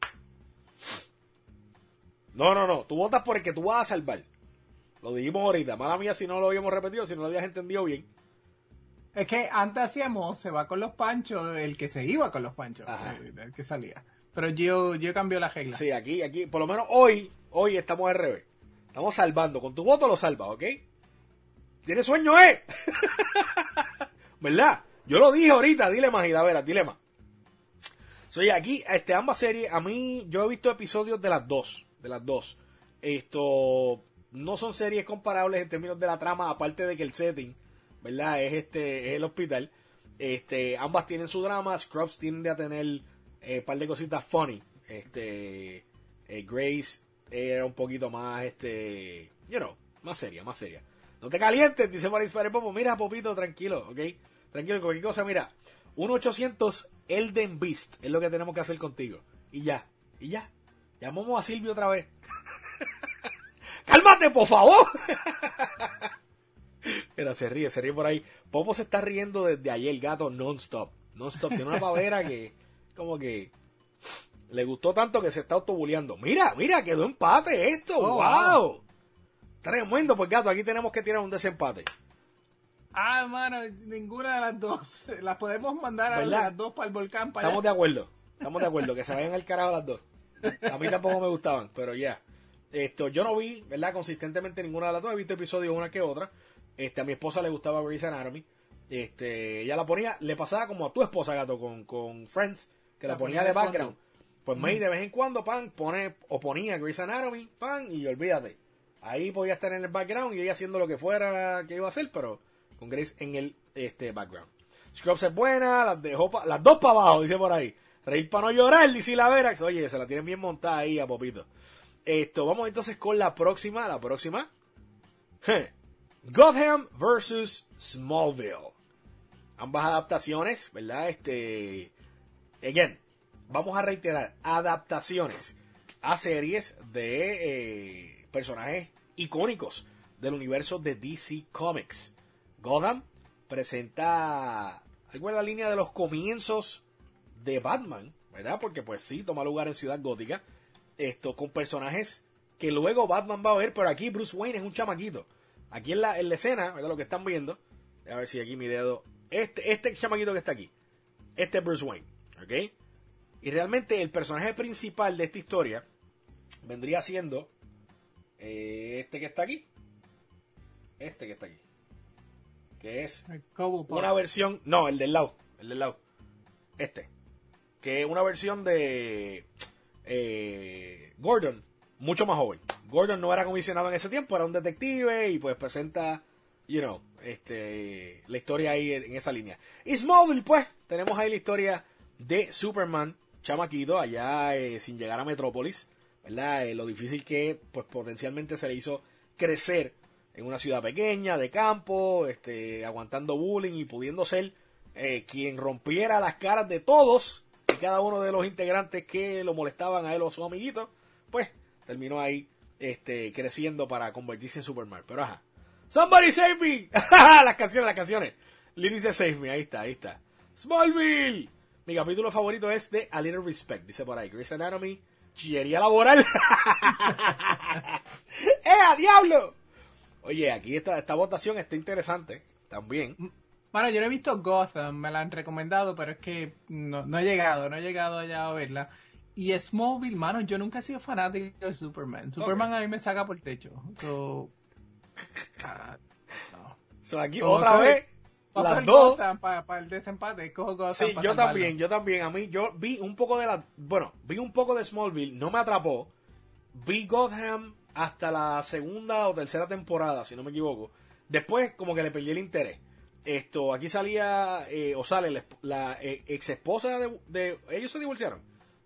Speaker 1: No, no, no. Tú votas por el que tú vas a salvar. Lo dijimos ahorita. Mala mía si no lo habíamos repetido, si no lo habías entendido bien.
Speaker 2: Es que antes hacíamos, se va con los panchos, el que se iba con los panchos, el, el que salía. Pero yo, yo cambió la regla.
Speaker 1: Sí, aquí, aquí, por lo menos hoy, hoy estamos al revés. Estamos salvando. Con tu voto lo salvas, ¿ok? ¿Tienes sueño, eh? ¿Verdad? Yo lo dije ahorita, dile más, Idavera, dile más. Soy aquí, este, ambas series, a mí, yo he visto episodios de las dos, de las dos. Esto, no son series comparables en términos de la trama, aparte de que el setting, ¿verdad? Es este, es el hospital. Este, ambas tienen su drama. Scrubs tiende a tener un eh, par de cositas funny. Este, eh, Grace era un poquito más, este, you know, más seria, más seria. No te calientes, dice Maris Pérez Popo. Mira, Popito, tranquilo, ¿ok? Tranquilo, cualquier cosa, mira. uno ochocientos Elden Beast es lo que tenemos que hacer contigo. Y ya, y ya. Llamamos a Silvio otra vez. ¡Cálmate, por favor! Mira, se ríe, se ríe por ahí. Popo se está riendo desde ayer, el gato, non-stop. Non-stop. Tiene una pavera que, como que, le gustó tanto que se está autobuleando. Mira, mira, quedó empate esto. Oh, ¡wow! wow. Tremendo, pues gato, aquí tenemos que tirar un desempate.
Speaker 2: Ah, mano, ninguna de las dos. Las podemos mandar a las dos para el volcán. Para
Speaker 1: Estamos
Speaker 2: allá.
Speaker 1: de acuerdo. Estamos de acuerdo. Que se vayan al carajo las dos. A mí tampoco me gustaban, pero ya. Yeah. Esto, yo no vi, ¿verdad? Consistentemente ninguna de las dos. He visto episodios una que otra. Este, a mi esposa le gustaba Grey's Anatomy. Este, ella la ponía, le pasaba como a tu esposa, gato, con, con Friends, que la, la ponía, ponía de background. Fondo. Pues mm. May de vez en cuando, pan, pone, o ponía Grey's Anatomy, pan, y olvídate. Ahí podía estar en el background y ella haciendo lo que fuera que iba a hacer, pero con Grace en el este background. Scrubs es buena, las dejó pa, las dos para abajo, dice por ahí. Reír para no llorar, dice la Verax. Oye, se la tienen bien montada ahí a Popito. Esto, vamos entonces con la próxima, la próxima. Gotham versus Smallville. Ambas adaptaciones, ¿verdad? Este, again, vamos a reiterar, adaptaciones a series de eh, personajes icónicos del universo de D C Comics. Gotham presenta algo en la línea de los comienzos de Batman, ¿verdad? Porque pues sí, toma lugar en Ciudad Gótica. Esto con personajes que luego Batman va a ver, pero aquí Bruce Wayne es un chamaquito. Aquí en la, en la escena, ¿verdad? Lo que están viendo, a ver si aquí mi dedo, este, este chamaquito que está aquí, este es Bruce Wayne, ¿ok? Y realmente el personaje principal de esta historia vendría siendo eh, este que está aquí, este que está aquí, que es una versión, no, el del lado, el del lado, este, que es una versión de eh, Gordon, mucho más joven. Gordon no era comisionado en ese tiempo, era un detective y pues presenta, you know, este, la historia ahí en, en esa línea. Y Smallville, pues, tenemos ahí la historia de Superman, chamaquito, allá eh, sin llegar a Metrópolis, ¿verdad? Eh, lo difícil que, pues, potencialmente se le hizo crecer en una ciudad pequeña, de campo, este, aguantando bullying y pudiendo ser eh, quien rompiera las caras de todos y cada uno de los integrantes que lo molestaban a él o a sus amiguitos, pues, terminó ahí este, creciendo para convertirse en Superman. Pero ajá. Somebody save me. Las canciones, las canciones. Lyrics de Save Me. Ahí está, ahí está. Smallville. Mi capítulo favorito es de A Little Respect. Dice por ahí. Grey's Anatomy. Chillería laboral. ¡Eh, a diablo! Oye, aquí esta, esta votación está interesante. También.
Speaker 2: Bueno, yo no he visto Gotham. Me la han recomendado, pero es que no, no he llegado. No he llegado allá a verla. Y Smallville, mano, yo nunca he sido fanático de Superman. Superman okay. A mí me saca por el techo. So, uh, no.
Speaker 1: So aquí so, otra vez, las dos.
Speaker 2: Para pa el desempate, cojo Gotham.
Speaker 1: Sí, yo también, yo también. A mí, yo vi un poco de la... Bueno, vi un poco de Smallville, no me atrapó. Vi Gotham hasta la segunda o tercera temporada, si no me equivoco. Después, como que le perdí el interés. Esto, aquí salía, eh, o sale la, la eh, ex esposa de, de... Ellos se divorciaron.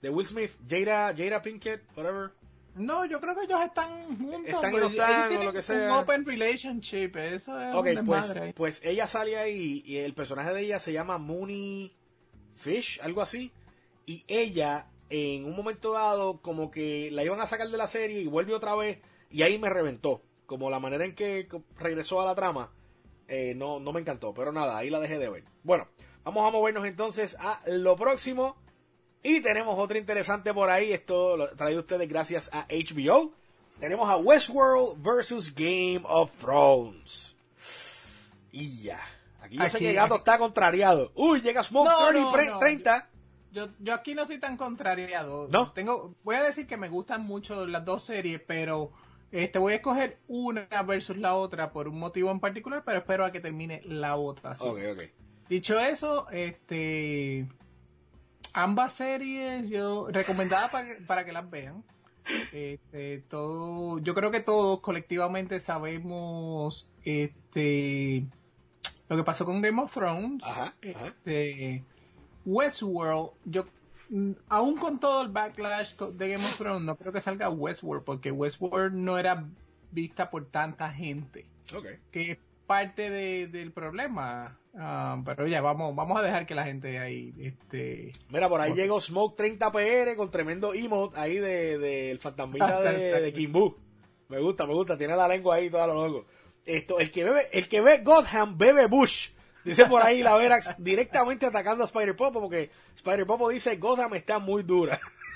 Speaker 1: de Will Smith, Jada, Jada Pinkett, whatever.
Speaker 2: No, yo creo que ellos están juntos.
Speaker 1: Están y no están, o lo que sea.
Speaker 2: Un open relationship, eso es
Speaker 1: okay,
Speaker 2: un
Speaker 1: pues,
Speaker 2: desmadre.
Speaker 1: pues ella sale ahí y el personaje de ella se llama Mooney Fish, algo así. Y ella, en un momento dado, como que la iban a sacar de la serie y vuelve otra vez. Y ahí me reventó. Como la manera en que regresó a la trama, eh, no, no me encantó. Pero nada, ahí la dejé de ver. Bueno, vamos a movernos entonces a lo próximo. Y tenemos otra interesante por ahí. Esto lo traído a ustedes gracias a H B O. Tenemos a Westworld versus Game of Thrones. Y ya. Aquí yo
Speaker 2: aquí,
Speaker 1: sé que Gato
Speaker 2: aquí.
Speaker 1: está contrariado. Uy, llega Smoke
Speaker 2: no,
Speaker 1: treinta,
Speaker 2: no, no.
Speaker 1: treinta.
Speaker 2: Yo, yo aquí no estoy tan contrariado.
Speaker 1: ¿No?
Speaker 2: Tengo, voy a decir que me gustan mucho las dos series, pero este voy a escoger una versus la otra por un motivo en particular, pero espero a que termine la otra. ¿Sí?
Speaker 1: Ok, ok.
Speaker 2: Dicho eso, este ambas series yo recomendadas para que, para que las vean. Este, todo, yo creo que todos colectivamente sabemos este lo que pasó con Game of Thrones.
Speaker 1: Ajá, ajá.
Speaker 2: Este, Westworld, yo aún con todo el backlash de Game of Thrones, no creo que salga Westworld, porque Westworld no era vista por tanta gente.
Speaker 1: Okay.
Speaker 2: Que es parte de, del problema. Uh, pero ya, vamos vamos a dejar que la gente ahí... este
Speaker 1: Mira, por ahí
Speaker 2: okay.
Speaker 1: llegó Smoke treinta P R con tremendo emote ahí de, de el fantasmita de, de Kimbu. Me gusta, me gusta, tiene la lengua ahí toda lo loco. Esto, el que bebe, el que ve Gotham bebe Bush. Dice por ahí la Verax directamente atacando a Spider Popo porque Spider Popo dice Gotham está muy dura.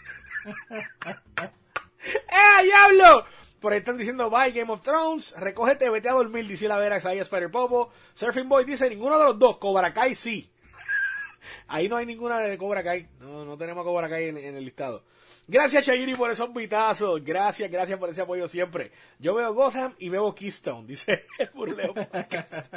Speaker 1: ¡Eh, diablo! Por ahí están diciendo bye Game of Thrones, recógete, vete a dormir, dice la Verax ahí a Spider Popo. Surfing Boy dice ninguno de los dos, Cobra Kai sí. Ahí no hay ninguna de Cobra Kai, no, no tenemos Cobra Kai en, en el listado. Gracias Chayiri por esos vitazos, gracias, gracias por ese apoyo siempre. Yo veo Gotham y veo Keystone, dice el Burleo Podcast.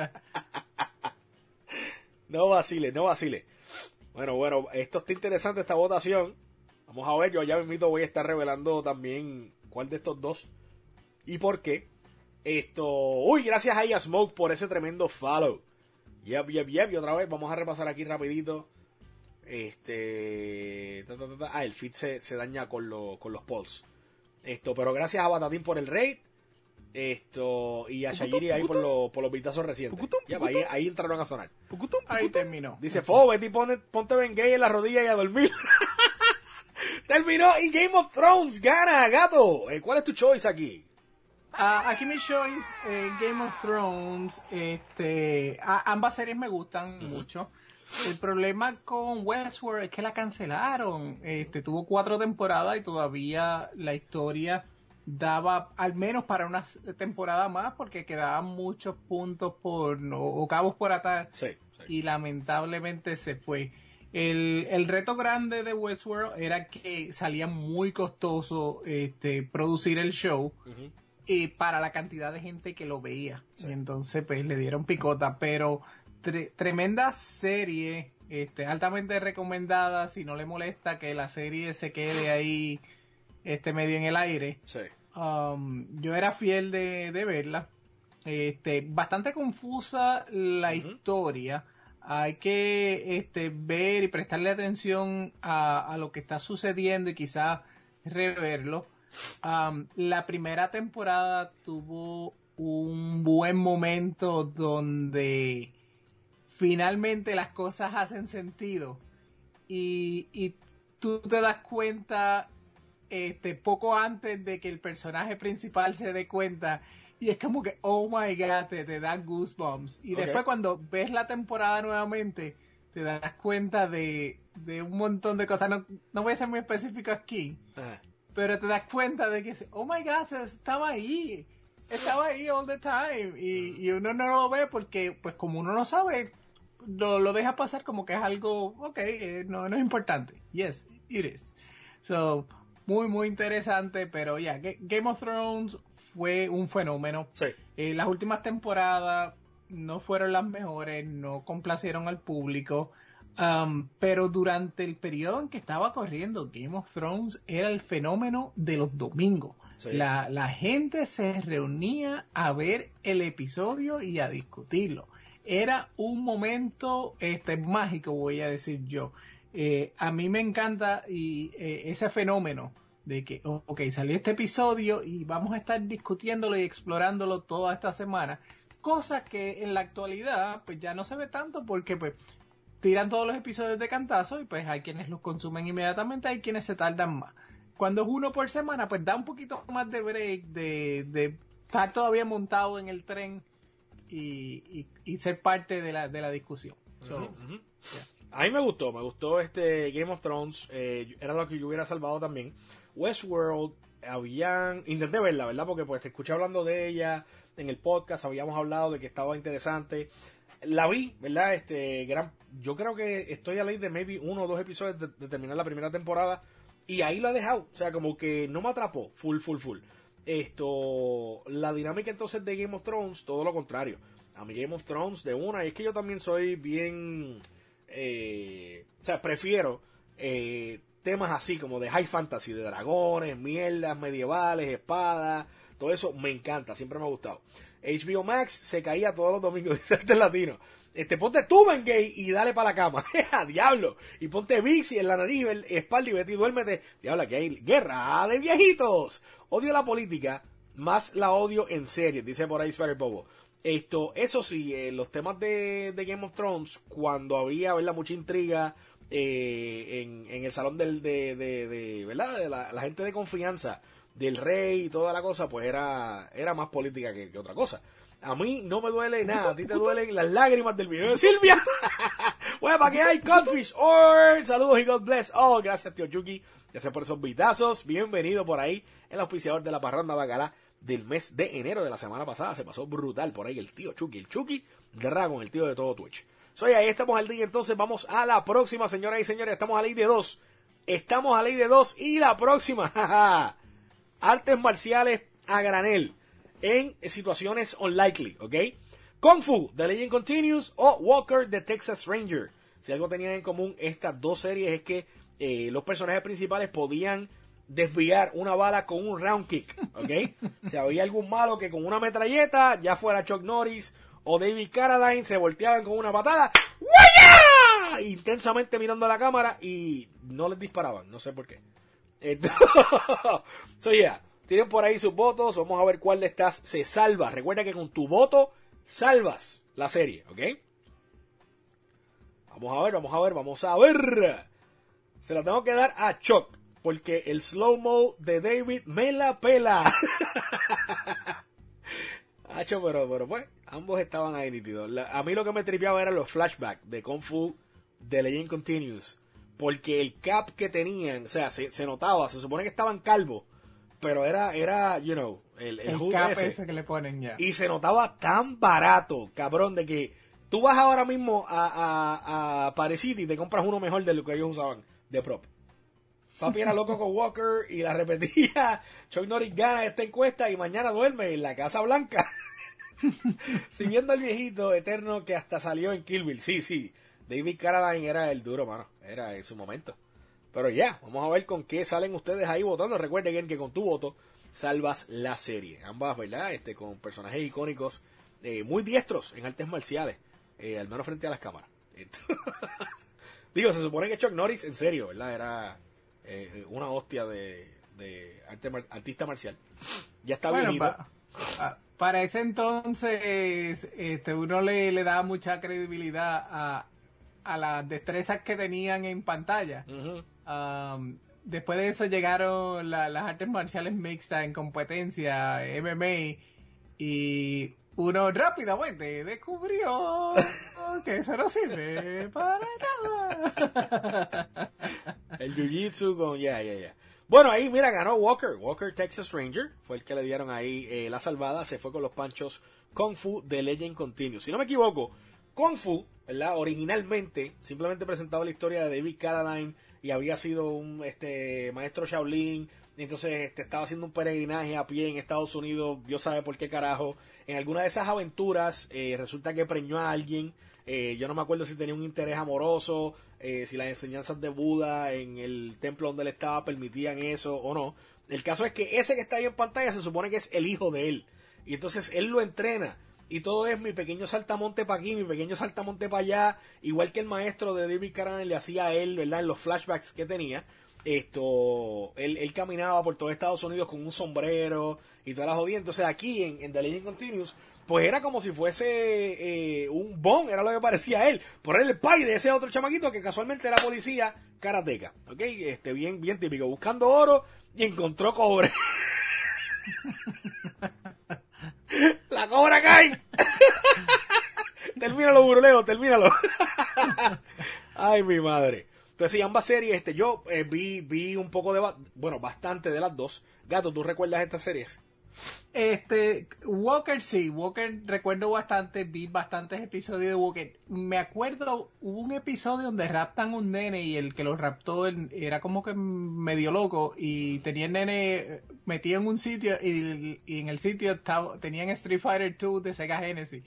Speaker 1: No vacile, no vacile. Bueno, bueno, esto está interesante esta votación. Vamos a ver, yo ya mismito voy a estar revelando también cuál de estos dos y por qué. Esto, uy, gracias ahí a Smoke por ese tremendo follow. Yep, yep, yep, y otra vez vamos a repasar aquí rapidito. Este, ta, ta, ta, ta. Ah, el feed se, se daña con, lo, con los polls. Esto, pero gracias a Batatín por el raid. Esto, y a Shayiri ahí por, lo, por los vitazos recientes. Yep, ahí, ahí entraron a sonar.
Speaker 2: Ahí terminó.
Speaker 1: Dice, Fo, Betty, pone, ponte Ben Gay en la rodilla y a dormir. Terminó y Game of Thrones gana, gato. Eh, ¿Cuál es tu choice aquí?
Speaker 2: Uh, aquí mi choice, eh, Game of Thrones, este, a, ambas series me gustan uh-huh. mucho. El problema con Westworld es que la cancelaron. Este, tuvo cuatro temporadas y todavía la historia daba al menos para una temporada más porque quedaban muchos puntos por o, o cabos por atar.
Speaker 1: Sí, sí.
Speaker 2: Y lamentablemente se fue. El, el reto grande de Westworld era que salía muy costoso este, producir el show. Uh-huh. Y para la cantidad de gente que lo veía. Sí. Y entonces pues le dieron picota, pero tre- tremenda serie, este, altamente recomendada, si no le molesta que la serie se quede ahí este medio en el aire.
Speaker 1: Sí.
Speaker 2: Um, yo era fiel de, de verla. Este, bastante confusa la uh-huh. historia. Hay que este, ver y prestarle atención a, a lo que está sucediendo y quizás reverlo. Um, la primera temporada tuvo un buen momento donde finalmente las cosas hacen sentido y, y tú te das cuenta este, poco antes de que el personaje principal se dé cuenta y es como que oh my god, te, te da goosebumps y okay. Después cuando ves la temporada nuevamente te das cuenta de, de un montón de cosas. No, no voy a ser muy específico aquí, uh-huh. Pero te das cuenta de que, oh my god, estaba ahí, estaba ahí all the time, y, y uno no lo ve porque, pues como uno no sabe, lo, lo deja pasar como que es algo, ok, eh, no, no es importante. Yes, it is. So, muy, muy interesante, pero ya, yeah, Game of Thrones fue un fenómeno.
Speaker 1: Sí.
Speaker 2: Eh, las últimas temporadas no fueron las mejores, no complacieron al público. Um, pero durante el periodo en que estaba corriendo Game of Thrones era el fenómeno de los domingos. Sí. La, la gente se reunía a ver el episodio y a discutirlo. Era un momento este, mágico, voy a decir yo. eh, a mí me encanta y eh, ese fenómeno de que, oh, ok, salió este episodio y vamos a estar discutiéndolo y explorándolo toda esta semana, cosa que en la actualidad pues ya no se ve tanto porque pues tiran todos los episodios de cantazo y pues hay quienes los consumen inmediatamente, hay quienes se tardan más. Cuando es uno por semana, pues da un poquito más de break, de, de estar todavía montado en el tren y, y, y ser parte de la, de la discusión. So,
Speaker 1: uh-huh, uh-huh. Yeah. A mí me gustó, me gustó este Game of Thrones, eh, era lo que yo hubiera salvado también. Westworld, habían, intenté verla, ¿verdad? Porque pues te escuché hablando de ella en el podcast, habíamos hablado de que estaba interesante. La vi, ¿verdad? Este, gran, yo creo que estoy a ley de maybe uno o dos episodios de, de terminar la primera temporada y ahí lo he dejado, o sea, como que no me atrapó, full, full, full. Esto, la dinámica entonces de Game of Thrones, todo lo contrario. A mí Game of Thrones de una, y es que yo también soy bien... Eh, o sea, prefiero eh, temas así como de high fantasy, de dragones, mierdas medievales, espadas, todo eso me encanta, siempre me ha gustado. H B O Max se caía todos los domingos, dice este latino. Este, ponte Tuben Gay y dale para la cama. Diablo. Y ponte Vixi en la nariz, el espalda y vete y duérmete. Diablo, que hay guerra de viejitos. Odio la política, más la odio en serie, dice por ahí Spider Bobo. Esto, eso sí, eh, los temas de, de Game of Thrones, cuando había, ¿verdad?, mucha intriga eh, en, en el salón del, de, de, de, ¿verdad?, de la, la gente de confianza del rey y toda la cosa, pues era, era más política que, que otra cosa. A mí no me duele nada, a ti te duelen las lágrimas del video de Silvia. Bueno, para que hay Codfish Or, saludos y God bless. Oh, gracias tío Chucky, gracias por esos vitazos. Bienvenido por ahí, el auspiciador de la parranda bacalá del mes de enero de la semana pasada. Se pasó brutal por ahí el tío Chucky, el Chucky Dragon, el tío de todo Twitch. Soy ahí, estamos al día, entonces vamos a la próxima, señoras y señores. Estamos a ley de dos. Estamos a ley de dos y la próxima, jaja. Artes marciales a granel en situaciones unlikely, ¿ok? Kung Fu, The Legend Continues o Walker, The Texas Ranger. Si algo tenían en común estas dos series es que eh, los personajes principales podían desviar una bala con un round kick, ¿ok? Si había algún malo que con una metralleta, ya fuera Chuck Norris o David Carradine, se volteaban con una patada, ¡guaya! Intensamente mirando a la cámara y no les disparaban, no sé por qué. Entonces, so yeah, tienen por ahí sus votos, vamos a ver cuál de estas se salva. Recuerda que con tu voto salvas la serie, ¿ok? Vamos a ver, vamos a ver, vamos a ver. Se la tengo que dar a Chuck, porque el slow-mo de David me la pela. Hacho, pero, pero pues, ambos estaban ahí nítidos. La, a mí lo que me tripeaba eran los flashbacks de Kung Fu The Legend Continues. Porque el cap que tenían, o sea, se, se notaba, se supone que estaban calvos, pero era, era, you know, el, el,
Speaker 2: el cap
Speaker 1: ese.
Speaker 2: ese que le ponen ya.
Speaker 1: Y se notaba tan barato, cabrón, de que tú vas ahora mismo a, a, a Paris City y te compras uno mejor de lo que ellos usaban de prop. Papi era loco con Walker y la repetía. Chuck Norris gana esta encuesta y mañana duerme en la Casa Blanca. Siguiendo al viejito eterno que hasta salió en Kill Bill. Sí, sí. David Carradine era el duro, mano. Era en su momento. Pero ya, yeah, vamos a ver con qué salen ustedes ahí votando. Recuerden que con tu voto salvas la serie. Ambas, ¿verdad? Este, con personajes icónicos eh, muy diestros en artes marciales. Eh, al menos frente a las cámaras. Digo, se supone que Chuck Norris, en serio, ¿verdad? Era eh, una hostia de, de arte, artista marcial. Ya está
Speaker 2: bueno,
Speaker 1: viejito.
Speaker 2: Pa, pa, para ese entonces, este, uno le, le daba mucha credibilidad a, a las destrezas que tenían en pantalla. Uh-huh. Um, después de eso llegaron la, las artes marciales mixtas en competencia, M M A, y uno rápidamente descubrió que eso no sirve para nada.
Speaker 1: El jiu-jitsu con... Ya, ya, ya. Bueno, ahí, mira, ganó Walker. Walker, Texas Ranger. Fue el que le dieron ahí eh, la salvada. Se fue con los panchos Kung Fu The Legend Continues. Si no me equivoco, Kung Fu, ¿verdad? Originalmente, simplemente presentaba la historia de David Carradine y había sido un este maestro Shaolin. Entonces este, estaba haciendo un peregrinaje a pie en Estados Unidos. Dios sabe por qué carajo. En alguna de esas aventuras eh, resulta que preñó a alguien. Eh, yo no me acuerdo si tenía un interés amoroso, eh, si las enseñanzas de Buda en el templo donde él estaba permitían eso o no. El caso es que ese que está ahí en pantalla se supone que es el hijo de él. Y entonces él lo entrena y todo es mi pequeño saltamonte para aquí, mi pequeño saltamonte para allá, igual que el maestro de David Carradine le hacía a él, ¿verdad? En los flashbacks que tenía, esto, él, él caminaba por todo Estados Unidos con un sombrero y todas las jodidas. Entonces aquí en, en The Legend Continues, pues era como si fuese eh, un Bond, era lo que parecía a él, por él el pai de ese otro chamaquito que casualmente era policía karateca, ¿ok? Este, bien, bien típico, buscando oro y encontró cobre. La Cobra Kai. Termínalo, burlero, termínalo. Ay, mi madre. Entonces, sí, ambas series, este, yo eh, vi, vi un poco de, bueno, bastante de las dos. Gato, ¿tú recuerdas estas series?
Speaker 2: Este, Walker sí, Walker recuerdo bastante, vi bastantes episodios de Walker. Me acuerdo, hubo un episodio donde raptan un nene y el que lo raptó era como que medio loco y tenía el nene metido en un sitio y, y en el sitio estaba, tenían Street Fighter dos de Sega Genesis.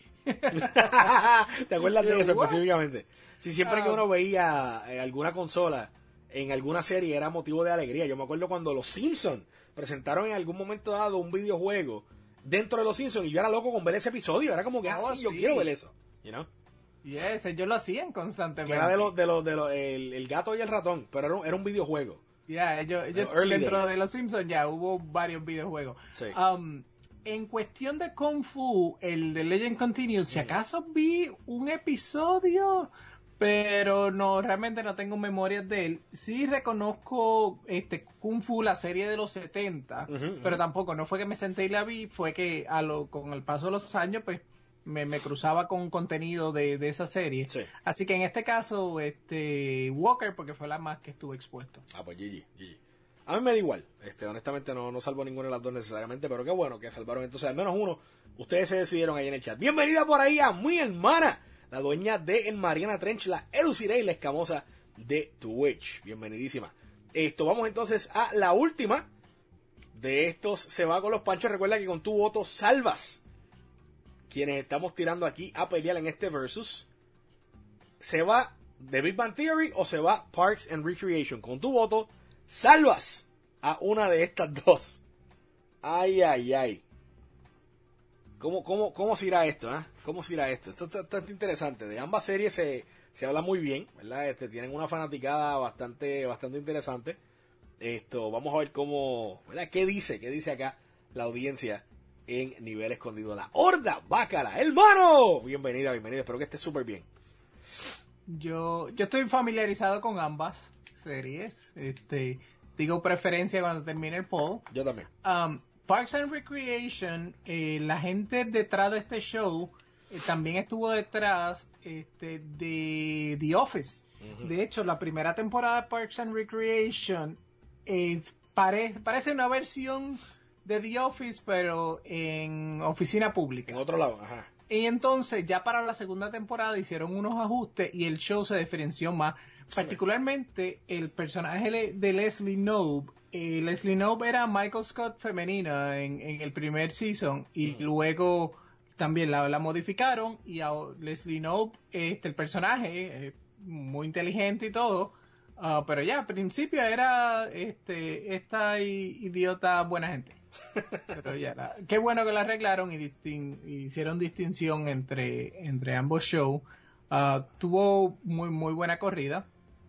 Speaker 1: ¿Te acuerdas de eso
Speaker 2: What?
Speaker 1: específicamente? Si siempre
Speaker 2: Ah.
Speaker 1: que uno veía eh, alguna consola en alguna serie era motivo de alegría. Yo me acuerdo cuando los Simpsons presentaron en algún momento dado un videojuego dentro de los Simpsons y yo era loco con ver ese episodio. Era como que, ah,
Speaker 2: Oh,
Speaker 1: sí, yo
Speaker 2: sí.
Speaker 1: quiero ver eso. You know?
Speaker 2: Yes, ellos lo hacían
Speaker 1: Que
Speaker 2: constantemente.
Speaker 1: era de los, de los, de los, el, el gato y el ratón, pero era un, era un videojuego.
Speaker 2: Ya, ellos, ellos
Speaker 1: Los early
Speaker 2: dentro
Speaker 1: days.
Speaker 2: de los Simpsons ya hubo varios videojuegos.
Speaker 1: Sí.
Speaker 2: Um, en cuestión de Kung Fu, el de Legend Continues, si acaso vi un episodio, pero no, realmente no tengo memorias de él. Sí reconozco este Kung Fu, la serie de los setenta,
Speaker 1: Ujú,
Speaker 2: pero
Speaker 1: ujú.
Speaker 2: tampoco, no fue que me senté y la vi, fue que a lo, con el paso de los años, pues me, me cruzaba con contenido de, de esa serie.
Speaker 1: Sí.
Speaker 2: Así que en este caso, este Walker, porque fue la más que estuve expuesto.
Speaker 1: Ah, pues G G, G G. A mí me da igual, este, honestamente no, no salvo ninguna de las dos necesariamente, pero qué bueno que salvaron entonces al menos uno. Ustedes se decidieron ahí en el chat. Bienvenida por ahí a mi hermana, la dueña de el Mariana Trench, la Eluciré y la escamosa de Twitch. Bienvenidísima. Esto, vamos entonces a la última de estos Se va con los panchos. Recuerda que con tu voto salvas quienes estamos tirando aquí a pelear en este versus. ¿Se va The Big Bang Theory o se va Parks and Recreation? Con tu voto salvas a una de estas dos. Ay, ay, ay. ¿Cómo, cómo, cómo se irá esto? ¿Eh? ¿Cómo se irá esto? Esto está, está interesante. De ambas series se, se habla muy bien, ¿verdad? Este, tienen una fanaticada bastante, bastante interesante. Esto, vamos a ver cómo, ¿verdad? ¿Qué dice? ¿Qué dice acá la audiencia en Nivel Escondido? La Horda Bácara, hermano. Bienvenida, bienvenida. Espero que estés súper bien.
Speaker 2: Yo, yo estoy familiarizado con ambas series. Este, digo preferencia cuando termine el poll.
Speaker 1: Yo también.
Speaker 2: Um, Parks and Recreation, eh, la gente detrás de este show eh, también estuvo detrás este, de The Office.
Speaker 1: Ujú.
Speaker 2: De hecho, la primera temporada de Parks and Recreation eh, pare- parece una versión de The Office, pero en oficina pública.
Speaker 1: En otro lado, ajá.
Speaker 2: Y entonces ya para la segunda temporada hicieron unos ajustes y el show se diferenció más. Particularmente el personaje le- de Leslie Knope. Eh, Leslie Knope era Michael Scott femenina en, en el primer season y
Speaker 1: Ujú.
Speaker 2: luego también la, la modificaron y a Leslie Knope, este, el personaje, eh, muy inteligente y todo, ah, pero ya al principio era este esta i- idiota buena gente. Pero ya, la- qué bueno que la arreglaron y distin- hicieron distinción entre, entre ambos shows. Ah, tuvo muy muy buena corrida.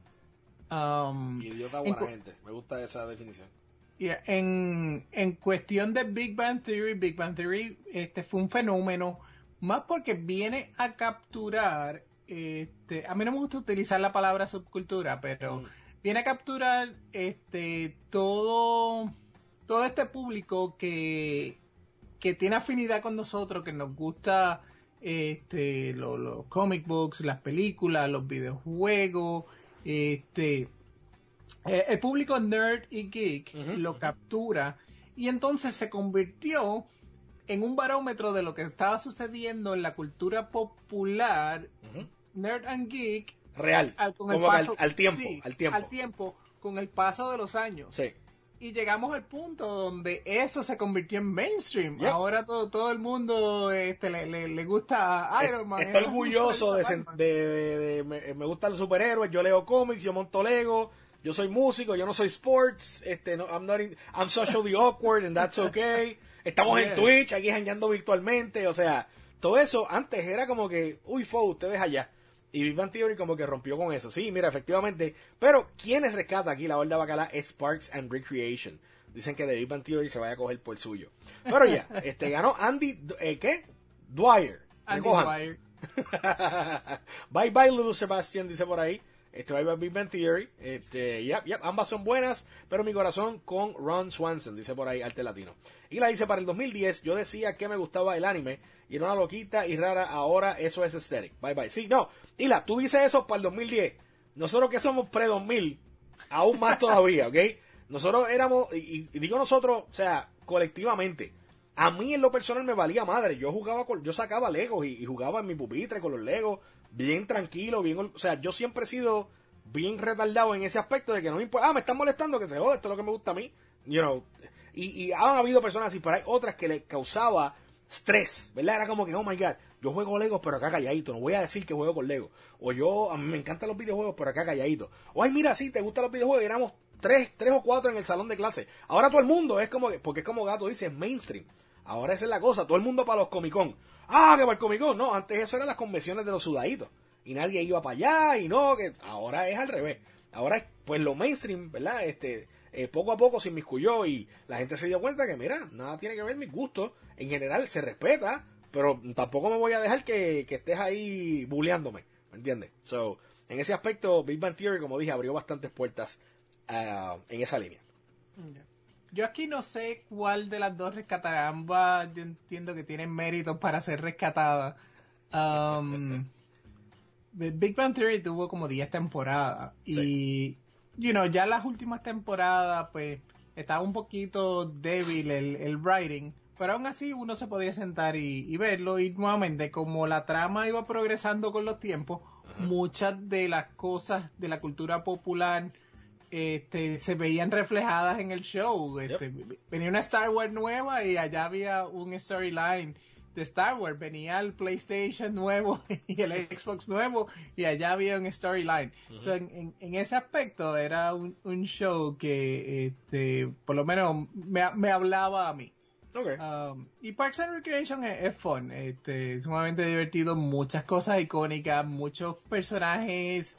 Speaker 2: Um,
Speaker 1: Idiota
Speaker 2: en
Speaker 1: buena
Speaker 2: cu-
Speaker 1: gente. Me gusta esa definición.
Speaker 2: y en, en cuestión de Big Bang Theory, Big Bang Theory este fue un fenómeno, más porque viene a capturar, este, a mí no me gusta utilizar la palabra subcultura, pero
Speaker 1: Mm.
Speaker 2: viene a capturar este todo todo este público que, que tiene afinidad con nosotros, que nos gusta este lo- los comic books, las películas, los videojuegos, este eh, el público nerd y geek
Speaker 1: Ujú,
Speaker 2: lo
Speaker 1: ujú.
Speaker 2: captura y entonces se convirtió en un barómetro de lo que estaba sucediendo en la cultura popular,
Speaker 1: Ujú.
Speaker 2: nerd and geek,
Speaker 1: Real.
Speaker 2: al, con el
Speaker 1: Como que
Speaker 2: paso-
Speaker 1: al, al tiempo,
Speaker 2: sí,
Speaker 1: al tiempo.
Speaker 2: al tiempo, con el paso de los años.
Speaker 1: Sí.
Speaker 2: Y llegamos al punto donde eso se convirtió en mainstream.
Speaker 1: Yep.
Speaker 2: Ahora todo, todo el mundo este, le, le, le gusta a Iron Man.
Speaker 1: Estoy
Speaker 2: le gusta
Speaker 1: orgulloso de,
Speaker 2: Batman.
Speaker 1: sen- de, de- de- me, me gustan los superhéroes, yo leo cómics, yo monto Lego, yo soy músico, yo no soy sports, este, no, I'm not in- I'm socially awkward and that's okay. Estamos en
Speaker 2: Yeah.
Speaker 1: Twitch, aquí jangueando virtualmente, o sea, todo eso antes era como que, uy, fo, ustedes allá. Y Big Bang Theory como que rompió con eso. Sí, mira, efectivamente. Pero, ¿quiénes rescata aquí la Horda Bacala? Es Parks and Recreation. Dicen que de Big Bang Theory se vaya a coger por el suyo. Pero ya, este ganó Andy, eh, ¿qué? Dwyer.
Speaker 2: Andy Dwyer.
Speaker 1: Bye bye, Little Sebastian, dice por ahí. Este, bye bye, Big Bang Theory. Este, yep, yep, ambas son buenas, pero mi corazón con Ron Swanson, dice por ahí, Arte Latino. Y la dice, para el dos mil diez, yo decía que me gustaba el anime, y era una loquita y rara, ahora eso es aesthetic. Bye bye. Sí, no, Hila, tú dices eso para el dos mil diez. Nosotros que somos pre-dos mil, aún más todavía, ¿ok? Nosotros éramos, y, y digo nosotros, o sea, colectivamente. A mí en lo personal me valía madre. Yo jugaba con, yo sacaba Legos y, y jugaba en mi pupitre con los Legos, bien tranquilo, bien, o sea, yo siempre he sido bien retardado en ese aspecto de que no me importa, ah, me están molestando, que se joda, esto es lo que me gusta a mí, you know. Y, y han habido personas así, pero hay otras que le causaba estrés, ¿verdad? Era como que, oh my god, yo juego Legos, pero acá calladito, no voy a decir que juego con Legos. O yo, a mí me encantan los videojuegos, pero acá calladito. O ay, mira, sí, te gustan los videojuegos, y éramos tres, tres o cuatro en el salón de clase. Ahora todo el mundo es como, porque es como Gato dice, es mainstream. Ahora esa es la cosa, todo el mundo para los Comic Con. Ah, que para el Comic Con, no, antes eso eran las convenciones de los sudaditos. Y nadie iba para allá, y no, que ahora es al revés. Ahora es, pues lo mainstream, ¿verdad? Este, eh, poco a poco se inmiscuyó y la gente se dio cuenta que, mira, nada tiene que ver mis gustos. En general se respeta, pero tampoco me voy a dejar que, que estés ahí bulleándome, ¿me entiendes? So, en ese aspecto, Big Bang Theory, como dije, abrió bastantes puertas uh, en esa línea.
Speaker 2: Yeah. Yo aquí no sé cuál de las dos rescatar. Ambas yo entiendo que tienen méritos para ser rescatadas. Um, Big Bang Theory tuvo como diez temporadas. Sí. Y, you know, ya las últimas temporadas, pues, estaba un poquito débil el, el writing. Pero aún así uno se podía sentar y, y verlo. Y nuevamente, como la trama iba progresando con los tiempos, uh-huh. muchas de las cosas de la cultura popular Este, se veían reflejadas en el show. Este, yep. Venía una Star Wars nueva y allá había un storyline de Star Wars. Venía el PlayStation nuevo y el Xbox nuevo y allá había un storyline. Uh-huh. So, en, en, en ese aspecto era un, un show que este, por lo menos me, me hablaba a mí.
Speaker 1: Okay.
Speaker 2: Um, y Parks and Recreation es, es fun, este, sumamente divertido, muchas cosas icónicas, muchos personajes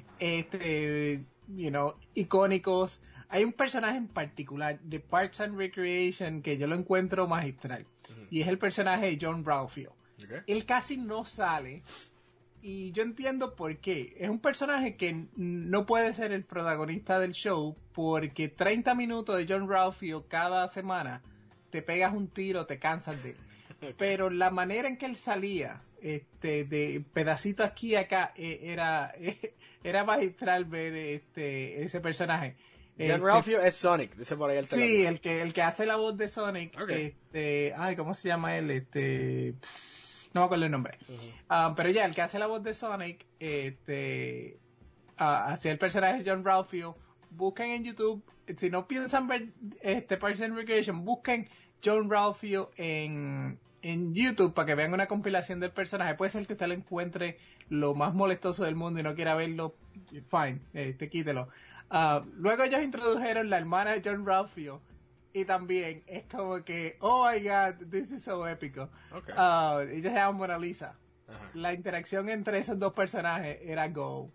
Speaker 2: este you know, icónicos. Hay un personaje en particular de Parks and Recreation que yo lo encuentro magistral. Uh-huh. Y es el personaje de John Ralphio. Okay. Él casi no sale. Y yo entiendo por qué. Es un personaje que no puede ser el protagonista del show porque treinta minutos de John Ralphio cada semana te pegas un tiro, te cansas de él. Okay. Pero la manera en que él salía, este, de pedacito aquí y acá, eh, era... Eh, Era magistral ver este ese personaje.
Speaker 1: John este, Ralphio es Sonic, dice por ahí el teléfono.
Speaker 2: Sí, el que el que hace la voz de Sonic.
Speaker 1: Okay.
Speaker 2: Este, ay, ¿cómo se llama él? Este, no me acuerdo el nombre. Uh-huh. Um, pero ya, el que hace la voz de Sonic, este, uh, hacia el personaje de John Ralphio. Busquen en YouTube, si no piensan ver este Parks and Recreation, busquen John Ralphio en en YouTube para que vean una compilación del personaje. Puede ser que usted lo encuentre lo más molestoso del mundo y no quiera verlo, fine, este, quítelo. Uh, luego ellos introdujeron la hermana de John Ralphio y también es como que, oh my god, this is so épico.
Speaker 1: Okay.
Speaker 2: Uh, ella se llama Mona Lisa.
Speaker 1: Ajá.
Speaker 2: La interacción entre esos dos personajes era go.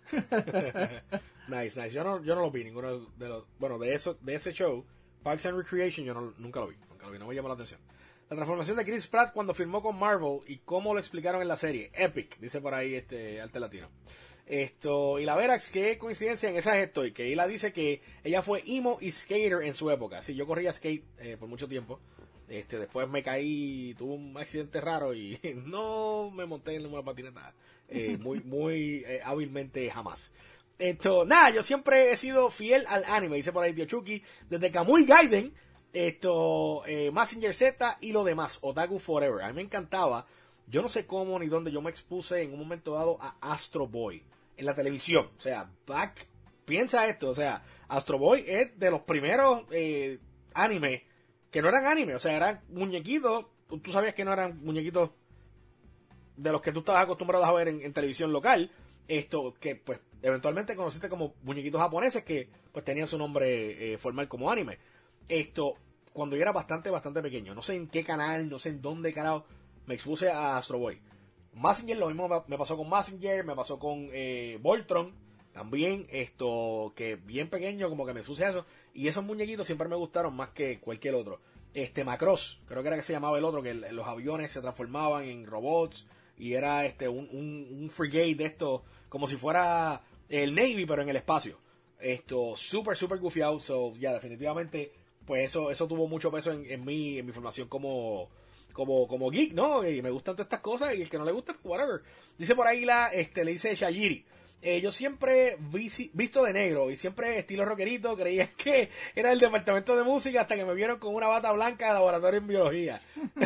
Speaker 1: Nice, nice. Yo no, yo no lo vi, ninguno de los, bueno, de eso, de ese show, Parks and Recreation, yo no, nunca lo vi, nunca lo vi, no me llamó la atención. La transformación de Chris Pratt cuando firmó con Marvel y cómo lo explicaron en la serie. Epic, dice por ahí este Arte Latino. Esto, y la Verax, qué coincidencia en esa estoy, que ella dice que ella fue emo y skater en su época. Sí, yo corría skate eh, por mucho tiempo. Este, después me caí, tuve un accidente raro y no me monté en una patineta eh, muy, muy eh, hábilmente jamás. Esto, nada, yo siempre he sido fiel al anime, dice por ahí Tío Chucky, desde Kamui Gaiden. Esto, eh, Mazinger Z y lo demás, Otaku Forever. A mí me encantaba, yo no sé cómo ni dónde yo me expuse en un momento dado a Astro Boy en la televisión. O sea, back, piensa esto, o sea, Astro Boy es de los primeros eh, anime que no eran anime, o sea, eran muñequitos. Tú sabías que no eran muñequitos de los que tú estabas acostumbrado a ver en, en televisión local. Esto, que pues eventualmente conociste como muñequitos japoneses que pues tenían su nombre eh, formal como anime. Esto, cuando yo era bastante, bastante pequeño, no sé en qué canal, no sé en dónde carajo, me expuse a Astro Boy. Mazinger, lo mismo me pasó con Mazinger, me pasó con eh, Voltron, también, esto, que bien pequeño, como que me expuse a eso, y esos muñequitos siempre me gustaron más que cualquier otro. Este, Macross, creo que era que se llamaba el otro, que el, los aviones se transformaban en robots, y era este un, un, un frigate de esto, como si fuera el Navy, pero en el espacio. Esto, súper, súper gufiado, so, ya, yeah, definitivamente, pues eso, eso tuvo mucho peso en, en mi, en mi formación como... Como, como geek, ¿no? Y me gustan todas estas cosas y el que no le gusta, whatever. Dice por ahí la, este, le dice Shayiri. Eh, yo siempre vi, visto de negro y siempre estilo rockerito, creía que era el departamento de música hasta que me vieron con una bata blanca de laboratorio en biología.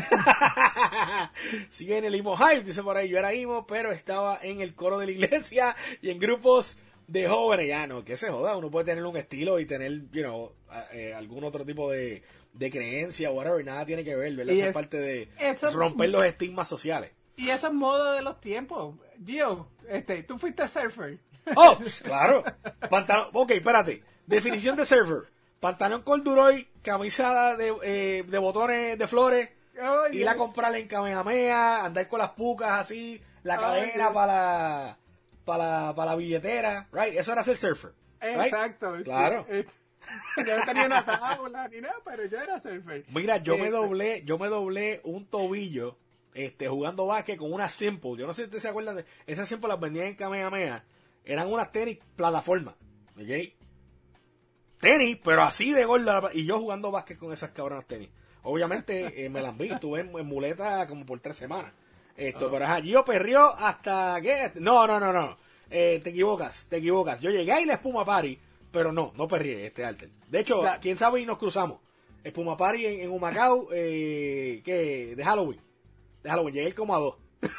Speaker 1: Sigue en el emo hype, dice por ahí. Yo era emo, pero estaba en el coro de la iglesia y en grupos de jóvenes. Ya no, que se joda, uno puede tener un estilo y tener, you know, eh, algún otro tipo de... de creencia, whatever, nada tiene que ver, ¿verdad? Esa es parte de eso, romper los estigmas sociales.
Speaker 2: Y eso es moda de los tiempos. Gio, este, tú fuiste surfer.
Speaker 1: Oh, claro. Pantalón, ok, espérate. Definición de surfer. Pantalón corduroy, camisa de, eh, de botones de flores, oh, ir yes. a comprarla en Kamehameha, andar con las pucas así, la oh, cadena yes. para la, para la, para la billetera, right? Eso era ser surfer. Right?
Speaker 2: Exacto.
Speaker 1: Claro.
Speaker 2: Eh, yo no tenía una tabla ni nada, pero yo era surfer.
Speaker 1: Mira, yo este. me doblé, yo me doblé un tobillo este, jugando básquet con una Simple. Yo no sé si ustedes se acuerdan de esas Simple, las vendían en Kamehameha. Eran unas tenis plataforma, ¿ok? Tenis, pero así de gorda. Y yo jugando básquet con esas cabronas tenis. Obviamente eh, me las vi, estuve en, en muleta como por tres semanas. Esto, oh. Pero ajá, yo perrió hasta que... No, no, no, no. Eh, te equivocas, te equivocas. Yo llegué ahí la espuma party. Pero no, no perrié este alter. De hecho, la, quién sabe y nos cruzamos. Espuma Party en, en Humacao, eh, que de Halloween. De Halloween, llegué como a dos.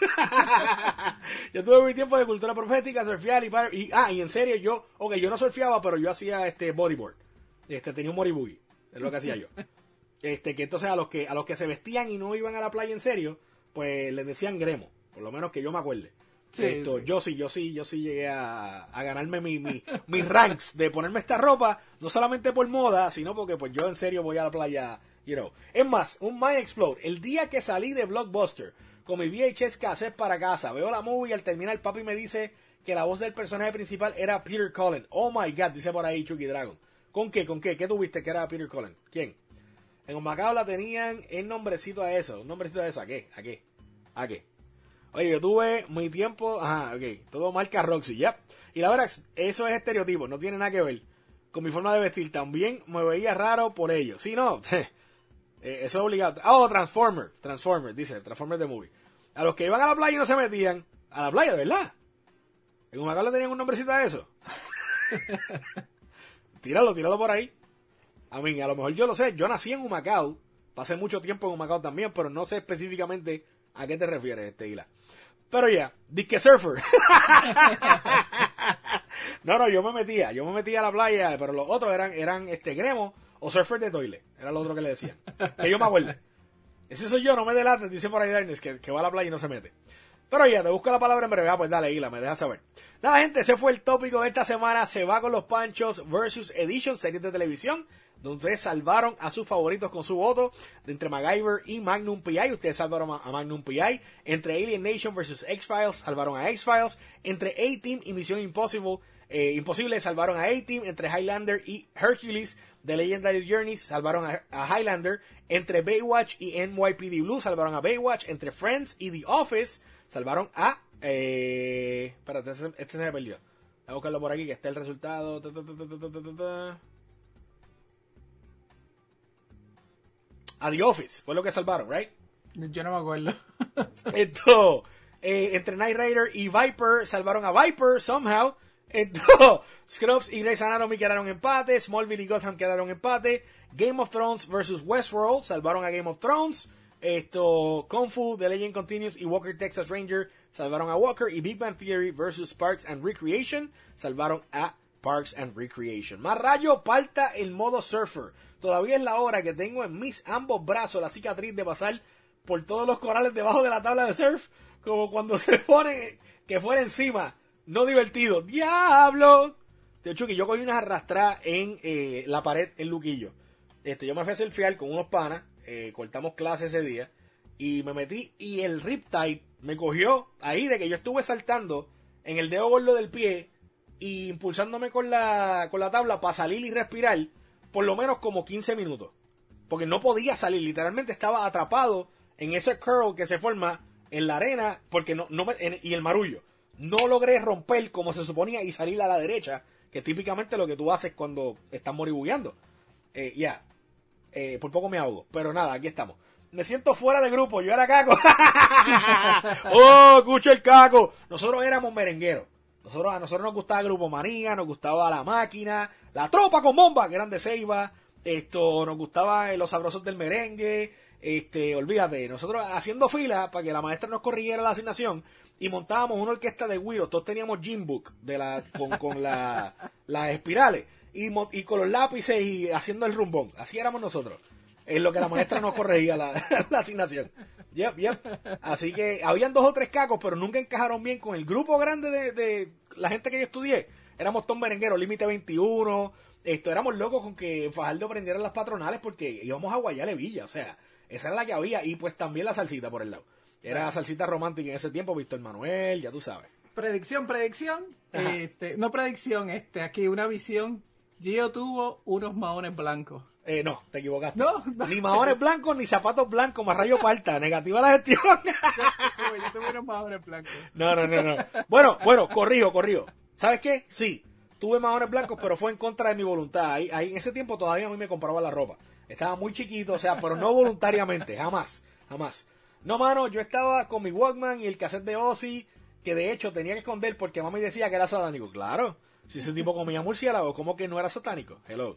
Speaker 1: Yo tuve mi tiempo de cultura profética, surfear y, y ah, y en serio yo, ok, yo no surfeaba, pero yo hacía este bodyboard. Este, tenía un moribugui, es lo que hacía yo. Este, que entonces a los que, a los que se vestían y no iban a la playa en serio, pues les decían gremo, por lo menos que yo me acuerde. Sí, Esto, sí. Yo sí, yo sí, yo sí llegué a, a ganarme mi, mi, mis ranks de ponerme esta ropa, no solamente por moda, sino porque pues yo en serio voy a la playa, you know. Es más, un Mind Explode, el día que salí de Blockbuster con mi V H S cassette para casa, veo la movie y al terminar el papi me dice que la voz del personaje principal era Peter Cullen. Oh my God, dice por ahí Chucky Dragon. ¿Con qué? ¿Con qué? ¿Qué tuviste que era Peter Cullen? ¿Quién? En Humacao la tenían el nombrecito a eso, un nombrecito a eso, ¿a qué? ¿A qué? ¿A qué? Oye, yo tuve mi tiempo, ajá, ok, todo marca Roxy, ya. Y la verdad, eso es estereotipo, no tiene nada que ver con mi forma de vestir. También me veía raro por ello. Sí, no, eh, eso es obligado. Oh, Transformer, Transformer, dice, Transformer de Movie. A los que iban a la playa y no se metían, a la playa, de verdad. En Humacao le tenían un nombrecito a eso. Tíralo, tíralo por ahí. A mí, a lo mejor yo lo sé, yo nací en Humacao, pasé mucho tiempo en Humacao también, pero no sé específicamente a qué te refieres, este Hila. Pero ya, yeah, disque surfer. No, no, yo me metía, yo me metía a la playa, pero los otros eran, eran este gremo o surfer de toilet. Era lo otro que le decían. Que yo me acuerdo. Ese soy yo, no me delates, dice por ahí Darnes, que, que va a la playa y no se mete. Pero ya, te busco la palabra en breve. Ah, pues dale, Hila, me dejas saber. Nada, gente, ese fue el tópico de esta semana. Se va con los Panchos versus Edition, series de televisión, donde ustedes salvaron a sus favoritos con su voto. De entre MacGyver y Magnum P I, ustedes salvaron a Magnum P I. Entre Alien Nation versus X-Files, salvaron a X-Files. Entre A-Team y Misión Impossible, eh, Imposible, salvaron a A-Team. Entre Highlander y Hercules, The Legendary Journeys, salvaron a, a Highlander. Entre Baywatch y N Y P D Blue, salvaron a Baywatch. Entre Friends y The Office, salvaron a... Eh, espérate, este, este se me perdió. Voy a buscarlo por aquí, que está el resultado. Ta, ta, ta, ta, ta, ta, ta. A The Office, fue lo que salvaron, right?
Speaker 2: Yo no me acuerdo.
Speaker 1: Esto, eh, entre Knight Rider y Viper, salvaron a Viper, somehow. Esto, Scrubs y Grey's Anatomy quedaron empate. Smallville y Gotham quedaron empate. Game of Thrones versus Westworld, salvaron a Game of Thrones. Esto, Kung Fu, The Legend Continues y Walker Texas Ranger, salvaron a Walker. Y Big Bang Theory versus Parks and Recreation, salvaron a Parks and Recreation. Más rayo, parta el modo surfer. Todavía es la hora que tengo en mis ambos brazos la cicatriz de pasar por todos los corales debajo de la tabla de surf, como cuando se pone que fuera encima. No divertido. ¡Diablo! Tío Chucky, yo cogí unas arrastradas en eh, la pared en Luquillo. Este, yo me fui a surfear con unos panas, eh, cortamos clase ese día, y me metí y el Riptide me cogió ahí de que yo estuve saltando en el dedo gordo del pie y impulsándome con la, con la tabla para salir y respirar por lo menos como quince minutos. Porque no podía salir, literalmente estaba atrapado en ese curl que se forma en la arena porque no, no me, en, y el marullo. No logré romper como se suponía y salir a la derecha, que es típicamente lo que tú haces cuando estás moribugueando. Eh, ya, yeah. eh, por poco me ahogo, pero nada, aquí estamos. Me siento fuera de grupo, yo era caco. ¡Oh, escucha el caco! Nosotros éramos merengueros. Nosotros, a nosotros nos gustaba Grupo Manía, nos gustaba La Máquina, La Tropa con Bomba, que eran de Ceiba. Esto, nos gustaba Los Sabrosos del Merengue. Este, olvídate, nosotros haciendo fila para que la maestra nos corrigiera la asignación y montábamos una orquesta de güiros. Todos teníamos gym book de la, con, con la, las espirales y, y con los lápices y haciendo el rumbón. Así éramos nosotros. En lo que la maestra nos corregía la, la asignación. Yep, yep. Así que habían dos o tres cacos, pero nunca encajaron bien con el grupo grande de, de la gente que yo estudié. Éramos Tom Merenguero, Límite veintiuno. Esto, éramos locos con que Fajardo prendiera las patronales porque íbamos a Guayale Villa. O sea, esa era la que había. Y pues también la salsita por el lado. Era salsita romántica en ese tiempo, Víctor Manuel, ya tú sabes.
Speaker 2: Predicción, predicción. Este, no predicción, este, aquí una visión. Gio tuvo unos maones blancos.
Speaker 1: Eh, no, te equivocaste.
Speaker 2: No, no.
Speaker 1: Ni maones blancos, ni zapatos blancos, más rayo parta. Negativa la gestión.
Speaker 2: Yo, yo tuve unos maones blancos.
Speaker 1: No, no, no, no. Bueno, bueno, corrijo, corrijo. ¿Sabes qué? Sí, tuve maones blancos, pero fue en contra de mi voluntad. Ahí, ahí en ese tiempo todavía a mí me compraba la ropa. Estaba muy chiquito, o sea, pero no voluntariamente, jamás, jamás. No, mano, yo estaba con mi Walkman y el cassette de Ozzy, que de hecho tenía que esconder porque mami decía que era satánico. Claro, si ese tipo comía murciélago, ¿cómo que no era satánico? Hello.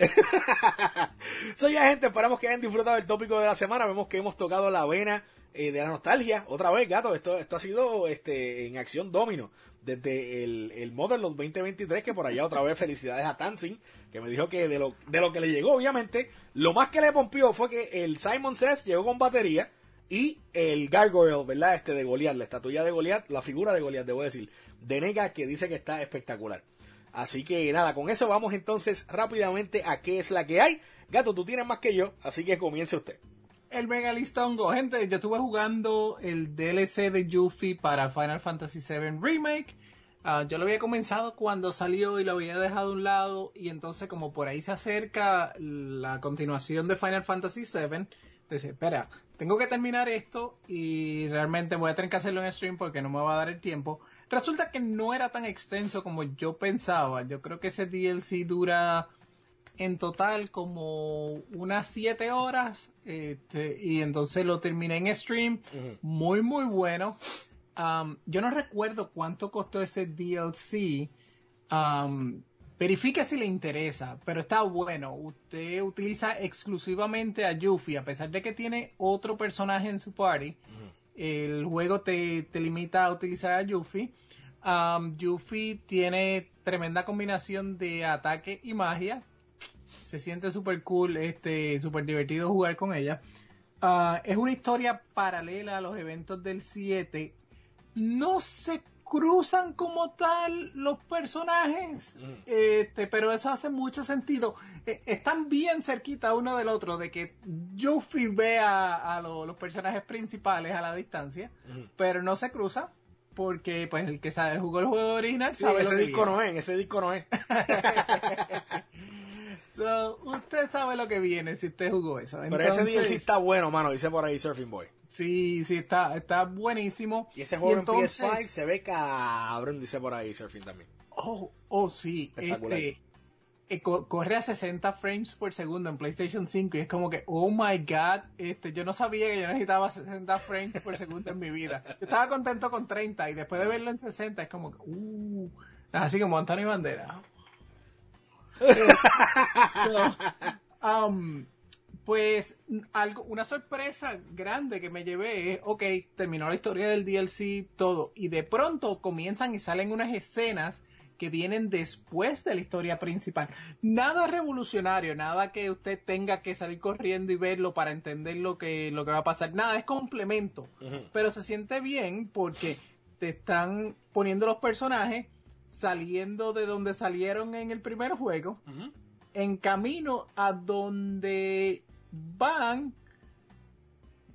Speaker 1: Soy ya, gente, esperamos que hayan disfrutado del tópico de la semana. Vemos que hemos tocado la vena eh, de la nostalgia. Otra vez, gato, esto, esto ha sido este, en acción domino. Desde el, el Motherload veinte veintitrés, que por allá otra vez felicidades a Tanzing, que me dijo que de lo, de lo que le llegó, obviamente, lo más que le pompió fue que el Simon Says llegó con batería y el Gargoyle, ¿verdad? Este de Goliath, la estatuilla de Goliath, la figura de Goliath, debo decir, de Nega, que dice que está espectacular. Así que nada, con eso vamos entonces rápidamente a qué es la que hay. Gato, tú tienes más que yo, así que comience usted.
Speaker 2: El mega listongo. Gente, yo estuve jugando el D L C de Yuffie para Final Fantasy siete Remake. Uh, yo lo había comenzado cuando salió y lo había dejado a un lado. Y entonces, como por ahí se acerca la continuación de Final Fantasy siete, decía, espera, tengo que terminar esto y realmente voy a tener que hacerlo en stream porque no me va a dar el tiempo. Resulta que no era tan extenso como yo pensaba. Yo creo que ese D L C dura en total como unas siete horas. Este, y entonces lo terminé en stream. Uh-huh. Muy, muy bueno. Um, yo no recuerdo cuánto costó ese D L C. Um, verifique si le interesa. Pero está bueno. Usted utiliza exclusivamente a Yuffie. A pesar de que tiene otro personaje en su party. Uh-huh. El juego te, te limita a utilizar a Yuffie. Um, Yuffie tiene tremenda combinación de ataque y magia. Se siente súper cool, este, súper divertido jugar con ella. Uh, es una historia paralela a los eventos del siete. No se cruzan como tal los personajes, mm. este, pero eso hace mucho sentido. Eh, están bien cerquita uno del otro, de que Yuffie ve a, a lo, los personajes principales a la distancia, mm. pero no se cruza, porque pues el que sabe jugó el juego original sabe.
Speaker 1: Sí, ese disco no es, ese disco no es.
Speaker 2: So, usted sabe lo que viene si usted jugó eso.
Speaker 1: Pero entonces, ese D L C está bueno, mano, dice por ahí Surfing Boy.
Speaker 2: Sí, sí, está, está buenísimo.
Speaker 1: Y ese juego y entonces, en P S cinco se ve cabrón, dice por ahí Surfing también.
Speaker 2: Oh, oh sí. Este, eh, co- corre a sesenta frames por segundo en PlayStation cinco y es como que, oh my god, este, yo no sabía que yo necesitaba sesenta frames por segundo en mi vida. Yo estaba contento con treinta y después de verlo en sesenta es como que, uh, así como Antonio Bandera. so, um, pues algo, una sorpresa grande que me llevé es, ok, terminó la historia del D L C, todo, y de pronto comienzan y salen unas escenas que vienen después de la historia principal. Nada revolucionario, nada que usted tenga que salir corriendo y verlo para entender lo que, lo que va a pasar, nada, es complemento, uh-huh. Pero se siente bien porque te están poniendo los personajes saliendo de donde salieron en el primer juego, uh-huh. En camino a donde van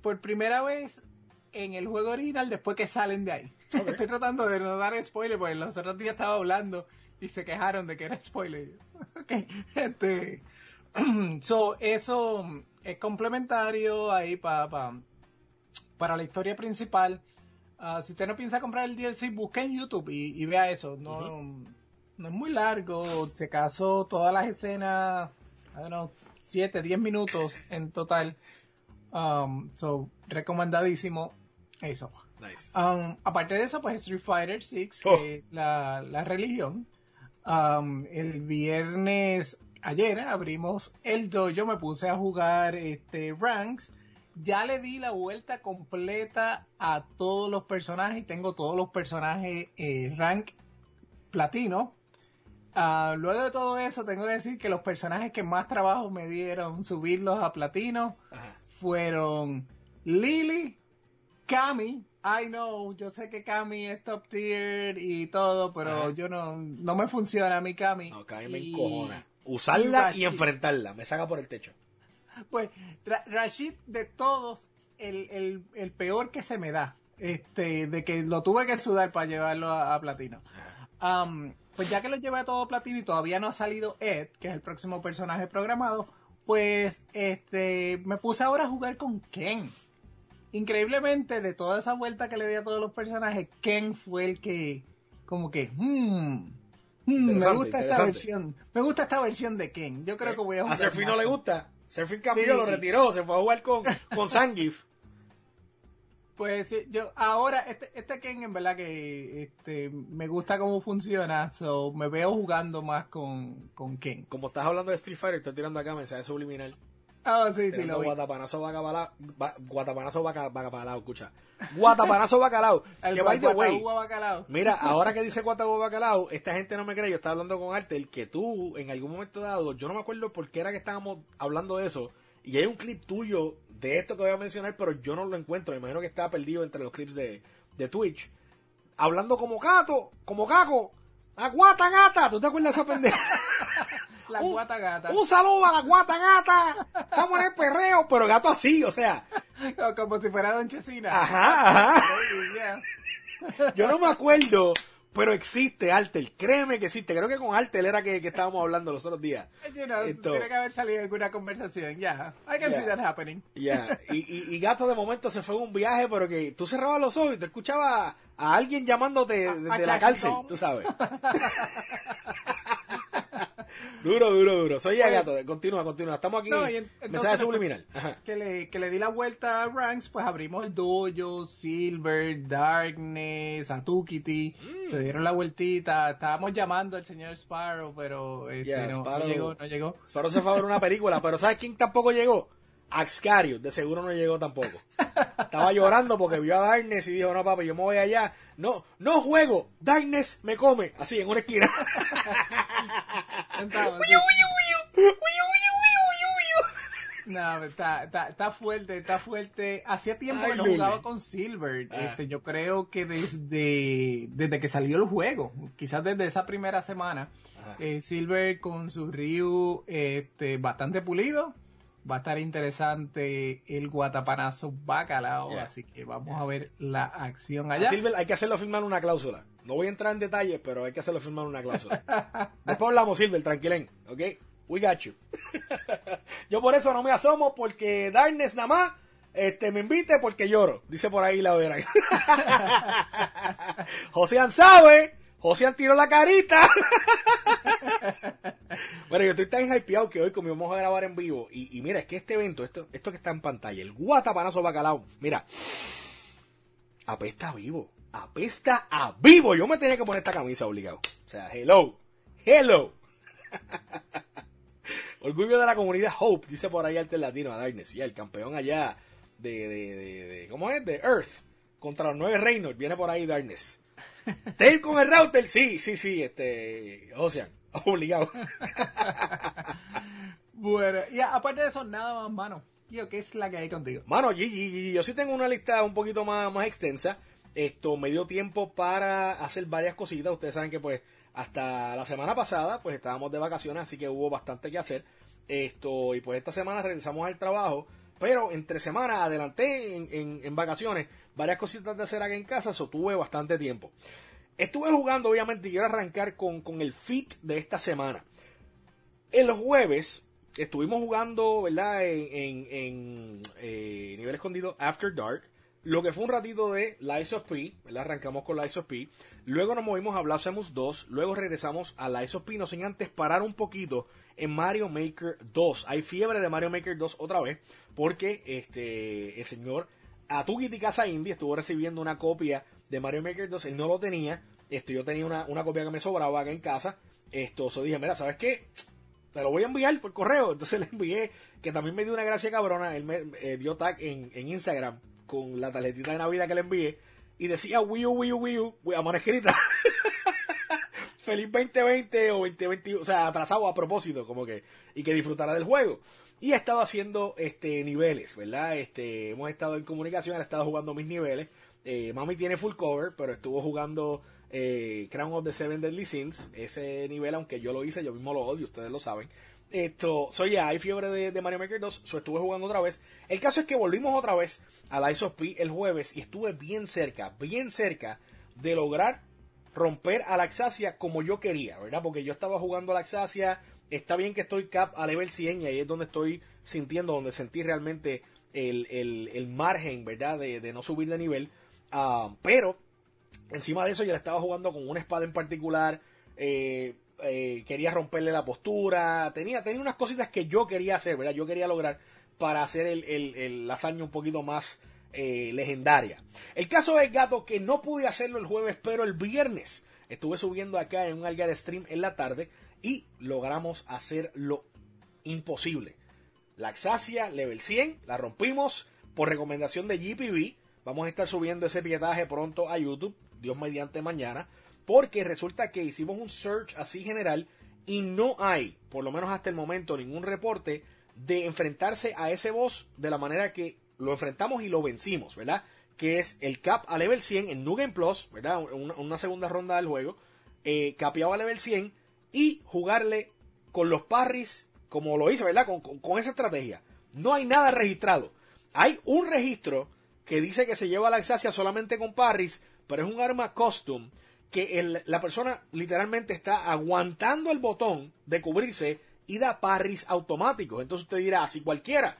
Speaker 2: por primera vez en el juego original después que salen de ahí. Okay. Estoy tratando de no dar spoiler porque los otros días estaba hablando y se quejaron de que era spoiler. Okay. Este, so, eso es complementario ahí pa, pa, para la historia principal. Uh, si usted no piensa comprar el D L C, busque en YouTube y, y vea eso. No, uh-huh. no es muy largo. Si acaso todas las escenas, I don't know, siete, diez minutos en total. Um, so, recomendadísimo eso.
Speaker 1: Nice.
Speaker 2: Um, aparte de eso, pues Street Fighter seis,
Speaker 1: oh.
Speaker 2: que es la, la religión. Um, el viernes, ayer, abrimos el dojo, me puse a jugar este Ranks. Ya le di la vuelta completa a todos los personajes. Tengo todos los personajes eh, rank platino. Uh, luego de todo eso, tengo que decir que los personajes que más trabajo me dieron subirlos a platino Ajá. fueron Lily, Cammy. I know, yo sé que Cammy es top tier y todo, pero Ajá. yo no, no me funciona a mi Cammy.
Speaker 1: No, Cammy me encojona. Usarla y, y enfrentarla, me saca por el techo.
Speaker 2: Pues Ra- Rashid de todos el, el, el peor que se me da, este, de que lo tuve que sudar para llevarlo a, a platino. Um, pues ya que lo llevé a todo platino y todavía no ha salido Ed, que es el próximo personaje programado, pues este me puse ahora a jugar con Ken. Increíblemente, de toda esa vuelta que le di a todos los personajes, Ken fue el que como que hmm, hmm, me gusta esta versión, me gusta esta versión de Ken. Yo creo que voy a jugar.
Speaker 1: A Serafín no le gusta. Serafín cambió, sí. lo retiró, se fue a jugar con, con Zangief.
Speaker 2: Pues sí, yo ahora, este, este Ken en verdad que este, me gusta cómo funciona, so me veo jugando más con, con Ken.
Speaker 1: Como estás hablando de Street Fighter, estoy tirando acá mensaje subliminal.
Speaker 2: Ah, oh, sí, sí, lo vi.
Speaker 1: Guatapanazo bacalao, ba, guatapanazo baca, bacalao, escucha. Guatapanazo bacalao.
Speaker 2: El
Speaker 1: que by the way,
Speaker 2: bacalao.
Speaker 1: Mira, ahora que dice guatapú bacalao, esta gente no me cree, yo estaba hablando con Artel, que tú, en algún momento dado, yo no me acuerdo por qué era que estábamos hablando de eso, y hay un clip tuyo de esto que voy a mencionar, pero yo no lo encuentro, me imagino que está perdido entre los clips de, de Twitch, hablando como gato, como caco, la guata gata, ¿tú te acuerdas de esa pendeja?
Speaker 2: La un, guata gata.
Speaker 1: Un saludo a la guata gata, estamos en el perreo, pero gato así, o sea.
Speaker 2: Como si fuera Don Chesina.
Speaker 1: Ajá, ajá. Yeah. Yo no me acuerdo, pero existe Artel, créeme que existe. Creo que con Artel era que, que estábamos hablando los otros días.
Speaker 2: You know, tiene que haber salido alguna conversación, ya. Yeah. I can yeah. see that happening.
Speaker 1: Ya, yeah. y, y, y Gato de momento se fue en un viaje, pero que tú cerrabas los ojos y te escuchabas a alguien llamándote de, de, de la cárcel, tú sabes. Duro, duro, duro. Soy ya pues, Gato. Continúa, continúa. Estamos aquí. No, en, mensaje subliminal. Ajá.
Speaker 2: Que, le, que le di la vuelta a Ranks, pues abrimos el dojo, Silver, Darkness, Atukiti. Mm. Se dieron la vueltita. Estábamos llamando al señor Sparrow, pero este, yeah, no, Sparrow, no llegó, no llegó.
Speaker 1: Sparrow se fue a ver una película, pero ¿sabes quién tampoco llegó? Axcarius, de seguro no llegó tampoco. Estaba llorando porque vio a Darkness y dijo, no papi, yo me voy allá. No, no juego, Darkness me come. Así, en una esquina.
Speaker 2: No, está, está, está fuerte, está fuerte. Hacía tiempo Ay, que no Lule. jugaba con Silver. Ah. Este, yo creo que desde, desde que salió el juego, quizás desde esa primera semana, eh, Silver con su Ryu este, bastante pulido. Va a estar interesante el guatapanazo bacalao, yeah. así que vamos yeah. a ver la acción allá.
Speaker 1: A Silver hay que hacerlo firmar una cláusula. No voy a entrar en detalles, pero hay que hacerlo firmar una cláusula. Después hablamos, Silver, tranquilen, ¿ok? We got you. Yo por eso no me asomo, porque Darkness nada más este, me invite porque lloro. Dice por ahí la vera. Josean sabe, Josean tiró la carita. Bueno, yo estoy tan hypeado que hoy como vamos a grabar en vivo y, y mira, es que este evento, esto, esto que está en pantalla, el guatapanazo bacalao, mira, apesta a vivo, apesta a vivo. Yo me tenía que poner esta camisa obligado. O sea, hello, hello. Orgullo de la comunidad Hope, dice por ahí Artel Latino a Darkness, y el campeón allá de, de, de, de, ¿cómo es? De Earth, contra los nueve reinos, viene por ahí Darkness. Tail con el router, sí, sí, sí, este, Ocean, obligado.
Speaker 2: Bueno, y aparte de eso, nada más, mano. Tío, ¿qué es la que hay contigo?
Speaker 1: Mano, G G, yo sí tengo una lista un poquito más, más extensa. Esto me dio tiempo para hacer varias cositas. Ustedes saben que pues hasta la semana pasada pues estábamos de vacaciones, así que hubo bastante que hacer. Esto, y pues esta semana regresamos al trabajo. pero entre semanas adelanté en, en, en vacaciones varias cositas de hacer aquí en casa, eso tuve bastante tiempo. Estuve jugando, obviamente, y quiero arrancar con, con el fit de esta semana. El jueves estuvimos jugando, ¿verdad? En, en, en eh, nivel escondido After Dark. Lo que fue un ratito de Lies of P, ¿verdad? Arrancamos con Lies of P. Luego nos movimos a Blasphemous dos. Luego regresamos a Lies of P. No sin antes parar un poquito en Mario Maker dos. Hay fiebre de Mario Maker dos otra vez. Porque este el señor Atuki Tikasa Indie estuvo recibiendo una copia de Mario Maker dos. Él no lo tenía. Esto, yo tenía una, una copia que me sobraba acá en casa. Esto, so dije, mira, ¿sabes qué? Te lo voy a enviar por correo. Entonces le envié, que también me dio una gracia cabrona. Él me eh, dio tag en, en Instagram con la tarjetita de Navidad que le envié. Y decía Wii U, Wii U, Wii U, a mano escrita. Feliz veinte veinte o veinte veinte, o sea, atrasado a propósito, como que, y que disfrutara del juego. Y he estado haciendo este niveles, ¿verdad? Este, hemos estado en comunicación, he estado jugando mis niveles. Eh, Mami tiene full cover, pero estuvo jugando eh, Crown of the Seven Deadly Sins. Ese nivel, aunque yo lo hice, yo mismo lo odio, ustedes lo saben. Esto, soy ya, hay fiebre de, de Mario Maker dos, so estuve jugando otra vez. El caso es que volvimos otra vez a Lies of P el jueves y estuve bien cerca, bien cerca de lograr romper a Laxasia como yo quería, ¿verdad? Porque yo estaba jugando a Laxasia, está bien que estoy cap a level cien y ahí es donde estoy sintiendo, donde sentí realmente el, el, el margen, ¿verdad? De, de no subir de nivel, uh, pero encima de eso yo le estaba jugando con una espada en particular, eh... Eh, quería romperle la postura, tenía, tenía unas cositas que yo quería hacer, ¿verdad? Yo quería lograr para hacer el, el, el hazaña un poquito más eh, legendaria. El caso es, gato, que no pude hacerlo el jueves, pero el viernes estuve subiendo acá en un Algar Stream en la tarde y logramos hacer lo imposible. Laxasia, level cien, la rompimos por recomendación de G P V. Vamos a estar subiendo ese pietaje pronto a YouTube, Dios mediante mañana. Porque resulta que hicimos un search así general y no hay, por lo menos hasta el momento, ningún reporte de enfrentarse a ese boss de la manera que lo enfrentamos y lo vencimos, ¿verdad? Que es el cap a level cien en New Game Plus, ¿verdad? Una, una segunda ronda del juego, eh, capeado a level cien y jugarle con los parries como lo hice, ¿verdad? Con, con, con esa estrategia. No hay nada registrado. Hay un registro que dice que se lleva a la Laxasia solamente con parries, pero es un arma custom que el, la persona literalmente está aguantando el botón de cubrirse y da parries automáticos. Entonces usted dirá, así cualquiera.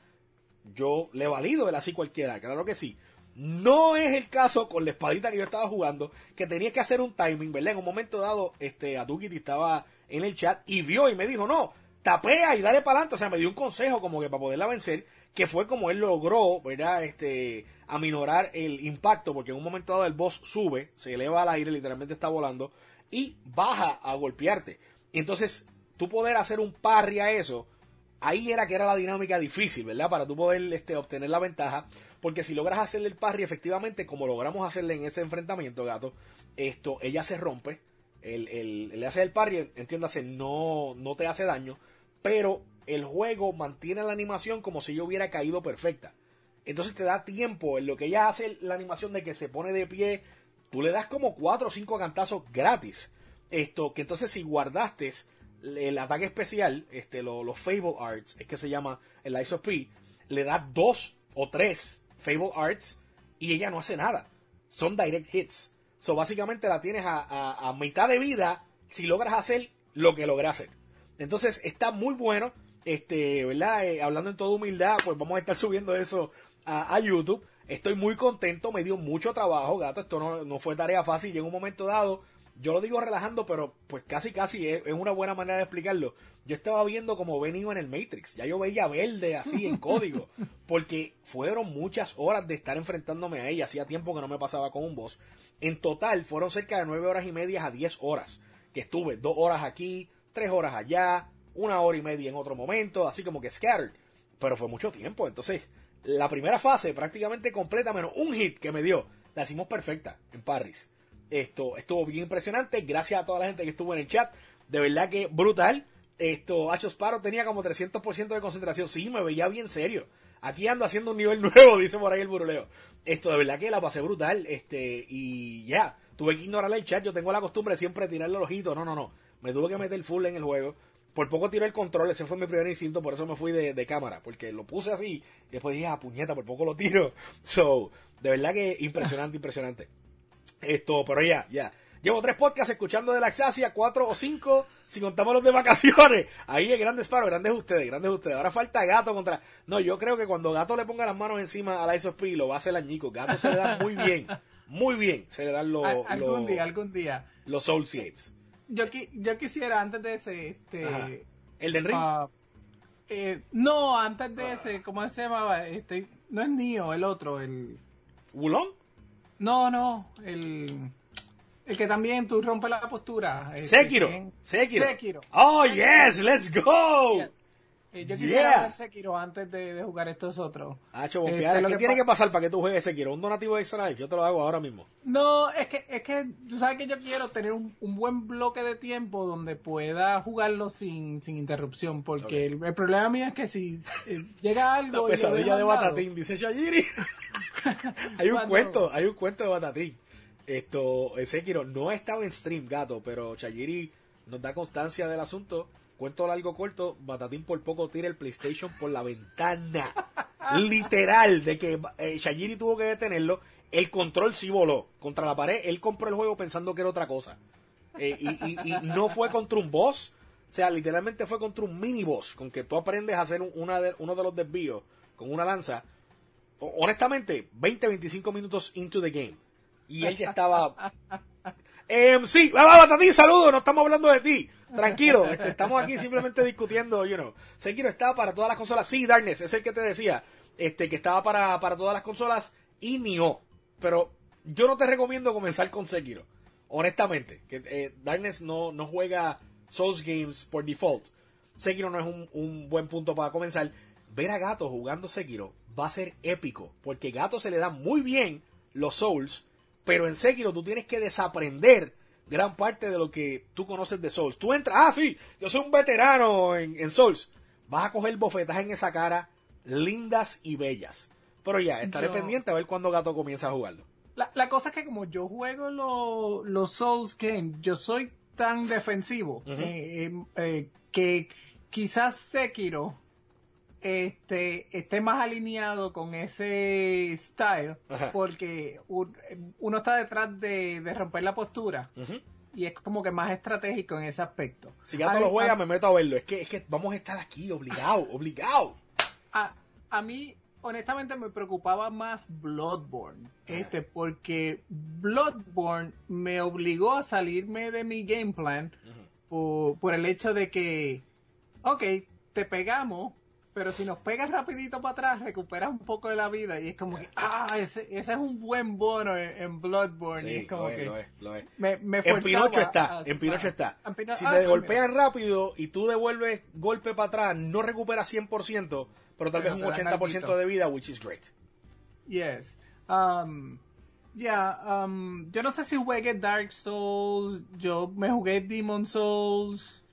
Speaker 1: Yo le valido el así cualquiera, claro que sí. No es el caso con la espadita que yo estaba jugando, que tenía que hacer un timing, ¿verdad? En un momento dado, este, Atukiti estaba en el chat y vio y me dijo, no, tapea y dale para adelante. O sea, me dio un consejo como que para poderla vencer, que fue como él logró, ¿verdad? Este, aminorar el impacto, porque en un momento dado el boss sube, se eleva al aire, literalmente está volando, y baja a golpearte. Y entonces, tú poder hacer un parry a eso, ahí era que era la dinámica difícil, ¿verdad? Para tú poder este, obtener la ventaja, porque si logras hacerle el parry efectivamente, como logramos hacerle en ese enfrentamiento, gato, esto, ella se rompe, el, el, le hace el parry, entiéndase, no, no te hace daño, pero el juego mantiene la animación como si yo hubiera caído perfecta. Entonces te da tiempo en lo que ella hace la animación de que se pone de pie, tú le das como cuatro o cinco cantazos gratis. Esto, que entonces si guardaste el ataque especial, este, lo, los Fable Arts, es que se llama el Lies of P, le das dos o tres Fable Arts y ella no hace nada. Son direct hits. So básicamente la tienes a, a, a mitad de vida si logras hacer lo que logré hacer. Entonces está muy bueno. Este, ¿verdad? Eh, hablando en toda humildad, pues vamos a estar subiendo eso a, a YouTube. Estoy muy contento, me dio mucho trabajo, gato. Esto no, no fue tarea fácil. Y en un momento dado, yo lo digo relajando, pero pues casi casi es, es una buena manera de explicarlo. Yo estaba viendo como venido en el Matrix. Ya yo veía verde así en código. Porque fueron muchas horas de estar enfrentándome a ella. Hacía tiempo que no me pasaba con un boss. En total fueron cerca de nueve horas y media a diez horas. Que estuve dos horas aquí, tres horas allá, una hora y media en otro momento, así como que scattered. Pero fue mucho tiempo. Entonces, la primera fase prácticamente completa, menos un hit que me dio, la hicimos perfecta en parries. Esto estuvo bien impresionante. Gracias a toda la gente que estuvo en el chat. De verdad que brutal. Esto, Hacho Sparrow tenía como trescientos por ciento de concentración. Sí, me veía bien serio. Aquí ando haciendo un nivel nuevo, dice por ahí el buruleo. Esto, de verdad que la pasé brutal. Este, y ya, yeah, tuve que ignorar el chat. Yo tengo la costumbre de siempre tirarle el ojito. No, no, no. Me tuve que meter full en el juego. por poco tiré el control, ese fue mi primer instinto, por eso me fui de, de cámara, porque lo puse así, y después dije, ah, puñeta, por poco lo tiro. So, de verdad que impresionante, impresionante. Esto, pero ya, ya. Llevo tres podcasts escuchando de la Axasia, cuatro o cinco, si contamos los de vacaciones. Ahí es grandes paros, grandes ustedes, grandes ustedes. Ahora falta Gato contra... No, yo creo que cuando Gato le ponga las manos encima a la Ice of P, lo va a hacer añico. Gato se le da muy bien, muy bien. Se le dan los...
Speaker 2: Al- algún
Speaker 1: los-
Speaker 2: día, algún día.
Speaker 1: Los Souls Games.
Speaker 2: Yo, qui- yo quisiera, antes de ese,
Speaker 1: Ajá.
Speaker 2: este...
Speaker 1: ¿Elden Ring?
Speaker 2: ah, eh, no, antes de ese, ¿cómo se llamaba? Este, no es Nioh, el otro, el...
Speaker 1: ¿Wulong?
Speaker 2: No, no, el... El que también tú rompes la postura. este,
Speaker 1: Sekiro.
Speaker 2: que-
Speaker 1: Sekiro.
Speaker 2: Sekiro.
Speaker 1: Oh, yes, let's go.
Speaker 2: Yes. Eh, yo quisiera
Speaker 1: Yeah.
Speaker 2: ver Sekiro antes de, de jugar estos otros.
Speaker 1: Hacho,
Speaker 2: Este,
Speaker 1: bombear.
Speaker 2: lo
Speaker 1: ¿Qué
Speaker 2: que
Speaker 1: tiene
Speaker 2: pa-
Speaker 1: que pasar para que tú juegues Sekiro? ¿Un donativo de Extra Life? Yo te lo hago ahora mismo.
Speaker 2: No, es que, es que tú sabes que yo quiero tener un, un buen bloque de tiempo donde pueda jugarlo sin, sin interrupción, porque
Speaker 1: Ok.
Speaker 2: el, el problema mío es que si eh, llega algo...
Speaker 1: La
Speaker 2: y lo
Speaker 1: pesadilla
Speaker 2: dejo
Speaker 1: de
Speaker 2: al lado,
Speaker 1: Batatín, dice Shajiri. Hay un
Speaker 2: Cuando-
Speaker 1: cuento, hay un cuento de Batatín. Esto, eh, Sekiro no ha estado en stream, gato, pero Shajiri nos da constancia del asunto. Cuento largo corto, Batatín por poco tira el PlayStation por la ventana. Literal, de que eh, Shajiri tuvo que detenerlo. El control sí voló contra la pared. Él compró el juego pensando que era otra cosa. Eh, y, y- y no fue contra un boss. O sea, literalmente fue contra un mini boss. Con que tú aprendes a hacer un- una de- uno de los desvíos con una lanza. O- honestamente, veinte, veinticinco minutos into the game. Y él ya estaba... Em, sí, va, va, Batatín, saludos, no estamos hablando de ti. Tranquilo, este, estamos aquí simplemente discutiendo, you know. Sekiro estaba para todas las consolas. Sí, Darkness, es el que te decía. Este, que estaba para, para todas las consolas y Nioh. Pero yo no te recomiendo comenzar con Sekiro. Honestamente. Que eh, Darkness no, no juega Souls Games por default. Sekiro no es un, un buen punto para comenzar. Ver a Gato jugando Sekiro va a ser épico. Porque Gato se le da muy bien los Souls. Pero en Sekiro tú tienes que desaprender gran parte de lo que tú conoces de Souls. Tú entras, ah, sí, yo soy un veterano en, en Souls. Vas a coger bofetas en esa cara, lindas y bellas. Pero ya, estaré
Speaker 2: Yo-
Speaker 1: pendiente a ver cuándo Gato comienza a jugarlo.
Speaker 2: La, la cosa es que como yo juego lo- los Souls Games, yo soy tan defensivo
Speaker 1: Ujú.
Speaker 2: eh, eh, eh, que quizás Sekiro este, esté más alineado con ese style,
Speaker 1: Ajá.
Speaker 2: porque un- uno está detrás de, de romper la postura
Speaker 1: Ujú.
Speaker 2: y es como que más estratégico en ese aspecto.
Speaker 1: Si Gato
Speaker 2: A-
Speaker 1: lo juega,
Speaker 2: a-
Speaker 1: me meto a verlo. Es que, es que vamos a estar aquí, obligado, obligado.
Speaker 2: A, a mí, honestamente, me preocupaba más Bloodborne. Este, porque Bloodborne me obligó a salirme de mi game plan por, por el hecho de que, ok, te pegamos, pero si nos pegas rapidito para atrás, recuperas un poco de la vida. Y es como que, ah, ese, ese es un buen bono en, en Bloodborne. y
Speaker 1: Sí,
Speaker 2: es como
Speaker 1: lo es,
Speaker 2: que
Speaker 1: lo es, lo es.
Speaker 2: me, me
Speaker 1: En
Speaker 2: forzaba
Speaker 1: Pinocho
Speaker 2: a-
Speaker 1: está,
Speaker 2: a-
Speaker 1: en Pinocho
Speaker 2: a-
Speaker 1: está.
Speaker 2: en Pino-
Speaker 1: Si
Speaker 2: ah,
Speaker 1: te
Speaker 2: pues
Speaker 1: golpean rápido y tú devuelves golpe para atrás, no recuperas cien por ciento, pero tal
Speaker 2: Pero
Speaker 1: vez
Speaker 2: te
Speaker 1: un
Speaker 2: dan
Speaker 1: ochenta por ciento
Speaker 2: alguito.
Speaker 1: de vida, which is great.
Speaker 2: Yes. Um, ya, um, yo no sé si jugué Dark Souls, yo me jugué Demon Souls.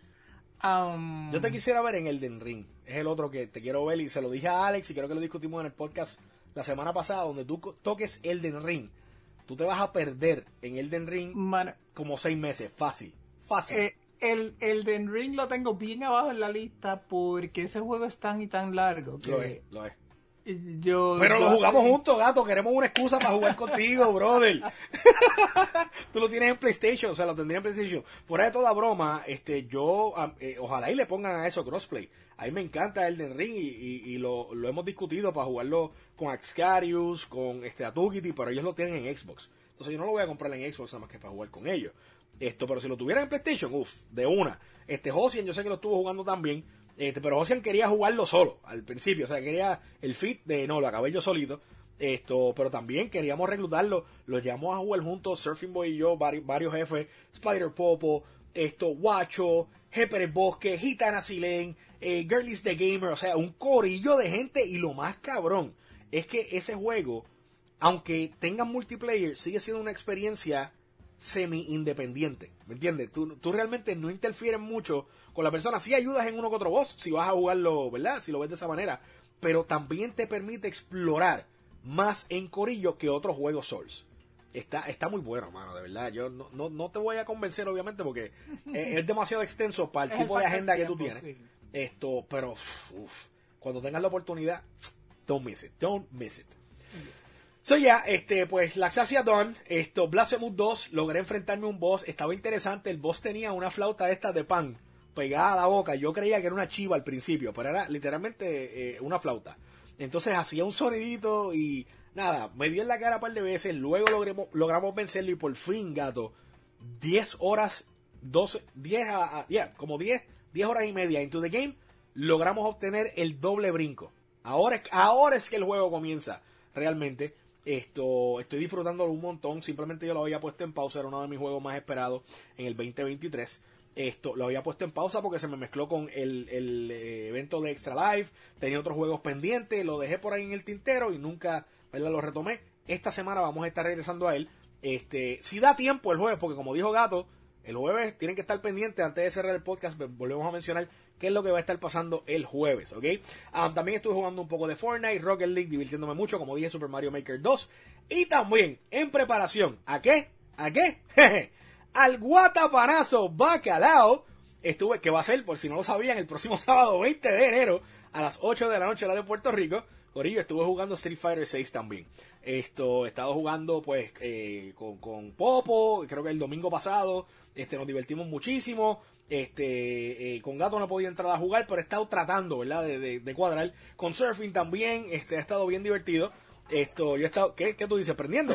Speaker 2: Um,
Speaker 1: Yo te quisiera ver en Elden Ring. Es el otro que te quiero ver y se lo dije a Alex y creo que lo discutimos en el podcast la semana pasada, donde tú co- toques Elden Ring. Tú te vas a perder en Elden Ring
Speaker 2: man,
Speaker 1: como seis meses. Fácil. Fácil.
Speaker 2: eh, el Elden Ring lo tengo bien abajo en la lista porque ese juego es tan y tan largo que
Speaker 1: lo es, lo es.
Speaker 2: yo...
Speaker 1: Pero
Speaker 2: yo
Speaker 1: lo jugamos
Speaker 2: hace-
Speaker 1: juntos, gato. Queremos una excusa para jugar contigo, brother. Tú lo tienes en PlayStation, o sea, lo tendría en PlayStation. Fuera de toda broma, este, yo, am- eh, ojalá y le pongan a eso crossplay. A mí me encanta Elden Ring y, y, y lo, lo hemos discutido para jugarlo con Axcarius, con este Atukiti, pero ellos lo tienen en Xbox. Entonces yo no lo voy a comprar en Xbox nada más que para jugar con ellos. Esto, pero si lo tuviera en PlayStation, uff, de una. Este Josian, yo sé que lo estuvo jugando también. Este, pero Josian quería jugarlo solo al principio, o sea, quería el fit de no, lo acabé yo solito. Esto, pero también queríamos reclutarlo, lo llevamos a jugar juntos, Surfing Boy y yo, varios, varios jefes, Spider Popo, esto, Guacho, Jeper el Bosque, Gitana Silén, eh, Girlies the Gamer, o sea, un corillo de gente. Y lo más cabrón es que ese juego, aunque tenga multiplayer, sigue siendo una experiencia semi-independiente, ¿me entiendes? Tú, tú realmente no interfieres mucho con la persona, sí ayudas en uno que otro boss, si vas a jugarlo, ¿verdad? Si lo ves de esa manera, pero también te permite explorar más en corillo que otros juegos Souls. Está, está muy bueno, mano, de verdad. Yo no, no, no te voy a convencer, obviamente, porque es, es demasiado extenso para el
Speaker 2: Es
Speaker 1: tipo
Speaker 2: el
Speaker 1: de agenda que
Speaker 2: tiempo,
Speaker 1: tú tienes.
Speaker 2: sí.
Speaker 1: Esto, pero uf, cuando tengas la oportunidad, don't miss it, don't miss it. So ya, yeah, este, pues la Xaxia Dawn, esto, Blasphemous dos, logré enfrentarme a un boss, estaba interesante, el boss tenía una flauta esta de pan pegada a la boca, yo creía que era una chiva al principio, pero era literalmente eh, una flauta. Entonces hacía un sonidito y nada, me dio en la cara un par de veces, luego logremos, logramos vencerlo y por fin, gato, diez horas, doce, diez a, a yeah, como diez, diez horas y media into the game, logramos obtener el doble brinco. Ahora, ahora es que el juego comienza, realmente. Esto, estoy disfrutándolo un montón. Simplemente yo lo había puesto en pausa. Era uno de mis juegos más esperados en el veinte veintitrés. Esto, lo había puesto en pausa porque se me mezcló con el, el eh, evento de Extra Life. Tenía otros juegos pendientes. Lo dejé por ahí en el tintero y nunca, ¿verdad?, lo retomé. Esta semana vamos a estar regresando a él. Este, si da tiempo el jueves, porque como dijo Gato, el jueves tienen que estar pendientes. Antes de cerrar el podcast, volvemos a mencionar qué es lo que va a estar pasando el jueves, ¿ok? Um, también estuve jugando un poco de Fortnite, Rocket League, divirtiéndome mucho, como dije, Super Mario Maker dos. Y también, en preparación, ¿a qué? ¿A qué? Al guatapanazo bacalao. Estuve, que va a ser, por si no lo sabían, el próximo sábado veinte de enero, a las ocho de la noche, la de Puerto Rico. Corillo, estuve jugando Street Fighter seis también. Esto, he estado jugando, pues, eh, con, con Popo, creo que el domingo pasado. Este, nos divertimos muchísimo. Este, eh, con Gato no podía entrar a jugar, pero he estado tratando, ¿verdad?, de, de, de cuadrar. Con Surfing también, este, ha estado bien divertido. Esto, yo he estado, ¿qué, qué tú dices? ¿Prendiendo?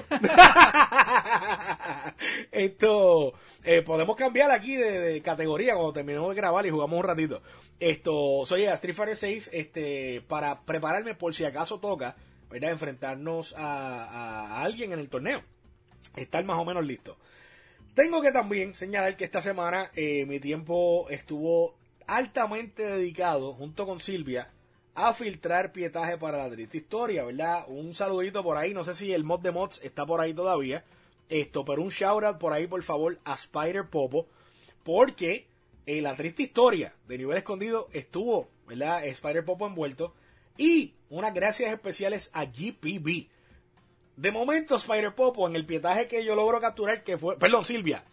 Speaker 1: Esto, eh, podemos cambiar aquí de, de categoría cuando terminemos de grabar y jugamos un ratito. Esto, soy a Street Fighter seis, este, para prepararme por si acaso toca, ¿verdad?, enfrentarnos a, a, a alguien en el torneo. Estar más o menos listo. Tengo que también señalar que esta semana eh, mi tiempo estuvo altamente dedicado, junto con Silvia, a filtrar pietaje para la triste historia, ¿verdad? Un saludito por ahí, no sé si el mod de mods está por ahí todavía, esto, pero un shoutout por ahí, por favor, a Spider Popo, porque eh, la triste historia de Nivel Escondido estuvo, ¿verdad?, Spider Popo envuelto, y unas gracias especiales a G P B. De momento, Spider Popo, en el pietaje que yo logro capturar, que fue... Perdón, Silvia.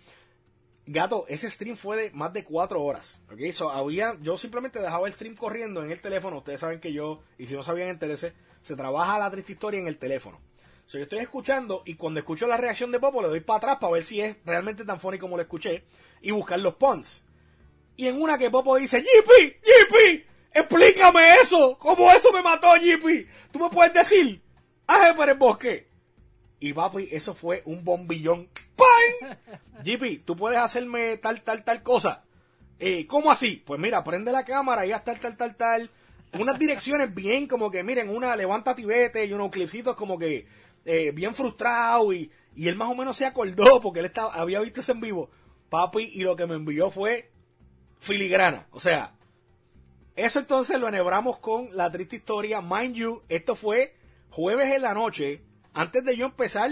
Speaker 1: Gato, ese stream fue de más de cuatro horas. ¿Ok? So, había, yo simplemente dejaba el stream corriendo en el teléfono. Ustedes saben que yo, y si no sabían, enterese, se trabaja la triste historia en el teléfono. So, yo estoy escuchando, y cuando escucho la reacción de Popo, le doy para atrás para ver si es realmente tan funny como lo escuché, y buscar los puns. Y en una que Popo dice, G P, G P, explícame eso. ¿Cómo eso me mató, G P? ¿Tú me puedes decir? Aje para el bosque. Y papi, eso fue un bombillón. ¡Pam! G P, ¿tú puedes hacerme tal, tal, tal cosa? Eh, ¿Cómo así? Pues mira, prende la cámara y haz tal, tal, tal, tal. Unas direcciones bien como que, miren, una levanta tibete y unos clipsitos como que eh, bien frustrado. Y, y él más o menos se acordó porque él estaba, había visto eso en vivo. Papi, y lo que me envió fue filigrana. O sea, eso entonces lo enhebramos con la triste historia. Mind you, esto fue jueves en la noche, antes de yo empezar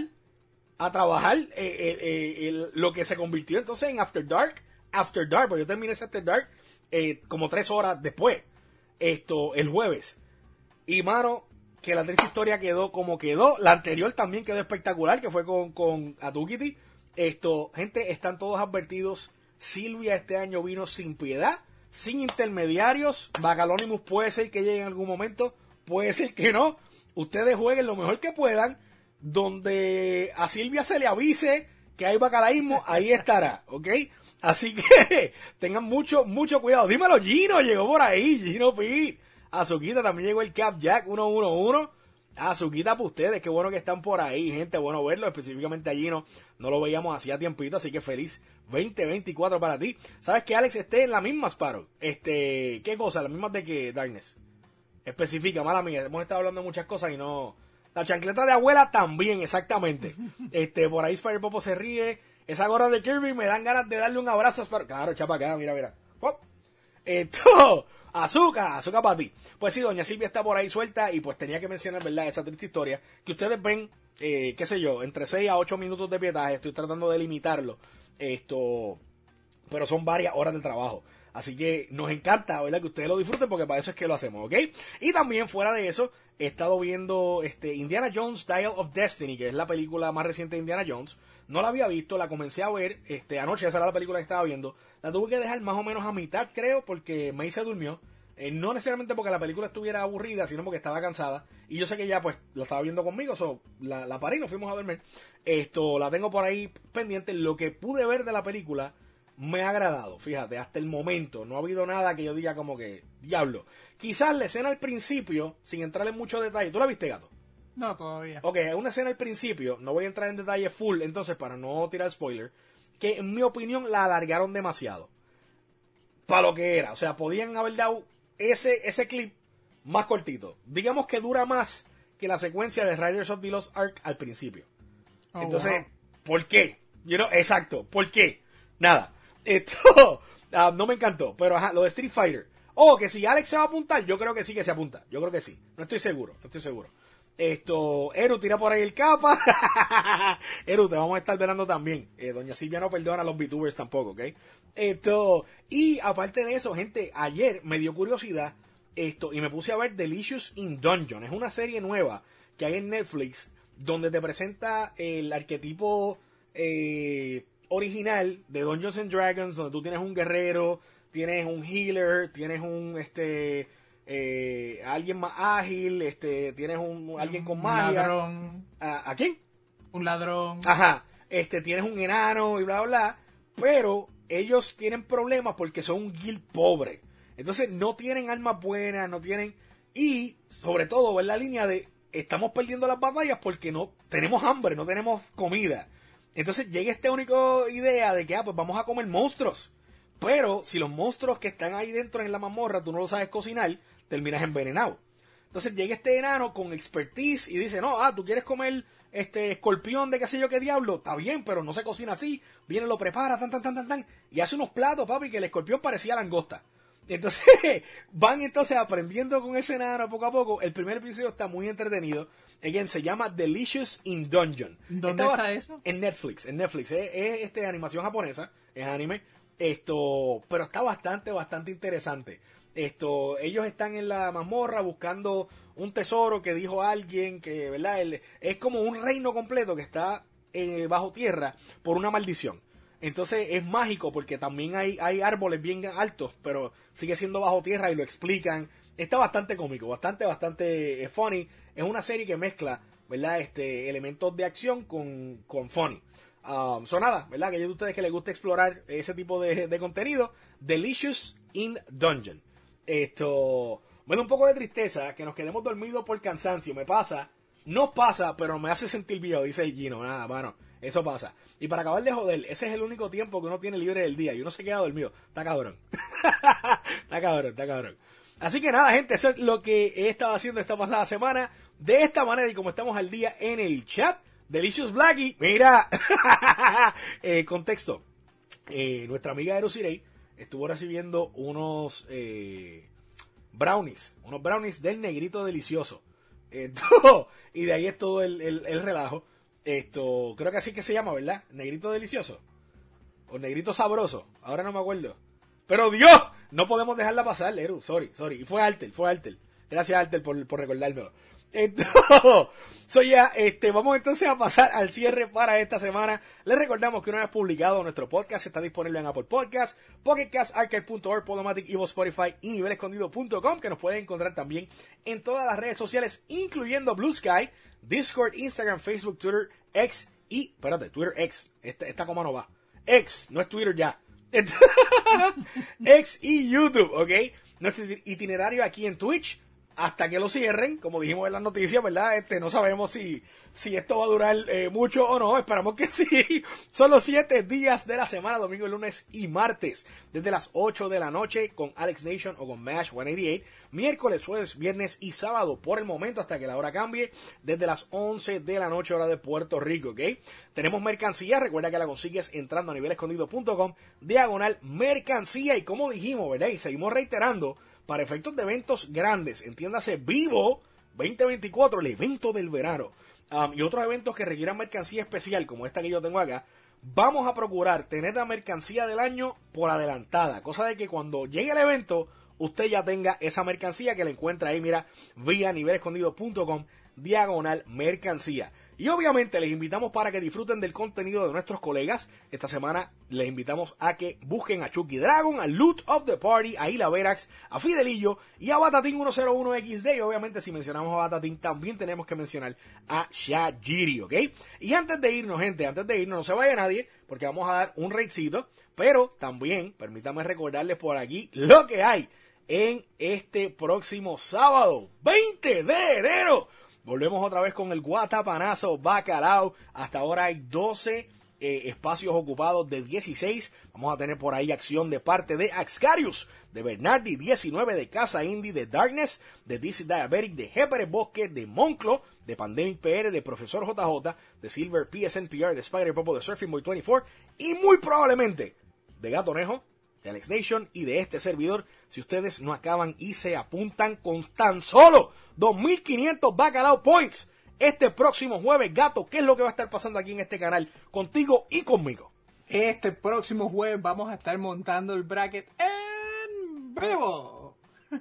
Speaker 1: a trabajar eh, eh, eh, el, lo que se convirtió entonces en After Dark, After Dark, porque yo terminé ese After Dark eh, como tres horas después, esto, el jueves. Y mano, que la triste historia quedó como quedó, la anterior también quedó espectacular, que fue con, con Atukiti. Esto, gente, están todos advertidos, Silvia este año vino sin piedad, sin intermediarios, Bacalónimus puede ser que llegue en algún momento, puede ser que no, ustedes jueguen lo mejor que puedan. Donde a Silvia se le avise que hay bacalaísmo, ahí estará, ¿ok? Así que tengan mucho, mucho cuidado. Dímelo, Gino, llegó por ahí, Gino P. Azuquita, también llegó el Cap Jack ciento once. Azuquita para ustedes, qué bueno que están por ahí, gente, bueno verlo, específicamente a Gino, no lo veíamos hacía tiempito, así que feliz veinte veinticuatro para ti. ¿Sabes que Alex esté en las mismas, Sparrow? Este, ¿qué cosa? Las mismas de que Darkness. Especifica, mala mía, hemos estado hablando de muchas cosas y no... La chancleta de abuela también, exactamente. Este, por ahí Spider Popo se ríe. Esa gorra de Kirby me dan ganas de darle un abrazo a Spider. Claro, chapa acá, mira, mira. ¡Pop! Esto, azúcar, azúcar para ti. Pues sí, doña Silvia está por ahí suelta y pues tenía que mencionar, ¿verdad?, esa triste historia. Que ustedes ven, eh, qué sé yo, entre seis a ocho minutos de pietaje. Estoy tratando de limitarlo. Esto, pero son varias horas de trabajo. Así que nos encanta, ¿verdad?, que ustedes lo disfruten porque para eso es que lo hacemos, ¿ok? Y también fuera de eso, he estado viendo este Indiana Jones Dial of Destiny, que es la película más reciente de Indiana Jones. No la había visto, la comencé a ver, este, anoche esa era la película que estaba viendo. La tuve que dejar más o menos a mitad, creo, porque May se durmió. Eh, no necesariamente porque la película estuviera aburrida, sino porque estaba cansada. Y yo sé que ya, pues, la estaba viendo conmigo, so, la, la paré y nos fuimos a dormir. Esto, la tengo por ahí pendiente. Lo que pude ver de la película me ha agradado, fíjate, hasta el momento. No ha habido nada que yo diga como que, diablo. Quizás la escena al principio, sin entrar en muchos detalles. ¿Tú la viste, gato?
Speaker 2: No, todavía.
Speaker 1: Ok, una escena al principio, no voy a entrar en detalle full, entonces para no tirar spoiler, que en mi opinión la alargaron demasiado. Para lo que era, o sea, podían haber dado ese, ese clip más cortito. Digamos que dura más que la secuencia de Riders of the Lost Ark al principio.
Speaker 2: Oh,
Speaker 1: entonces,
Speaker 2: wow.
Speaker 1: ¿por qué? You know, exacto, ¿por qué? Nada, esto uh, no me encantó, pero ajá, lo de Street Fighter. Oh, que si Alex se va a apuntar, yo creo que sí que se apunta, yo creo que sí, no estoy seguro, no estoy seguro. Esto, Eru, tira por ahí el capa. Eru, te vamos a estar velando también. Eh, Doña Silvia no perdona a los VTubers tampoco, ¿ok? Esto, y aparte de eso, gente, ayer me dio curiosidad esto y me puse a ver Delicious in Dungeon. Es una serie nueva que hay en Netflix donde te presenta el arquetipo eh, original de Dungeons and Dragons, donde tú tienes un guerrero, tienes un healer, tienes un este eh, alguien más ágil, este tienes un alguien con magia.
Speaker 2: Un ladrón.
Speaker 1: ¿A, ¿A quién?
Speaker 2: Un ladrón.
Speaker 1: Ajá. Este tienes un enano y bla bla, pero ellos tienen problemas porque son un guild pobre. Entonces no tienen armas buenas, no tienen y sobre todo en la línea de estamos perdiendo las batallas porque no tenemos hambre, no tenemos comida. Entonces llega esta única idea de que ah, pues vamos a comer monstruos. Pero si los monstruos que están ahí dentro en la mazmorra tú no lo sabes cocinar, terminas envenenado. Entonces llega este enano con expertise y dice, no, ah, tú quieres comer este escorpión de qué sé yo qué diablo, está bien, pero no se cocina así. Viene, lo prepara, tan, tan, tan, tan, tan, y hace unos platos, papi, que el escorpión parecía langosta. Entonces van entonces aprendiendo con ese enano poco a poco. El primer episodio está muy entretenido. Again, se llama Delicious in Dungeon.
Speaker 2: ¿Dónde
Speaker 1: Estaba
Speaker 2: está eso?
Speaker 1: En Netflix, en Netflix. Es, es este, animación japonesa, es anime. Esto, pero está bastante, bastante interesante. Esto, ellos están en la mazmorra buscando un tesoro que dijo alguien que, ¿verdad? El, es como un reino completo que está eh, bajo tierra por una maldición. Entonces es mágico porque también hay, hay árboles bien altos, pero sigue siendo bajo tierra y lo explican. Está bastante cómico, bastante, bastante eh, funny. Es una serie que mezcla, ¿verdad? Este, elementos de acción con, con funny. Um, son nada, ¿verdad? Aquellos de ustedes que les gusta explorar ese tipo de, de contenido. Delicious in Dungeon. Esto, bueno, un poco de tristeza que nos quedemos dormidos por cansancio. Me pasa, no pasa, pero me hace sentir viejo, dice Gino. Nada, mano, eso pasa. Y para acabar de joder, ese es el único tiempo que uno tiene libre del día y uno se queda dormido. Está cabrón. Está cabrón, está cabrón. Así que nada, gente, eso es lo que he estado haciendo esta pasada semana. De esta manera y como estamos al día en el chat, Delicious Blackie, mira, eh, contexto, eh, nuestra amiga Erusirei estuvo recibiendo unos eh, brownies, unos brownies del negrito delicioso, esto, y de ahí es todo el, el, el relajo, esto, creo que así que se llama, ¿verdad? Negrito delicioso, o negrito sabroso, ahora no me acuerdo, pero Dios, no podemos dejarla pasar, Eru, sorry, sorry, y fue Altel, fue Altel, gracias Altel por, por recordármelo. Entonces, so ya, este, vamos entonces a pasar al cierre para esta semana. Les recordamos que una vez publicado nuestro podcast está disponible en Apple Podcasts, Pocket Cast, Arcade punto org, Podomatic, Evo, Spotify y nivel escondido punto com, que nos pueden encontrar también en todas las redes sociales, incluyendo Blue Sky, Discord, Instagram, Facebook, Twitter, X y, espérate, Twitter X, esta, esta coma no va, X, no es Twitter ya, X y YouTube, ¿ok? Nuestro itinerario aquí en Twitch, hasta que lo cierren, como dijimos en las noticias, ¿verdad? Este, no sabemos si, si esto va a durar eh, mucho o no, esperamos que sí. Son los siete días de la semana, domingo, lunes y martes, desde las ocho de la noche con Alex Nation o con Mash ciento ochenta y ocho, miércoles, jueves, viernes y sábado, por el momento, hasta que la hora cambie, desde las once de la noche, hora de Puerto Rico, ¿ok? Tenemos mercancía, recuerda que la consigues entrando a nivel escondido punto com, diagonal mercancía, y como dijimos, ¿verdad? Y seguimos reiterando, para efectos de eventos grandes, entiéndase Vivo veinte veinticuatro, el evento del verano, um, y otros eventos que requieran mercancía especial, como esta que yo tengo acá, vamos a procurar tener la mercancía del año por adelantada, cosa de que cuando llegue el evento, usted ya tenga esa mercancía que la encuentra ahí, mira, vía nivelescondido.com, diagonal mercancía. Y obviamente les invitamos para que disfruten del contenido de nuestros colegas. Esta semana les invitamos a que busquen a Chucky Dragon, a Loot of the Party, a Hila Verax, a Fidelillo y a Batatín ciento uno equis de. Y obviamente si mencionamos a Batatín también tenemos que mencionar a Shajiri, ¿ok? Y antes de irnos, gente, antes de irnos, no se vaya nadie porque vamos a dar un raidcito. Pero también, permítanme recordarles por aquí lo que hay en este próximo sábado, veinte de enero. Volvemos otra vez con el Guatapanazo Bacalao. Hasta ahora hay doce eh, espacios ocupados de dieciséis. Vamos a tener por ahí acción de parte de Axcarius, de Bernardi, diecinueve, de Casa Indie, de Darkness, de D C Diabetic, de Jepere Bosque, de Monclo, de Pandemic P R, de Profesor J J, de Silver P S N P R, de Spider Purple, de Surfing Boy veinticuatro y muy probablemente de Gato Nejo, de Alex Nation y de este servidor. Si ustedes no acaban y se apuntan con tan solo dos mil quinientos Bacalao Points este próximo jueves, Gato, ¿qué es lo que va a estar pasando aquí en este canal contigo y conmigo?
Speaker 2: Este próximo jueves vamos a estar montando el bracket en vivo.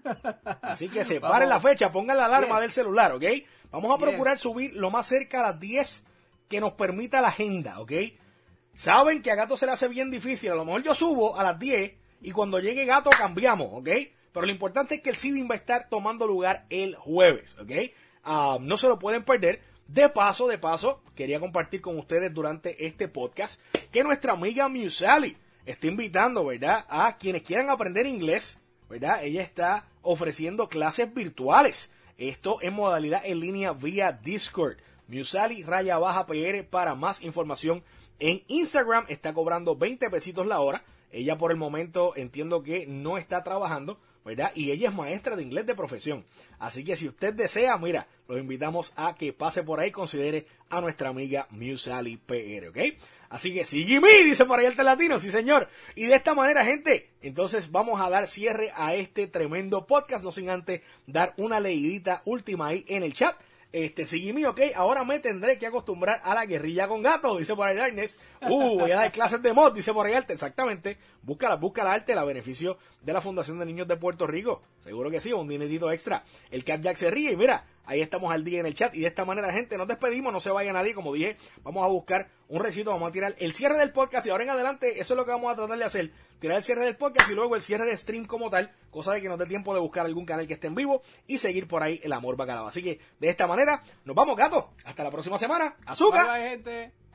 Speaker 1: Así que separen la fecha, pongan la alarma yes. del celular, ¿ok? Vamos a procurar yes. subir lo más cerca a las diez que nos permita la agenda, ¿ok? Saben que a Gato se le hace bien difícil. A lo mejor yo subo a las diez y cuando llegue Gato cambiamos, ¿ok? Pero lo importante es que el seeding va a estar tomando lugar el jueves, ¿ok? Uh, no se lo pueden perder. De paso, de paso, quería compartir con ustedes durante este podcast que nuestra amiga Musali está invitando, ¿verdad? A quienes quieran aprender inglés, ¿verdad? Ella está ofreciendo clases virtuales. Esto en modalidad en línea vía Discord. Musali raya baja P R para más información. En Instagram está cobrando veinte pesitos la hora. Ella por el momento entiendo que no está trabajando, ¿verdad? Y ella es maestra de inglés de profesión. Así que si usted desea, mira, los invitamos a que pase por ahí y considere a nuestra amiga Musali P R, ¿ok? Así que sigue me, dice por ahí el latino, sí señor. Y de esta manera, gente, entonces vamos a dar cierre a este tremendo podcast, no sin antes dar una leidita última ahí en el chat. Este, Sigimi, ok, ahora me tendré que acostumbrar a la guerrilla con gato, dice por ahí Darkness. Uh, voy a dar clases de mod, dice por ahí Arte, exactamente. Búscala, búscala Arte, a beneficio de la Fundación de Niños de Puerto Rico. Seguro que sí, un dinerito extra. El Cat Jack se ríe y mira, ahí estamos al día en el chat. Y de esta manera, gente, nos despedimos, no se vaya nadie, como dije, vamos a buscar un recito, vamos a tirar el cierre del podcast y ahora en adelante, eso es lo que vamos a tratar de hacer. Tirar el cierre del podcast y luego el cierre de stream como tal, cosa de que nos dé tiempo de buscar algún canal que esté en vivo y seguir por ahí el amor bacalao. Así que de esta manera, nos vamos, gato. Hasta la próxima semana. ¡Azúcar!
Speaker 2: Bye, bye, gente.